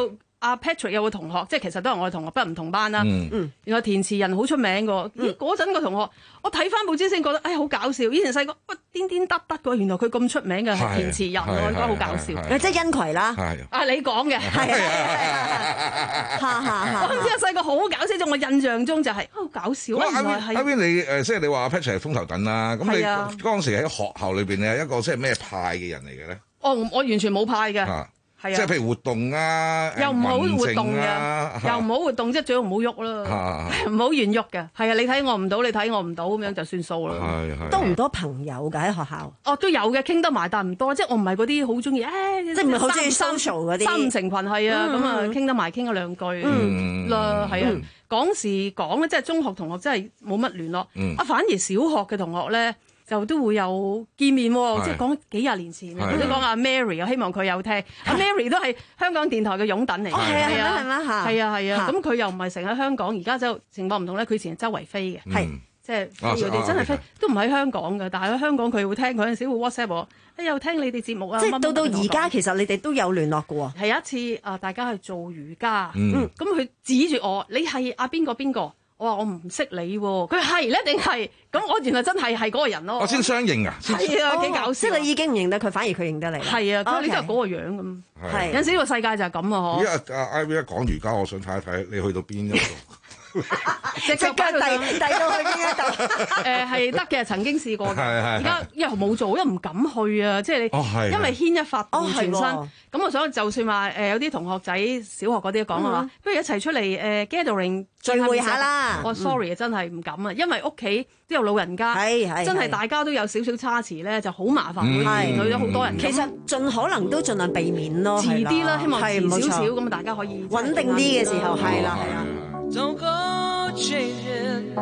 阿 Patrick 有個同學，即係其實都係我嘅同學，不過唔同班啦。 嗯嗯， 原來填詞人好出名㗎。咦，嗰陣個同學，我睇翻報紙先覺得，哎好搞笑。以前細個，喂癲癲得得㗎，原來佢咁出名嘅係填詞人，我覺得好搞笑。 即係殷葵啦。 啊，你講嘅係啊，哈哈哈！我唔知啊，細個好搞笑，仲我印象中就係好搞笑。 阿原來 Vin 阿 Vin 你誒即係你話阿 Patrick 係風頭躉啦，咁你嗰陣時喺學校裏邊你係一個即係咩派嘅人嚟嘅咧？ 哦，我完全冇派嘅。 即係譬如活動啊， 又唔好活動啊， 嘅，又唔好活動，即係最好唔好喐啦，唔好亂喐嘅。係啊，你睇我唔到，你睇我唔到，咁樣就算數啦。 係係。 多唔多朋友㗎喺學校？ 哦，都有嘅，傾得埋，但唔多。即係我唔係嗰啲好中意，誒， 即係唔係好中意 social 嗰啲三五成群係啊，咁啊傾得埋，傾咗兩句啦，係啊。講時講咧，即係中學同學真係冇乜聯絡，啊，反而小學嘅同學咧。就都會有見面喎，即係講幾廿年前，好似講阿 Mary，我希望佢有聽。阿 Mary 都係香港電台嘅擁躉嚟嘅， 係啊係啊係嘛嚇， 係啊係啊，咁佢又唔係成日香港，而家就情況唔同咧。佢以前周圍飛嘅，係即係飛嗰啲，真係飛都唔喺香港嘅，但係喺香港佢會聽，嗰陣時會 WhatsApp 我，誒又聽你哋節目啊。 即係到到而家，其實你哋都有聯絡嘅喎。 係有一次啊，大家去做瑜伽，咁佢指住我，你係阿邊個邊個？我話我唔識你喎，佢係咧定係咁？我原來真係係嗰個人咯。 我先相認啊！ 係啊，幾搞笑！ 即係你已經唔認得佢，反而佢認得你。 係啊，佢呢都係嗰個樣咁。 係有陣時呢個世界就係咁啊！ 因為阿 Ivy 一講瑜伽，我想睇一睇你去到邊一度。 隻腳遞遞到去邊一度？ 誒係得嘅，曾經試過嘅。 係係。 而家因為冇做，因為唔敢去啊！即係你，因為牽一髮動全身。咁我想就算話誒有啲同學仔小學嗰啲講啊嘛，不如一齊出嚟誒 gathering 聚會下啦。 我 sorry 啊，真係唔敢啊，因為屋企都有老人家，真係大家都有少少差池咧，就好麻煩，會連累咗好多人。 其實盡可能都盡量避免咯。 遲啲啦，希望遲少少咁大家可以穩定啲嘅時候，係啦係啦。 Don't go changing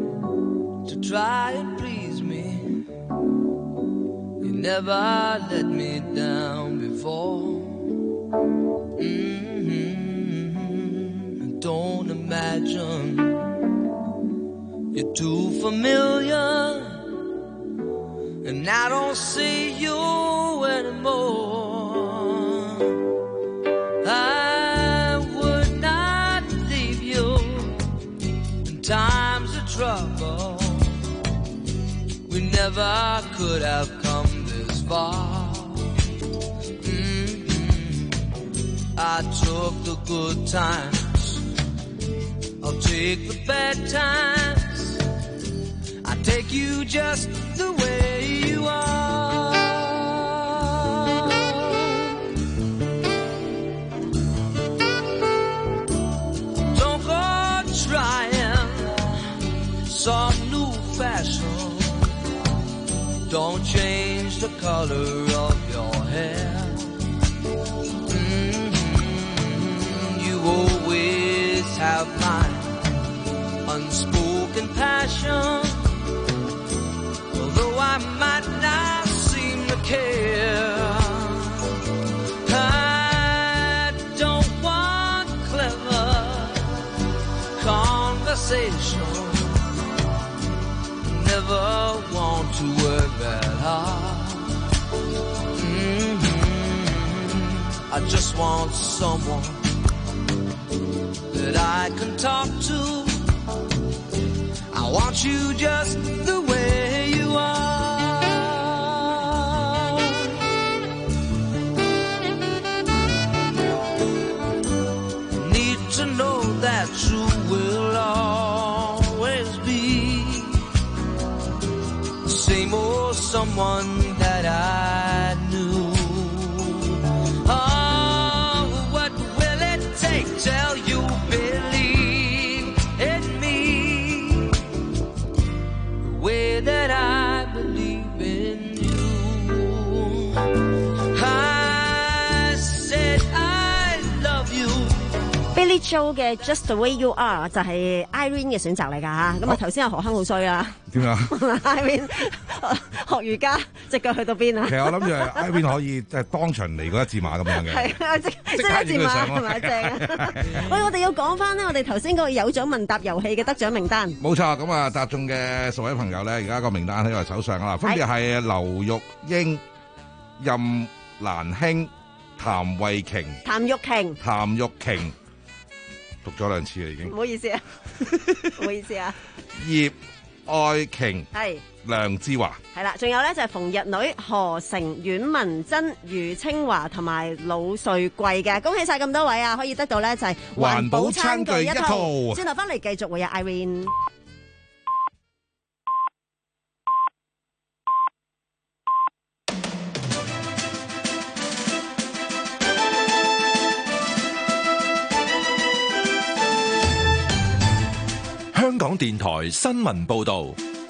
to try and please me. You never let me down before. Mm-hmm. Don't imagine you're too familiar, and I don't see you anymore. I would not leave you in times of trouble. We never could have come this far. Mm-hmm. I took the good times, I'll take the bad times. I take you just the way you are. Don't go trying some new fashion. Don't change the color of your hair. Mm-hmm. You always have my unspoken passion. Although I might not seem to care, I don't want clever conversation. Never want to work that hard. Mm-hmm. I just want someone that I can talk to. I want you just the way you are. Need to know that you will always be the same old someone that I knew. Oh, what will it take till you believe in me the way that I believe in you? I said I love you. Billy Joel 嘅 Just the Way You Are 就係 Irene 嘅選擇嚟㗎嚇，咁啊頭先阿何亨好衰啊， 點啊 ？Irene 學瑜伽隻腳去到邊啊？ 其實我諗住 Irene 可以即係當場嚟嗰一字馬咁樣嘅， 係啊，即即一字馬係咪正啊？喂，我哋要講翻咧，我哋頭先嗰個有獎問答遊戲嘅得獎名單。 冇錯，咁啊答中嘅十位朋友咧，而家個名單喺我手上啦，分別係劉玉英、任蘭卿、 譚慧瓊、 譚玉瓊、 譚玉瓊，讀咗兩次啦已經。 唔好意思啊，唔好意思啊。 葉愛瓊、 係梁志華， 係啦，仲有咧就係馮日女、何成、阮文珍、余清華同埋魯瑞貴嘅，恭喜晒咁多位啊！可以得到咧就係環保餐具一套。轉頭翻嚟繼續會有 Irene。 香港電台新聞報導，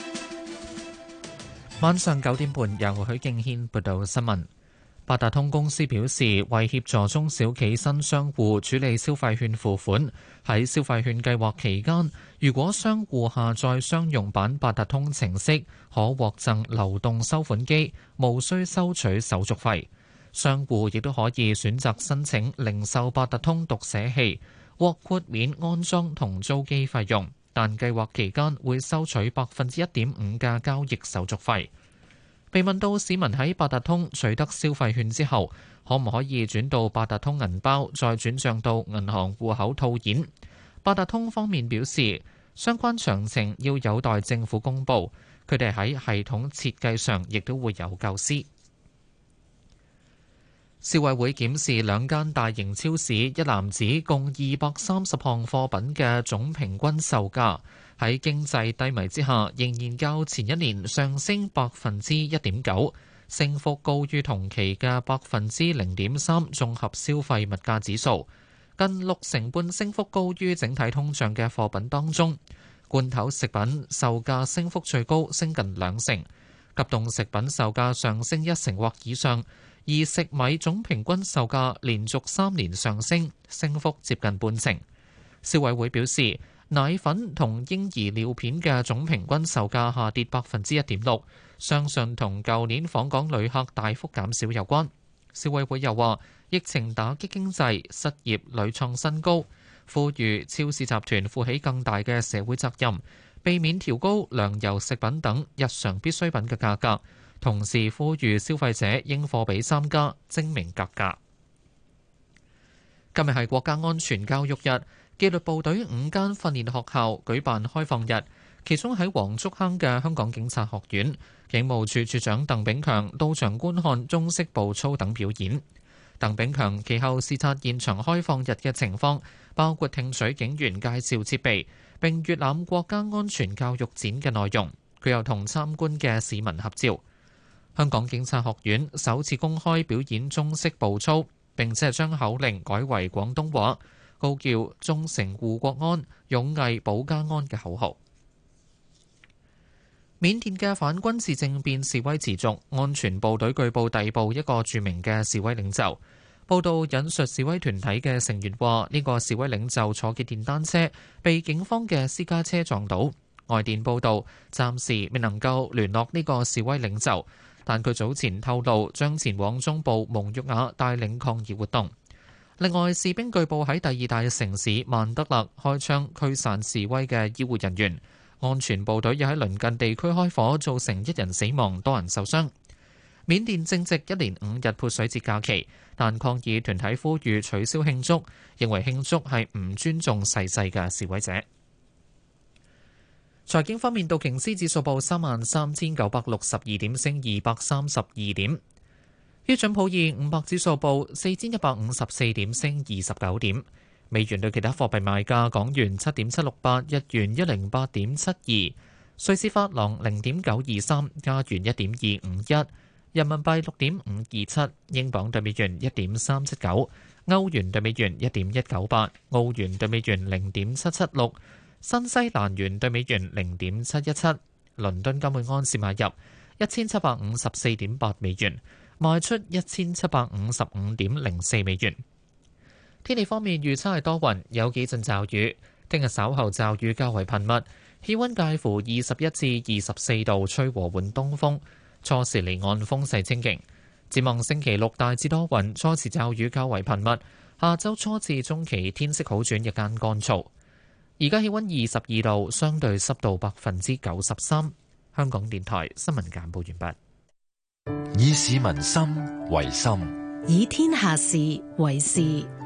晚上九點半由許敬軒報道新聞。八達通公司表示，為協助中小企新商戶處理消費券付款，喺消費券計劃期間，如果商戶下載商用版八達通程式，可獲贈流動收款機，無需收取手續費。商戶亦都可以選擇申請零售八達通讀寫器，獲豁免安裝同租機費用。但計劃期間會收取百分之一點五嘅交易手續費。被問到市民喺八達通取得消費券之後，可唔可以轉到八達通銀包，再轉帳到銀行戶口套現？八達通方面表示，相關詳情要有待政府公佈，佢哋喺系統設計上亦都會有構思。消委會檢視兩間大型超市一籃子共二百三十項貨品嘅總平均售價，喺經濟低迷之下，仍然較前一年上升百分之一點九，升幅高於同期嘅百分之零點三綜合消費物價指數，近六成半升幅高於整體通脹嘅貨品當中，罐頭食品售價升幅最高，升近兩成，急凍食品售價上升一成或以上。而食米總平均售價連續三年上升，升幅接近半成。消委會表示，奶粉同嬰兒尿片嘅總平均售價下跌百分之一點六，相信同舊年訪港旅客大幅減少有關。消委會又話，疫情打擊經濟，失業屢創新高，呼籲超市集團負起更大嘅社會責任，避免調高糧油食品等日常必需品嘅價格。同時呼籲消費者應貨比三家，精明格價。今日係國家安全教育日，紀律部隊五間訓練學校舉辦開放日，其中喺黃竹坑嘅香港警察學院，警務處處長鄧炳強到場觀看中式步操等表演。鄧炳強其後視察現場開放日嘅情況，包括聽取警員介紹設備，並閱覽國家安全教育展嘅內容。佢又同參觀嘅市民合照。香港警察學院首次公開表演中式步操，並且將口令改為廣東話，高叫忠誠護國安、勇毅保家安嘅口號。緬甸嘅反軍事政變示威持續，安全部隊據報逮捕一個著名嘅示威領袖。報道引述示威團體嘅成員話，呢個示威領袖坐嘅電單車被警方嘅私家車撞倒。外電報道暫時未能夠聯絡呢個示威領袖，但佢早前透露將前往中部蒙沃瓦帶領抗議活動。另外，士兵據報喺第二大城市曼德勒開槍驅散示威嘅醫護人員。安全部隊又喺鄰近地區開火，造成一人死亡，多人受傷。緬甸正值一連五日潑水節假期，但抗議團體呼籲取消慶祝，認為慶祝係唔尊重逝世嘅示威者。財經方面，道瓊斯指數報三萬三千九百六十二點，升二百三十二點；標準普爾五百指數報四千一百五十四點，升二十九點。美元對其他貨幣賣價：港元七點七六八，日元一零八點七二，瑞士法郎零點九二三，加元一點二五一，人民幣六點五二七，英鎊對美元一點三七九，歐元對美元一點一九八，澳元對美元零點七七六。新西蘭元對美元零點七一七，倫敦金每安士買入一千七百五十四點八美元，賣出一千七百五十五點零四美元。天氣方面，預測係多雲，有幾陣驟雨。聽日稍後驟雨較為頻密，氣溫介乎二十一至二十四度，吹和緩東風，初時離岸風勢清勁。展望星期六大致多雲，初時驟雨較為頻密，下周初至中期天色好轉，日間乾燥。而家氣溫二十二度，相對濕度百分之九十三。香港電台新聞簡報完畢。 以市民心為心， 以天下事為事。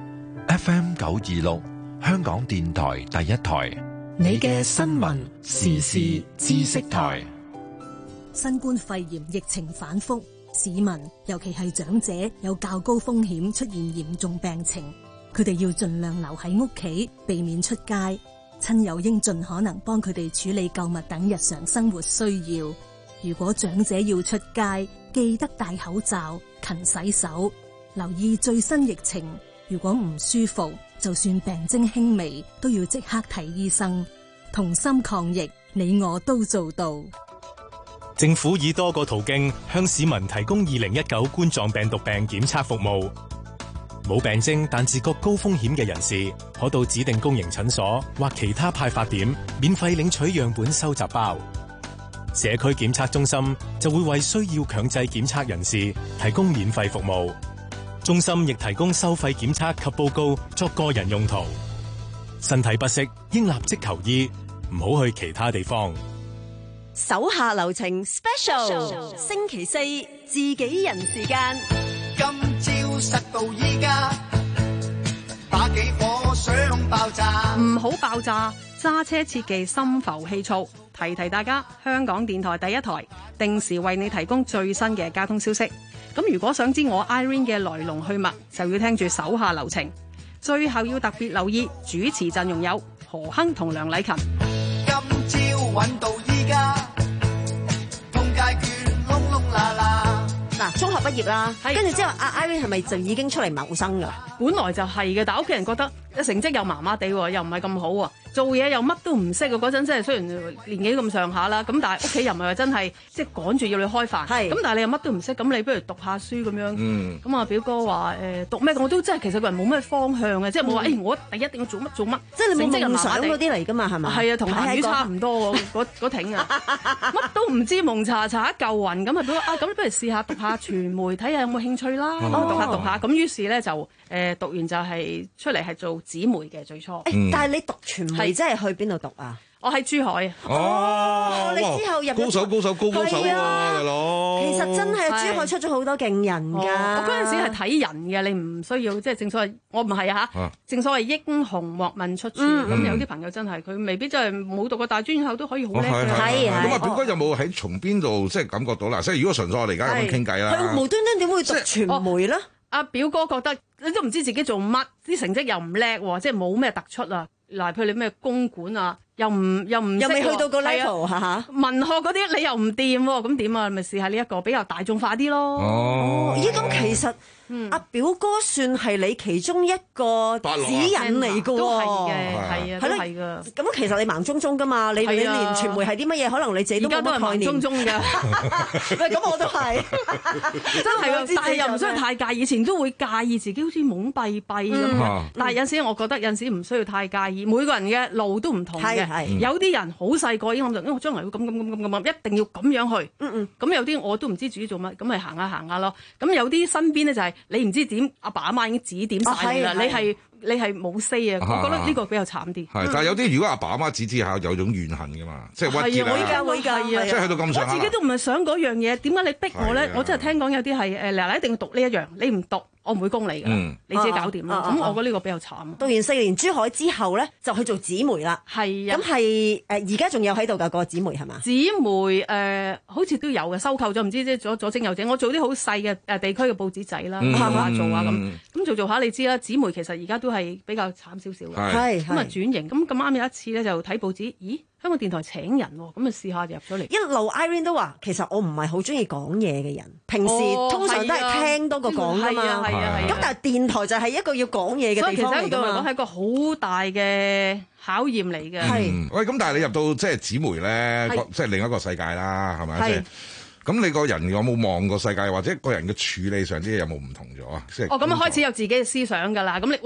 F M 九二六，香港電台第一台， 你嘅新聞時事知識台。 新冠肺炎疫情反覆，市民尤其係長者有較高風險出現嚴重病情，佢哋要盡量留喺屋企，避免出街。親友應盡可能幫佢哋處理購物等日常生活需要。如果長者要出街，記得戴口罩、勤洗手，留意最新疫情。如果唔舒服，就算病徵輕微，都要即刻睇醫生。同心抗疫，你我都做到。 政府以多個途徑向市民提供二零一九冠狀病毒病檢測服務。冇病徵但自覺高風險嘅人士，可到指定公營診所或其他派發點免費領取樣本收集包。社區檢測中心就會為需要強制檢測人士提供免費服務。中心亦提供收費檢測及報告作個人用途。身體不適應立即求醫，唔好去其他地方。 手下留情 special， 星期四自己人時間。 今朝實到依家，把幾火想爆炸。 唔好爆炸，揸車切忌心浮氣躁。提提大家，香港電台第一台定時為你提供最新嘅交通消息。咁如果想知我 Irene 嘅來龍去脈，就要聽住手下留情。最後要特別留意主持陣容有何亨同梁禮勤。 今朝揾到依家，通街券窿窿罅罅。 嗱，中學畢業啦，跟住之後阿 Irene 係咪就已經出嚟謀生噶？ 本來就係嘅，但係屋企人覺得成績又麻麻地，又唔係咁好喎，做嘢又乜都唔識喎。嗰陣即係雖然年紀咁上下啦，咁但係屋企人唔係話真係即係趕住要你開飯，咁但係你又乜都唔識，咁你不如讀下書咁樣。咁、嗯、啊表哥話誒讀咩？我都真係其實個人冇咩方向嘅，即係冇話誒我第一定要做乜做乜， 即係你冇夢想嗰啲嚟㗎嘛係咪？ 係啊，同鹹魚差唔多喎，嗰嗰挺啊，乜都唔知，蒙查查一嚿雲咁啊表哥啊，咁不如試下讀下傳媒，睇下有冇興趣啦。咁、哦、讀下讀下，咁於是咧就誒、呃、讀完就係出嚟係做紙媒嘅最初。 嗯、但係你讀傳媒即係去邊度讀啊？ 我喺珠海。 哦， 你之後入高手高手高高手啊，大佬！ 其實真係珠海出咗好多勁人㗎。 我嗰陣時係睇人嘅，你唔需要即係正所謂，我唔係啊嚇。正所謂英雄莫問出處，咁有啲朋友真係佢未必真係冇讀過大專後都可以好叻嘅。 係啊。 咁啊，表哥有冇喺從邊度即係感覺到啦？即係如果純粹我哋而家咁樣傾偈啦， 佢無端端點會讀傳媒咧？ 阿表哥覺得你都唔知自己做乜，啲成績又唔叻喎，即係冇咩突出啊。嗱，譬如你咩公館啊，又唔又唔又未去到個 level 嚇嚇， 文學嗰啲你又唔掂喎，咁點啊？咪試下呢一個比較大眾化啲咯。 哦，咦，咁其實阿表哥算係你其中一個指引嚟㗎喎， 都係嘅，係啊，都係㗎。 咁其實你盲中中㗎嘛，你你連傳媒係啲乜嘢，可能你自己都冇乜概念。 中中㗎， 喂，咁我都係， 真係㗎，但係又唔需要太介意。以前都會介意自己好似懵閉閉咁，但係有陣時我覺得有陣時唔需要太介意。每個人嘅路都唔同嘅，有啲人好細個已經諗住，因為我將來要咁咁咁咁咁，一定要咁樣去。嗯嗯。咁有啲我都唔知自己做乜，咁咪行下行下咯。咁有啲身邊咧就係你唔知點，阿爸阿媽已經指點晒你啦，你係你係冇 say 啊。我覺得呢個比較慘啲。係， 但係有啲如果阿爸阿媽指指下，有種怨恨㗎嘛，即係鬱結啊。 會㗎會㗎， 即係去到咁上下。 我自己都唔係想嗰樣嘢，點解你逼我咧？我真係聽講有啲係誒嗱，你一定要讀呢一樣，你唔讀。我唔會供你㗎，嗯、你自己搞掂啦。咁、啊啊、我覺得呢個比較慘。 讀完四年珠海之後咧，就去做紙媒啦。 係啊， 咁係誒，而家仲有喺度㗎個紙媒係嘛？ 紙媒誒、呃，好似都有嘅，收購咗，唔知即係左左整右整。我做啲好細嘅誒地區嘅報紙仔啦，做下、嗯、做下咁。咁做做下，你知啦，紙媒其實而家都係比較慘少少嘅。係咁啊轉型。咁咁啱有一次咧，就睇報紙，咦？香港電台請人喎，咁啊試下入咗嚟。一路 Irene 都話，其實我唔係好中意講嘢嘅人，平時通常都係聽多過講㗎嘛。係啊係啊係啊。咁但係電台就係一個要講嘢嘅地方嚟㗎嘛。所以其實對我嚟講係一個好大嘅考驗嚟嘅。係。喂， 咁但係你入到即係紙媒咧，即係另一個世界啦，係咪？係。咁你個人有冇望過世界，或者個人嘅處理上啲嘢有冇唔同咗啊？即係。 哦，咁啊開始有自己嘅思想㗎啦。咁你話。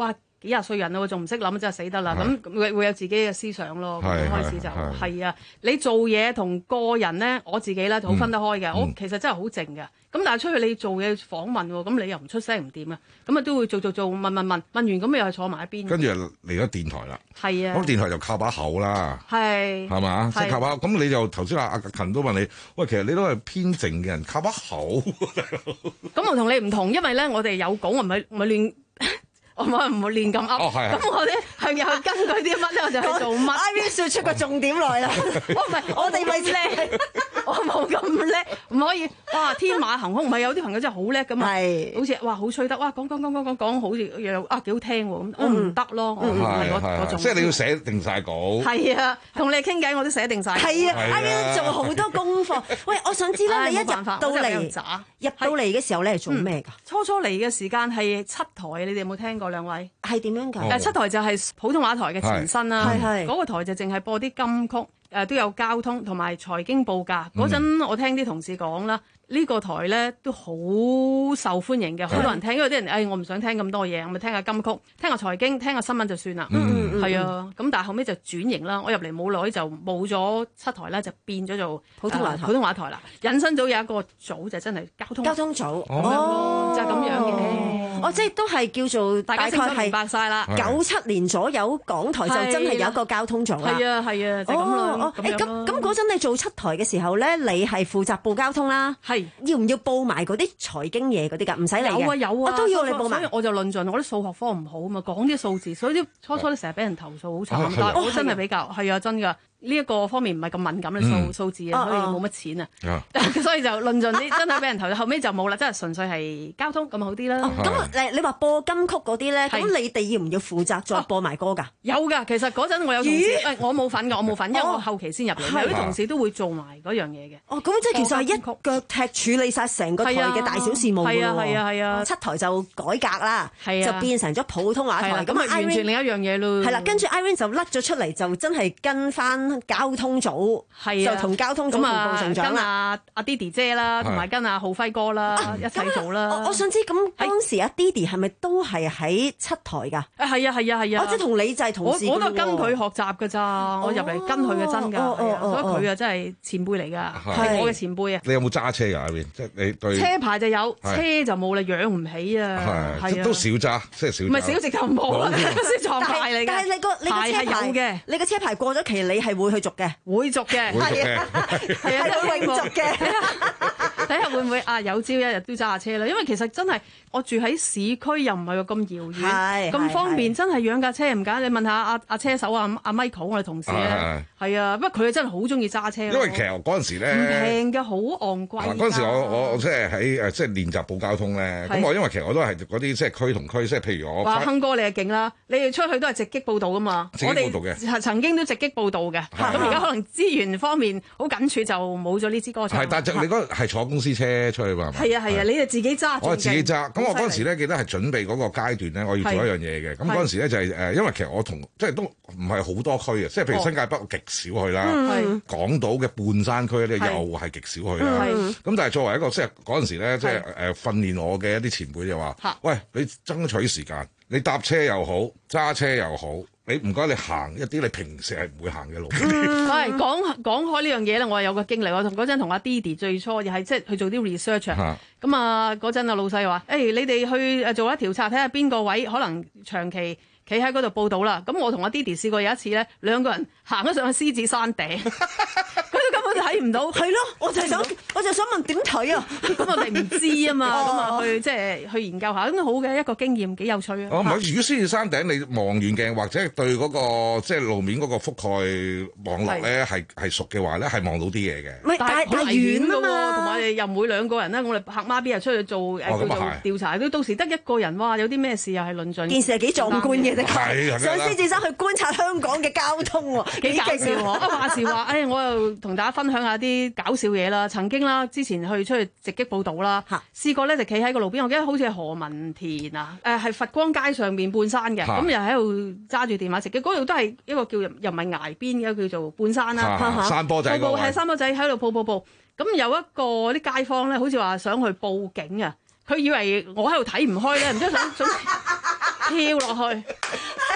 幾廿歲人啦，我仲唔識諗，真係死得啦。咁會會有自己嘅思想咯。咁開始就係啊，你做嘢同個人咧，我自己咧就好分得開嘅。我其實真係好靜嘅。咁但係出去你做嘢訪問喎，咁你又唔出聲唔掂啊？咁啊都會做做做問問問問完，咁又係坐埋一邊。 跟住嚟咗電台啦。 係啊。 咁電台就靠把口啦。 係。 係嘛？即係靠把口。咁你就頭先阿阿勤都問你，喂，其實你都係偏靜嘅人，靠把口。 咁我同你唔同，因為咧我哋有稿，我唔係唔係亂。我冇唔會亂咁噏，咁我咧係又根據啲乜咧，我就去做乜。 Irene 笑出個重點來啦， 我唔係我哋咪叻，我冇咁叻，唔可以哇天馬行空。唔係有啲朋友真係好叻咁啊，好似哇好吹得，哇講講講講講講好似又啊幾好聽喎，咁我唔得咯，我唔係嗰嗰種。 即係你要寫定晒稿。 係啊，同你傾偈我都寫定晒。 係啊 ，Irene 做好多功課。喂，我想知咧，你一入到嚟入到嚟嘅時候咧係做咩㗎？ 初初嚟嘅時間係七台，你哋有冇聽過？兩位係點樣㗎？ 誒、哦、七台就係普通話台嘅前身啦， 係嗰個台就淨係播啲金曲，誒、呃、都有交通同埋財經報價。嗰陣、嗯、我聽啲同事講啦，呢、呢個台咧都好受歡迎嘅，好多人聽。因為啲人誒、哎、我唔想聽咁多嘢，我咪聽下金曲，聽下財經，聽下新聞就算啦。嗯嗯，係啊。咁但係後尾就轉型啦，我入嚟冇耐就冇咗七台咧，就變咗做普通話台、呃、普通話台啦。 引申組有一個組就真係交通交通組， 哦，就係咁樣嘅。 哦，即係都係叫做大概係明白晒啦。 九七年左右，港台就真係有一個交通組啦。 係啊係啊，就咁咯。 誒咁咁嗰陣你做七台嘅時候咧，你係負責報交通啦。係要唔要報埋嗰啲財經嘢嗰啲㗎？唔使理嘅。 有啊有啊， 都要你報埋。 所以我就論盡，我啲數學科唔好啊嘛，講啲數字，所以啲初初都成日俾人投訴，好慘。但係我真係比較係啊真㗎。呢一個方面唔係咁敏感嘅數數字啊，所以冇乜錢啊，所以就論盡啲真係俾人投訴，後尾就冇啦，真係純粹係交通咁好啲啦。 咁誒，你話播金曲嗰啲咧，咁你哋要唔要負責再播埋歌㗎？ 有㗎，其實嗰陣我有同事，誒我冇份㗎，我冇份，因為我後期先入嚟，有啲同事都會做埋嗰樣嘢嘅。 哦，咁即係其實係一腳踢處理晒成個台嘅大小事務㗎喎。 係啊係啊係啊， 七台就改革啦，就變成咗普通話台， 咁啊完全另一樣嘢咯。 係啦，跟住 Irene 就甩咗出嚟，就真係跟翻交通組， 係啊， 就同交通組同步成長啦。 跟阿阿 Didi 姐啦，同埋跟阿浩輝哥啦，一齊做啦。 我我想知咁當時阿 Didi 係咪都係喺七台㗎？ 誒係啊係啊係啊！ 我即係同你就係同事。 我都係跟佢學習㗎咋，我入嚟跟佢嘅真㗎，所以佢啊真係前輩嚟㗎，係我嘅前輩啊。 你有冇揸車㗎阿 Irene？即係你對車牌就有，車就冇啦，養唔起啊。係啊， 都少揸，即係少。 唔係少直頭冇啊，私藏牌嚟嘅。 但係你個你個車牌嘅，你個車牌過咗期，你係會去續嘅。 會續嘅， 係啊，係啊，會永續嘅。 睇下會唔會啊？有朝一日都揸下車啦。因為其實真係我住喺市區，又唔係話咁遙遠，咁方便，真係養架車唔緊。你問下阿阿車手啊，阿 Michael 我哋同事咧，係啊，不過佢真係好中意揸車。 因為其實嗰陣時咧， 唔平嘅，好昂貴。 嗰陣時我我即係喺誒即係練習報交通咧。咁我因為其實我都係嗰啲即係區同區，即係譬如我。 哇，亨哥你係勁啦！你哋出去都係直擊報導噶嘛？ 直擊報導嘅， 我哋曾經都直擊報導嘅。咁而家可能資源方面好緊絀，就冇咗呢支歌唱。 係，但係你嗰係坐公司車出去嘛？ 係啊係啊，你哋自己揸。 我自己揸。咁我嗰陣時咧記得係準備嗰個階段咧，我要做一樣嘢嘅。咁嗰陣時咧就係誒，因為其實我同即係都唔係好多區嘅，即係譬如新界北我極少去啦，港島嘅半山區咧又係極少去啦。咁但係作為一個即係嗰陣時咧，即係誒訓練我嘅一啲前輩就話：喂，你爭取時間，你搭車又好，揸車又好。你唔該，你行一啲你平時係唔會行嘅路。 係講講開呢樣嘢咧，我係有個經歷。我同嗰陣同阿 Didi 最初又係即係去做啲 research 啊。咁啊嗰陣啊老細話：誒、hey, 你哋去誒做一調查，睇下邊個位可能長期企喺嗰度報到啦。咁我同阿 Didi 試過有一次咧，兩個人行咗上去獅子山頂。根本就睇唔到， 係咯，我就想，我就想問點睇啊？ 咁我哋唔知啊嘛，咁啊去即係去研究下，咁好嘅一個經驗，幾有趣啊！ 哦，唔係，如果獅子山頂你望遠鏡或者對嗰個即係路面嗰個覆蓋網絡咧係係熟嘅話咧，係望到啲嘢嘅。 唔係，但係好遠啊嘛， 同埋又唔會兩個人咧，我哋拍孖邊又出去做誒叫做調查，佢到時得一個人，哇！有啲咩事又係論盡。 件事係幾壯觀嘅啫，上獅子山去觀察香港嘅交通喎， 幾搞笑喎！啊話時話，誒我又同大家分享下啲搞笑嘢啦。曾經啦，之前去出去直擊報導啦，試過咧就企喺個路邊，我記得好似係何文田啊，誒係佛光街上面半山嘅，咁又喺度揸住電話直擊，嗰度都係一個叫又唔係崖邊嘅，叫做半山啦， 山坡仔， 係山坡仔喺度報報報。咁有一個啲街坊咧，好似話想去報警啊，佢以為我喺度睇唔開咧，唔知想想跳落去。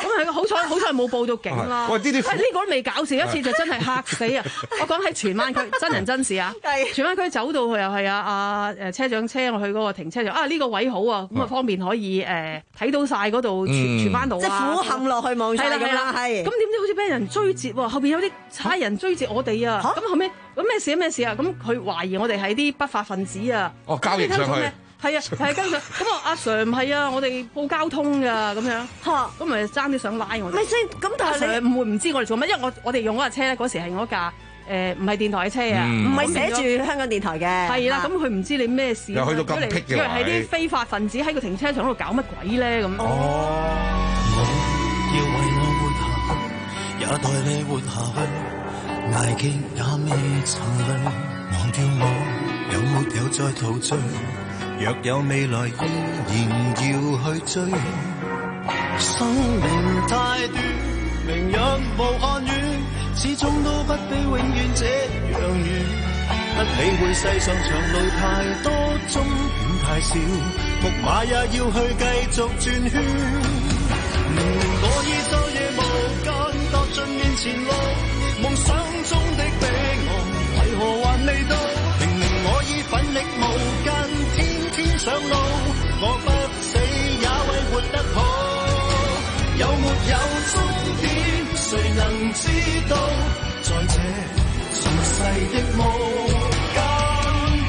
咁係好彩，好彩冇報到警啦。 喂，呢啲呢個都未搞笑，一次就真係嚇死啊！我講喺荃灣區真人真事啊，荃灣區走到去又係啊啊誒車長車我去嗰個停車場啊，呢個位好啊，咁啊方便可以誒睇到晒嗰度荃荃灣道啊， 即係俯瞰落去望晒咁啦，係。 咁點知好似俾人追截喎？後邊有啲差人追截我哋啊！咁後尾咁咩事啊？咩事啊？咁佢懷疑我哋係啲不法分子啊！ 哦，交易上去。 係啊，係跟住咁啊，阿 Sir 唔係啊，我哋報交通㗎咁樣，咁咪爭啲想拉我哋。 咪先咁，但係你唔會唔知我哋做乜？因為我我哋用嗰架車咧，嗰時係我架誒唔係電台嘅車啊， 唔係寫住香港電台嘅。 係啦，咁佢唔知你咩事， 又去到咁僻嘅位， 以為係啲非法分子喺個停車場度搞乜鬼咧咁。 哦，要為我活下去，也代你活下去，捱極也未曾累，忘掉我有沒有再陶醉。若有未來依然要去追，生命太短，明日無限遠，始終都不比永遠這樣遠。不理會世上長路太多，終點太少，木馬也要去繼續轉圈。明明我已晝夜無間踏盡面前路，夢想中的彼岸為何還未到？明明我已奮力無間。天上路，我不死也為活得好。有沒有終點，誰能知道？在這俗世的無間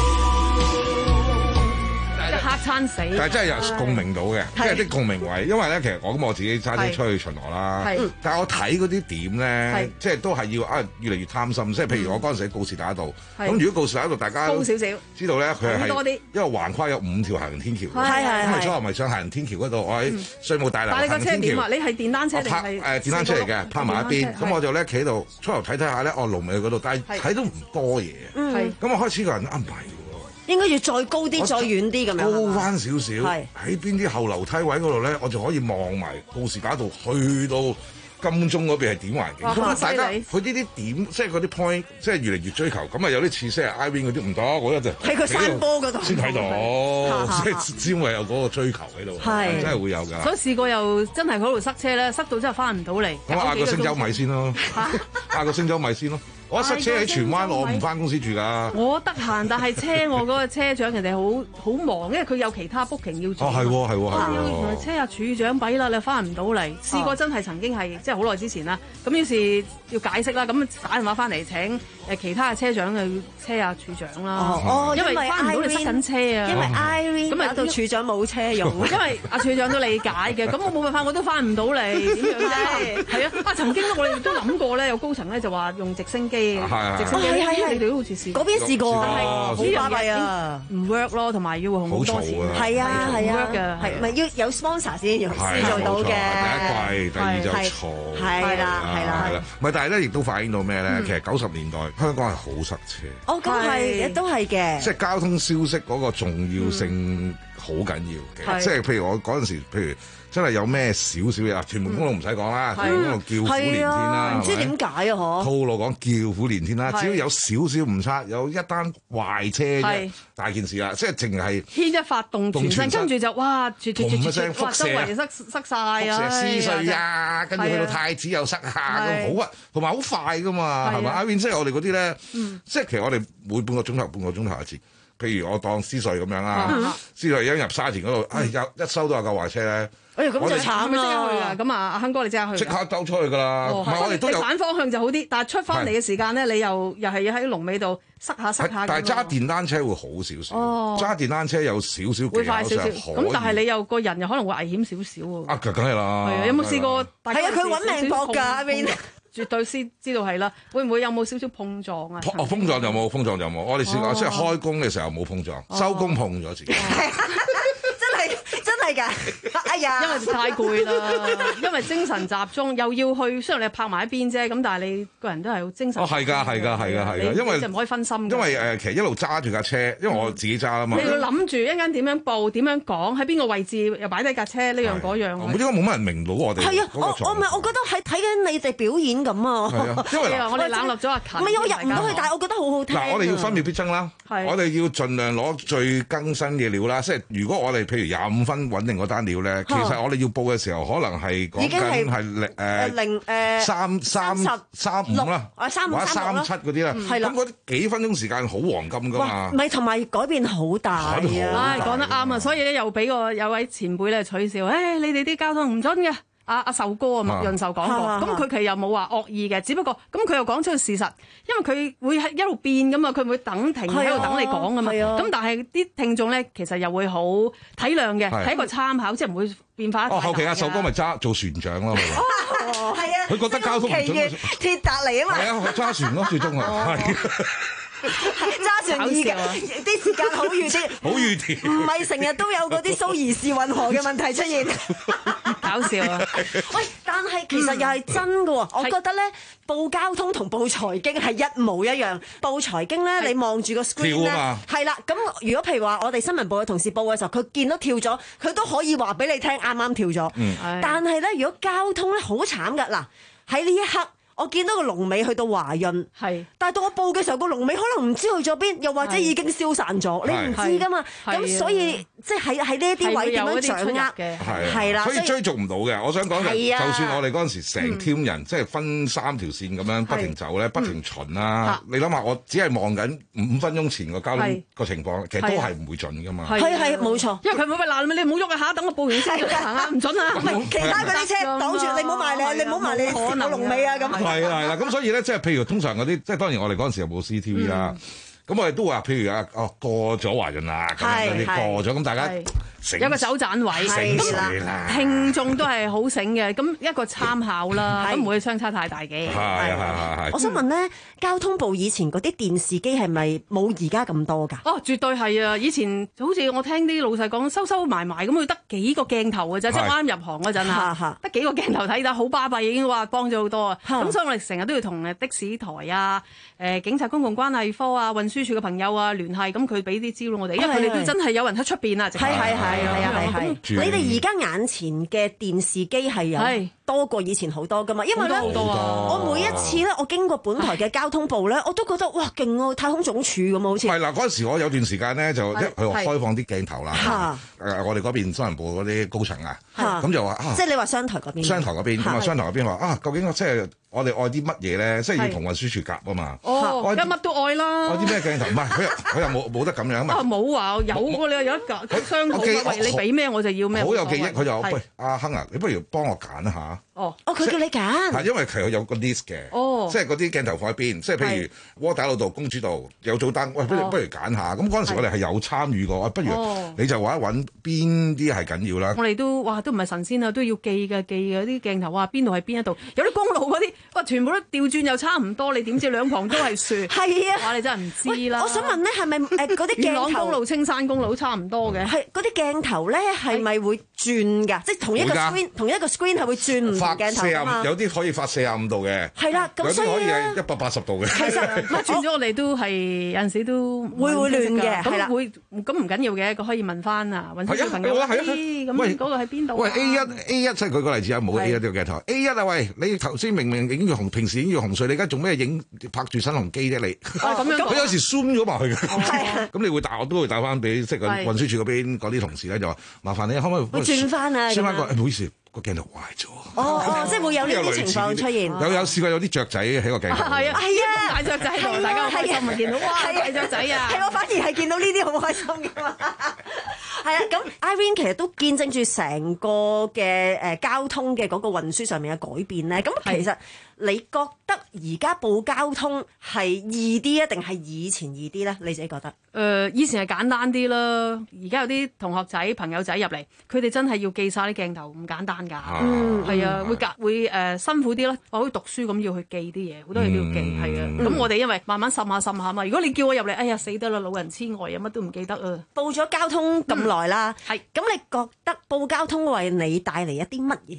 道， 即係嚇親死。 但係真係有共鳴到嘅，即係啲共鳴位。因為咧，其實我咁我自己揸車出去巡邏啦，但係我睇嗰啲點咧，即係都係要啊越嚟越貪心。即係譬如我嗰陣時喺告士打道，咁如果告士打道大家高少少， 知道咧佢係多啲， 因為橫跨有五條行人天橋， 係係係。 初頭咪上行人天橋嗰度，我喺稅務大樓行人天橋。 但係你個車點啊？你係電單車定係？ 誒電單車嚟嘅，泊埋一邊。咁我就咧企喺度，初頭睇睇下咧，哦龍尾嗰度，但係睇到唔多嘢。咁我開始個人啊唔係喎， 應該要再高啲、再遠啲咁樣。 高翻少少，喺邊啲後樓梯位嗰度咧，我就可以望埋告士打道去到金鐘嗰邊係點環境。咁啊，大家佢呢啲點，即係嗰啲 point，即係越嚟越追求。咁啊，有啲似即係 Irene 嗰啲唔多，我一就喺個山坡嗰度先睇到，即係先會有嗰個追求喺度，真係會有㗎。 所以試過又真係嗰度塞車咧，塞到真係翻唔到嚟。 咁嗌個星洲米先咯，嗌個星洲米先咯。我塞車喺荃灣，我唔翻公司住㗎。 我得閒，但係車我嗰個車長人哋好好忙，因為佢有其他 booking 要做。 哦，係喎，係喎，係喎。 原來車下處長弊啦，你翻唔到嚟。試過真係曾經係即係好耐之前啦。咁於是要解釋啦，咁打電話翻嚟請誒其他嘅車長去車下處長啦。 哦， 因為翻唔到你塞緊車啊。 因為 Irene 咁啊，到處長冇車用。 因為阿處長都理解嘅，咁我冇辦法，我都翻唔到嚟，點樣啫？係啊，啊曾經我哋都諗過咧，有高層咧就話用直升機。直升機，你哋都好似試過， 嗰邊試過啊， 好巴閉啊，唔 work 咯，同埋要好多錢， 係啊係啊，係咪要有 sponsor 先先做到嘅？ 第一貴，第二就嘈， 係啦係啦係啦， 唔係，但係咧亦都反映到咩咧？其實九十年代香港係好塞車， 哦咁係都係嘅， 即係交通消息嗰個重要性好緊要嘅，即係譬如我嗰陣時，譬如。真係有咩少少嘢啊！屯門公路唔使講啦，屯門公路叫苦連天啦， 唔知點解啊？嗬， 套路講叫苦連天啦，只要有少少誤差，有一單壞車啫，大件事啦，即係淨係牽一發動全身，跟住就哇，啜啜啜啜，哇，周圍塞塞晒啊！ 撕碎啊，跟住去到太子又塞下咁好啊，同埋好快噶嘛，係咪？Irene即係我哋嗰啲咧，即係其實我哋每半個鐘頭半個鐘頭一次。譬如我當獅隧咁樣啦，獅隧一入沙田嗰度，唉有一收到有架壞車咧， 哎呀咁就慘啦！咁啊，阿亨哥你即刻去， 即刻兜出去㗎啦！唔係我哋都有反方向就好啲，但係出翻嚟嘅時間咧，你又又係要喺龍尾度塞下塞下。 但係揸電單車會好少少，揸電單車有少少會快少少。咁但係你又個人又可能會危險少少喎。 啊，梗係啦。 係啊，有冇試過？ 係啊，佢揾命搏㗎，Irene。 絕對先知道係啦，會唔會有冇少少碰撞啊？ 哦，碰撞就冇，碰撞就冇。我哋試過即係開工嘅時候冇碰撞，收工碰咗自己。 真係真係㗎！哎呀， 因為太攰啦，因為精神集中，又要去，雖然你拍埋一邊啫，咁但係你個人都係好精神。 哦，係㗎，係㗎，係㗎，係㗎，因為就唔可以分心。 因為誒，其實一路揸住架車，因為我自己揸啊嘛。 你要諗住一陣間點樣報，點樣講，喺邊個位置又擺低架車呢樣嗰樣。 冇，應該冇乜人明到我哋。 係啊，我我唔係，我覺得係睇緊你哋表演咁啊。 係啊，因為我哋冷落咗阿勤。 唔係，我入唔到去，但係我覺得好好聽。 嗱，我哋要分秒必爭啦。 我哋要盡量攞最更新嘅料啦。即係如果我哋譬如廿五分穩定嗰單料咧，其實我哋要報嘅時候，可能係講緊係零誒零誒三三三五啦， 啊三五或者三三七嗰啲啦。 係啦， 咁嗰啲幾分鐘時間好黃金㗎嘛。 唔係同埋改變好大啊！ 唉，講得啱啊！所以咧又俾個有位前輩咧取笑，誒你哋啲交通唔準嘅。阿阿壽哥啊，麥潤壽講過，咁佢其實又冇話惡意嘅，只不過咁佢又講出個事實，因為佢會係一路變噶嘛，佢唔會等停喺度等你講噶嘛，咁但係啲聽眾咧其實又會好體諒嘅，係一個參考，即係唔會變化得太大。 哦，後期阿壽哥咪揸做船長咯， 哦，係啊， 佢覺得交通唔準， 鐵達嚟啊嘛， 係啊，揸船咯，最終係。 揸船而家啲時間好預啲， 好預啲， 唔係成日都有嗰啲蘇伊士運河嘅問題出現， 搞笑啊！ 喂，但係其實又係真嘅喎，我覺得咧報交通同報財經係一模一樣。報財經咧，你望住個 screen 咧，係啦。咁如果譬如話我哋新聞部嘅同事報嘅時候，佢見到跳咗，佢都可以話俾你聽啱啱跳咗。嗯，但係咧，如果交通咧好慘㗎，嗱喺呢一刻。我見到個龍尾去到華潤，係，但係到我報嘅時候，個龍尾可能唔知去咗邊，又或者已經消散咗，你唔知噶嘛。咁所以即係喺喺呢一啲位點樣掌握嘅，係啦， 所以追逐唔到嘅。我想講就，就算我哋嗰陣時成 team 人，即係分三條線咁樣不停走咧，不停巡啦。你諗下，我只係望緊五分鐘前個交通個情況，其實都係唔會準噶嘛。 係係冇錯， 因為佢冇乜嗱，你唔好喐啊嚇，等我報完先行啊，唔準啊。 唔係其他嗰啲車擋住，你唔好埋嚟，你唔好埋嚟，可能龍尾啊咁。 係啦係啦，咁所以咧，即係譬如通常嗰啲，即係當然我哋嗰陣時有冇 C C T V 啦。咁我哋都話，譬如啊，哦過咗華潤啦，咁樣嗰啲過咗，咁大家有個走盞位，咁聽眾都係好醒嘅，咁一個參考啦，咁唔會相差太大嘅。 係係係係。 我想問咧，交通部以前嗰啲電視機係咪冇而家咁多㗎？ 哦，絕對係啊！以前好似我聽啲老細講，收收埋埋咁，佢得幾個鏡頭嘅啫，即係啱入行嗰陣啊，得幾個鏡頭睇得好巴閉，已經話幫咗好多啊！咁所以我哋成日都要同誒的士台啊、誒警察公共關係科啊、運輸署嘅朋友啊聯繫，咁佢俾啲資料我哋，因為佢哋都真係有人喺出邊啊！係係係。係啊係係，你哋而家眼前嘅電視機係有多過以前好多噶嘛？因為咧，我每一次咧，我經過本台嘅交通部咧，我都覺得哇勁喎，太空總署咁啊，好似。係嗱，嗰陣時我有段時間咧，就一佢開放啲鏡頭啦。誒，我哋嗰邊新聞部嗰啲高層啊，咁就話啊， 即係你話商台嗰邊。 商台嗰邊咁啊，商台嗰邊話啊，究竟即係我哋愛啲乜嘢咧？即係要同運輸署夾啊嘛。 哦，而家乜都愛啦。 愛啲咩鏡頭？唔係佢又佢又冇冇得咁樣啊嘛。 啊冇話有喎，你有一格商號啊，喂，你俾咩我就要咩。 好有記憶，佢就話喂阿亨啊，你不如幫我揀一下。 哦，哦，佢叫你揀。 係因為佢有個 list 嘅， 哦， 即係嗰啲鏡頭放喺邊，即係譬如窩打老道、公主道有早燈，喂，不如不如揀下。咁嗰陣時我哋係有參與過，不如你就話揾邊啲係緊要啦。 我哋都哇都唔係神仙啊，都要記嘅記嘅啲鏡頭啊，邊度係邊一度，有啲公路嗰啲哇全部都調轉又差唔多，你點知兩旁都係樹？ 係啊， 哇你真係唔知啦。 我想問咧，係咪誒嗰啲元朗公路、青山公路都差唔多嘅？ 係嗰啲鏡頭咧係咪會轉㗎？即係同一個 screen 同一個 screen 係會轉唔同鏡頭㗎嘛？ 有啲可以發四十五度嘅， 係啦，咁所以有啲可以係一百八十度嘅。 其實乜轉咗我哋都係有陣時都會會亂嘅，係啦。 咁會咁唔緊要嘅，佢可以問翻啊運輸署朋友。 係啊， 咁嗰個喺邊度？ 喂 A 一 A 一即係舉個例子啊，冇 A 一呢個鏡頭。A 一啊，喂，你頭先明明影住紅，平時影住紅隧，你而家做咩影拍住新鴻基啫？你咁樣佢有時 zoom 咗埋去嘅。咁你會打我都會打翻俾即係運輸署嗰邊嗰啲同事咧，就話麻煩你可唔可以會轉翻啊？ 轉翻個唔好意思。個鏡頭壞咗， 哦哦，即係會有呢啲情況出現。 有有試過有啲雀仔喺個鏡頭， 係啊係啊，大雀仔喺度，大家好開心咪見到哇大雀仔啊！ 係我反而係見到呢啲好開心㗎嘛。係啊，咁 Irene 其實都見證住成個嘅誒交通嘅嗰個運輸上面嘅改變咧。咁其實你覺得而家報交通係易啲啊，定係以前易啲咧？你自己覺得？ 誒，以前係簡單啲啦，而家有啲同學仔、朋友仔入嚟，佢哋真係要記晒啲鏡頭，唔簡單㗎。嗯，係啊，會夾會誒辛苦啲咯，好似讀書咁要去記啲嘢，好多嘢都要記，係啊。咁我哋因為慢慢滲下滲下嘛。如果你叫我入嚟，哎呀死得啦，老人痴呆啊，乜都唔記得啊。 報咗交通咁耐啦，係咁，你覺得報交通為你帶嚟一啲乜嘢咧？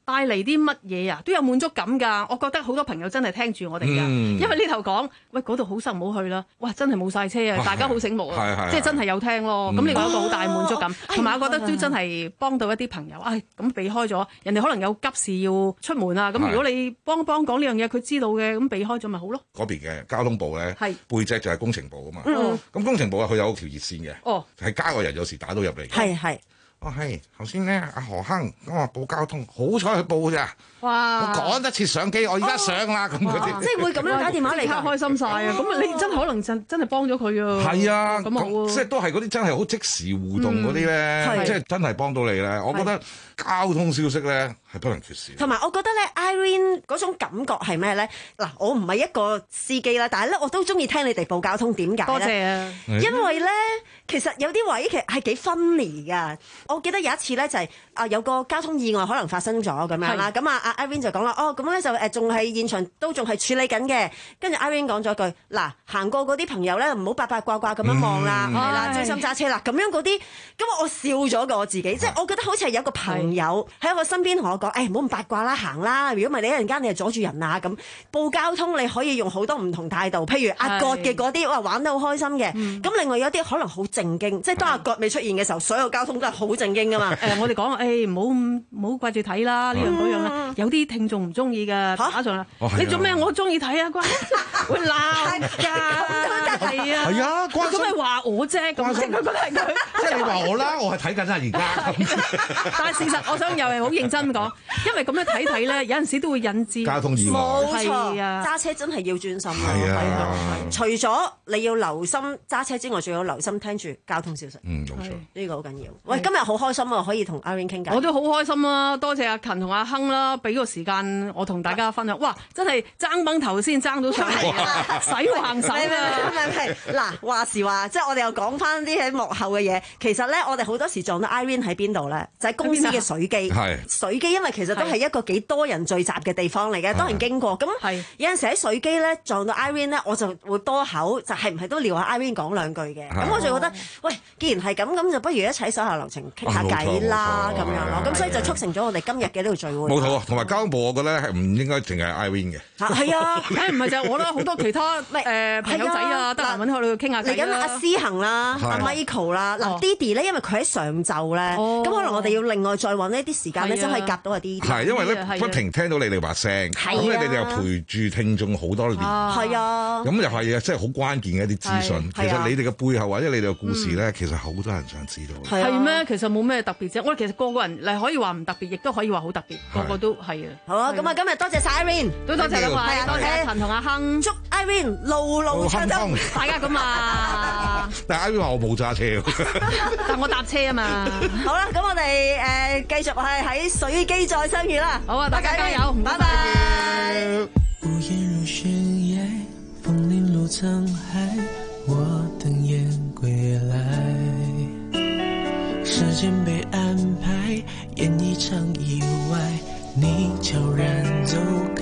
帶嚟啲乜嘢啊，都有滿足感㗎。我覺得好多朋友真係聽住我哋㗎， 嗯因為呢頭講，喂嗰度好塞唔好去啦，哇真係冇晒車啊，大家好醒目啊，即係真係有聽咯。咁、嗯、另外一個好大滿足感，同埋、哦、我覺得都真係幫到一啲朋友，唉、哎，咁避開咗，人哋可能有急事要出門啊，咁如果你幫幫講呢樣嘢，佢知道嘅，咁避開咗咪好咯。 嗰邊嘅交通部咧，背脊就係工程部啊嘛。咁、嗯、工程部啊，佢有條熱線嘅，係、哦、加個人有時打到入嚟嘅。 係係。 哦係，頭先咧阿何亨咁話報交通，好彩佢報咋。哇！我趕得切上機，我而家上啦咁嗰啲。 即係會咁樣打電話嚟， 開心晒啊！咁你真係可能真真係幫咗佢啊。 係啊， 咁好即係都係嗰啲真係好即時互動嗰啲咧，即係真係幫到你咧。我覺得交通消息咧係不能缺少。 同埋我覺得咧 ，Irene 嗰種感覺係咩咧？嗱，我唔係一個司機啦，但係咧我都中意聽你哋報交通，點解咧？ 多謝啊！ 因為咧，其實有啲位其實係幾分離㗎。我記得有一次咧就係啊有個交通意外可能發生咗咁樣啦，咁啊阿 Irene 就講啦，哦咁咧就誒仲係現場都仲係處理緊嘅，跟住 Irene 講咗句嗱，行過嗰啲朋友咧唔好八八卦卦咁樣望啦，係啦，專心揸車啦，咁樣嗰啲，咁我笑咗個我自己，即係我覺得好似係有個朋友喺我身邊同我講，誒唔好咁八卦啦，行啦，如果唔係你一陣間你係阻住人啊咁。報交通你可以用好多唔同態度，譬如阿葛嘅嗰啲，哇玩得好開心嘅，咁另外有啲可能好正經，即係當阿葛未出現嘅時候，所有交通都係好正經噶嘛。 誒我哋講誒唔好唔好掛住睇啦，呢樣嗰樣啦，有啲聽眾唔中意㗎，打上啦，你做咩？我中意睇啊，關會鬧㗎，係啊， 係啊，關咁咪話我啫，咁即係佢覺得係佢， 即係你話我啦，我係睇緊啊而家。 但係事實，我想又係好認真講，因為咁樣睇睇咧，有陣時都會引致交通意外。 冇錯， 啊， 揸車真係要專心。 係啊， 除咗你要留心揸車之外，仲要留心聽住交通消息。 嗯，冇錯， 呢個好緊要。喂，今日好開心啊，可以同 Irene 傾偈。 我都好開心啊，多謝阿勤同阿亨啦，俾個時間我同大家分享。哇，真係爭崩頭先爭到上嚟啊，使我行手啊！ 唔係唔係，嗱話時話，即係我哋又講翻啲喺幕後嘅嘢。其實咧，我哋好多時撞到 Irene 喺邊度咧，就係公司嘅水機。係水機，因為其實都係一個幾多人聚集嘅地方嚟嘅，當然經過。咁有陣時喺水機咧撞到 Irene 咧，我就會多口，就係唔係都撩下 Irene 講兩句嘅。咁我就覺得，喂，既然係咁，咁就不如一齊手下留情傾下偈啦，咁樣咯。咁所以就促成咗我哋今日嘅呢個聚會。 冇錯，同埋交通部，我覺得係唔應該淨係 Irene 嘅。 係啊， 誒唔係就係我啦，好多其他誒朋友仔啊，得閒揾佢哋傾下偈啦。嚟緊阿思恒啦，阿 Michael 啦，嗱 Didi 咧，因為佢喺上晝咧，咁可能我哋要另外再揾一啲時間咧，先可以夾到阿 Didi。 係因為咧不停聽到你哋把聲，咁你哋又陪住聽眾好多年， 係啊， 咁又係啊，即係好關鍵嘅一啲資訊。其實你哋嘅背後或者你哋嘅故事咧，其實好多人想知道。 係咩？其實冇咩特別啫。我哋其實個個人你可以話唔特別，亦都可以話好特別，個個都係啊。 好啊，咁啊，今日多謝晒 Irene， 都多謝兩位，多謝阿陳同阿亨， 祝 Irene 路路暢通， 大家咁啊！ 但係 Irene 話我冇揸車， 但我搭車啊嘛。 好啦，咁我哋誒繼續係喺水機再相遇啦。 好啊，大家加油，拜拜。 無言如懸崖，風鈴路滄海，我等雁歸來。時間被安排，演一場意外，你悄然走開。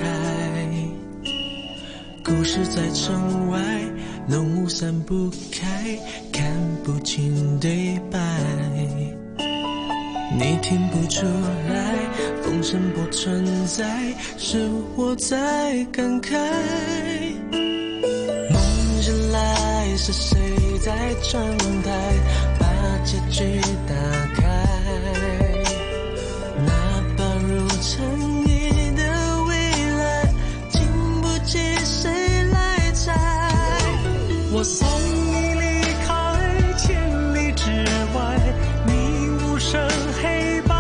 故事在城外，濃霧散不開，看不清對白。你聽不出來，風聲不存在，是我在感慨。夢醒來，是誰在窗台把結局打開？那把如塵埃的未來，經不起誰來摘。我送你離開千里之外，你無聲黑白，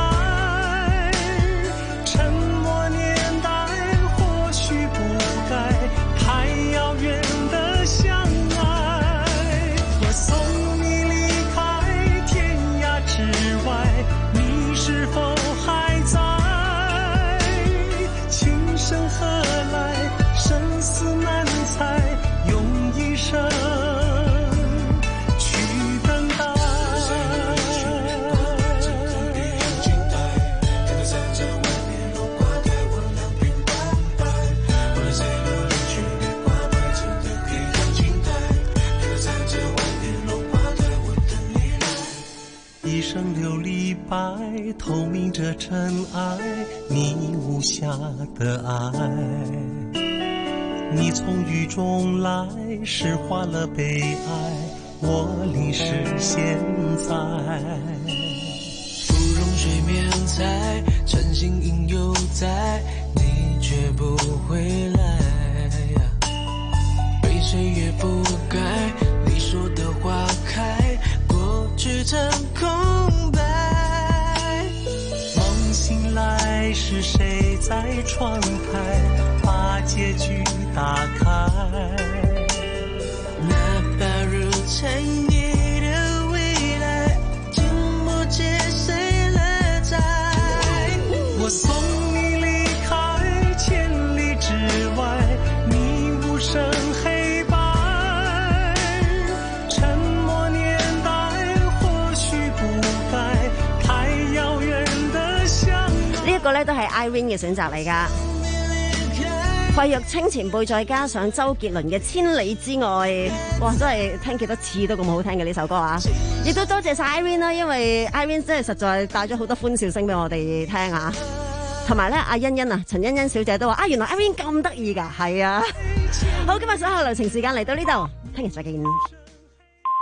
沉默年代或許不該太遙遠的相愛。我送你離開天涯之外，你是否還在？情深何來，生死難猜，用一生白，透明着尘埃，你无瑕的爱。你从雨中来，释化了悲哀，我淋湿现在。 芙蓉水面在，晨星影犹在，你却不回来。被岁月覆盖，你说的花开，过去成空白。 梦醒来，是谁在窗台把结局打开？ 那白如晨夜的未来，静默接谁来摘？ 我送你离开千里之外，你无声黑白。沉默年代或許不該，太遙遠的相愛。 呢一個咧都係 Irene 嘅選擇嚟㗎。費玉清前輩再加上周杰倫嘅《千里之外》，哇！真係聽幾多次都咁好聽嘅呢首歌啊！亦都多謝晒 Irene 啦，因為 Irene 真係實在帶咗好多歡笑聲俾我哋聽啊！同埋咧，阿欣欣啊，陳欣欣小姐都話啊，原來 Irene 咁得意㗎，係啊！好，今日稍後流程時間嚟到呢度，聽日再見。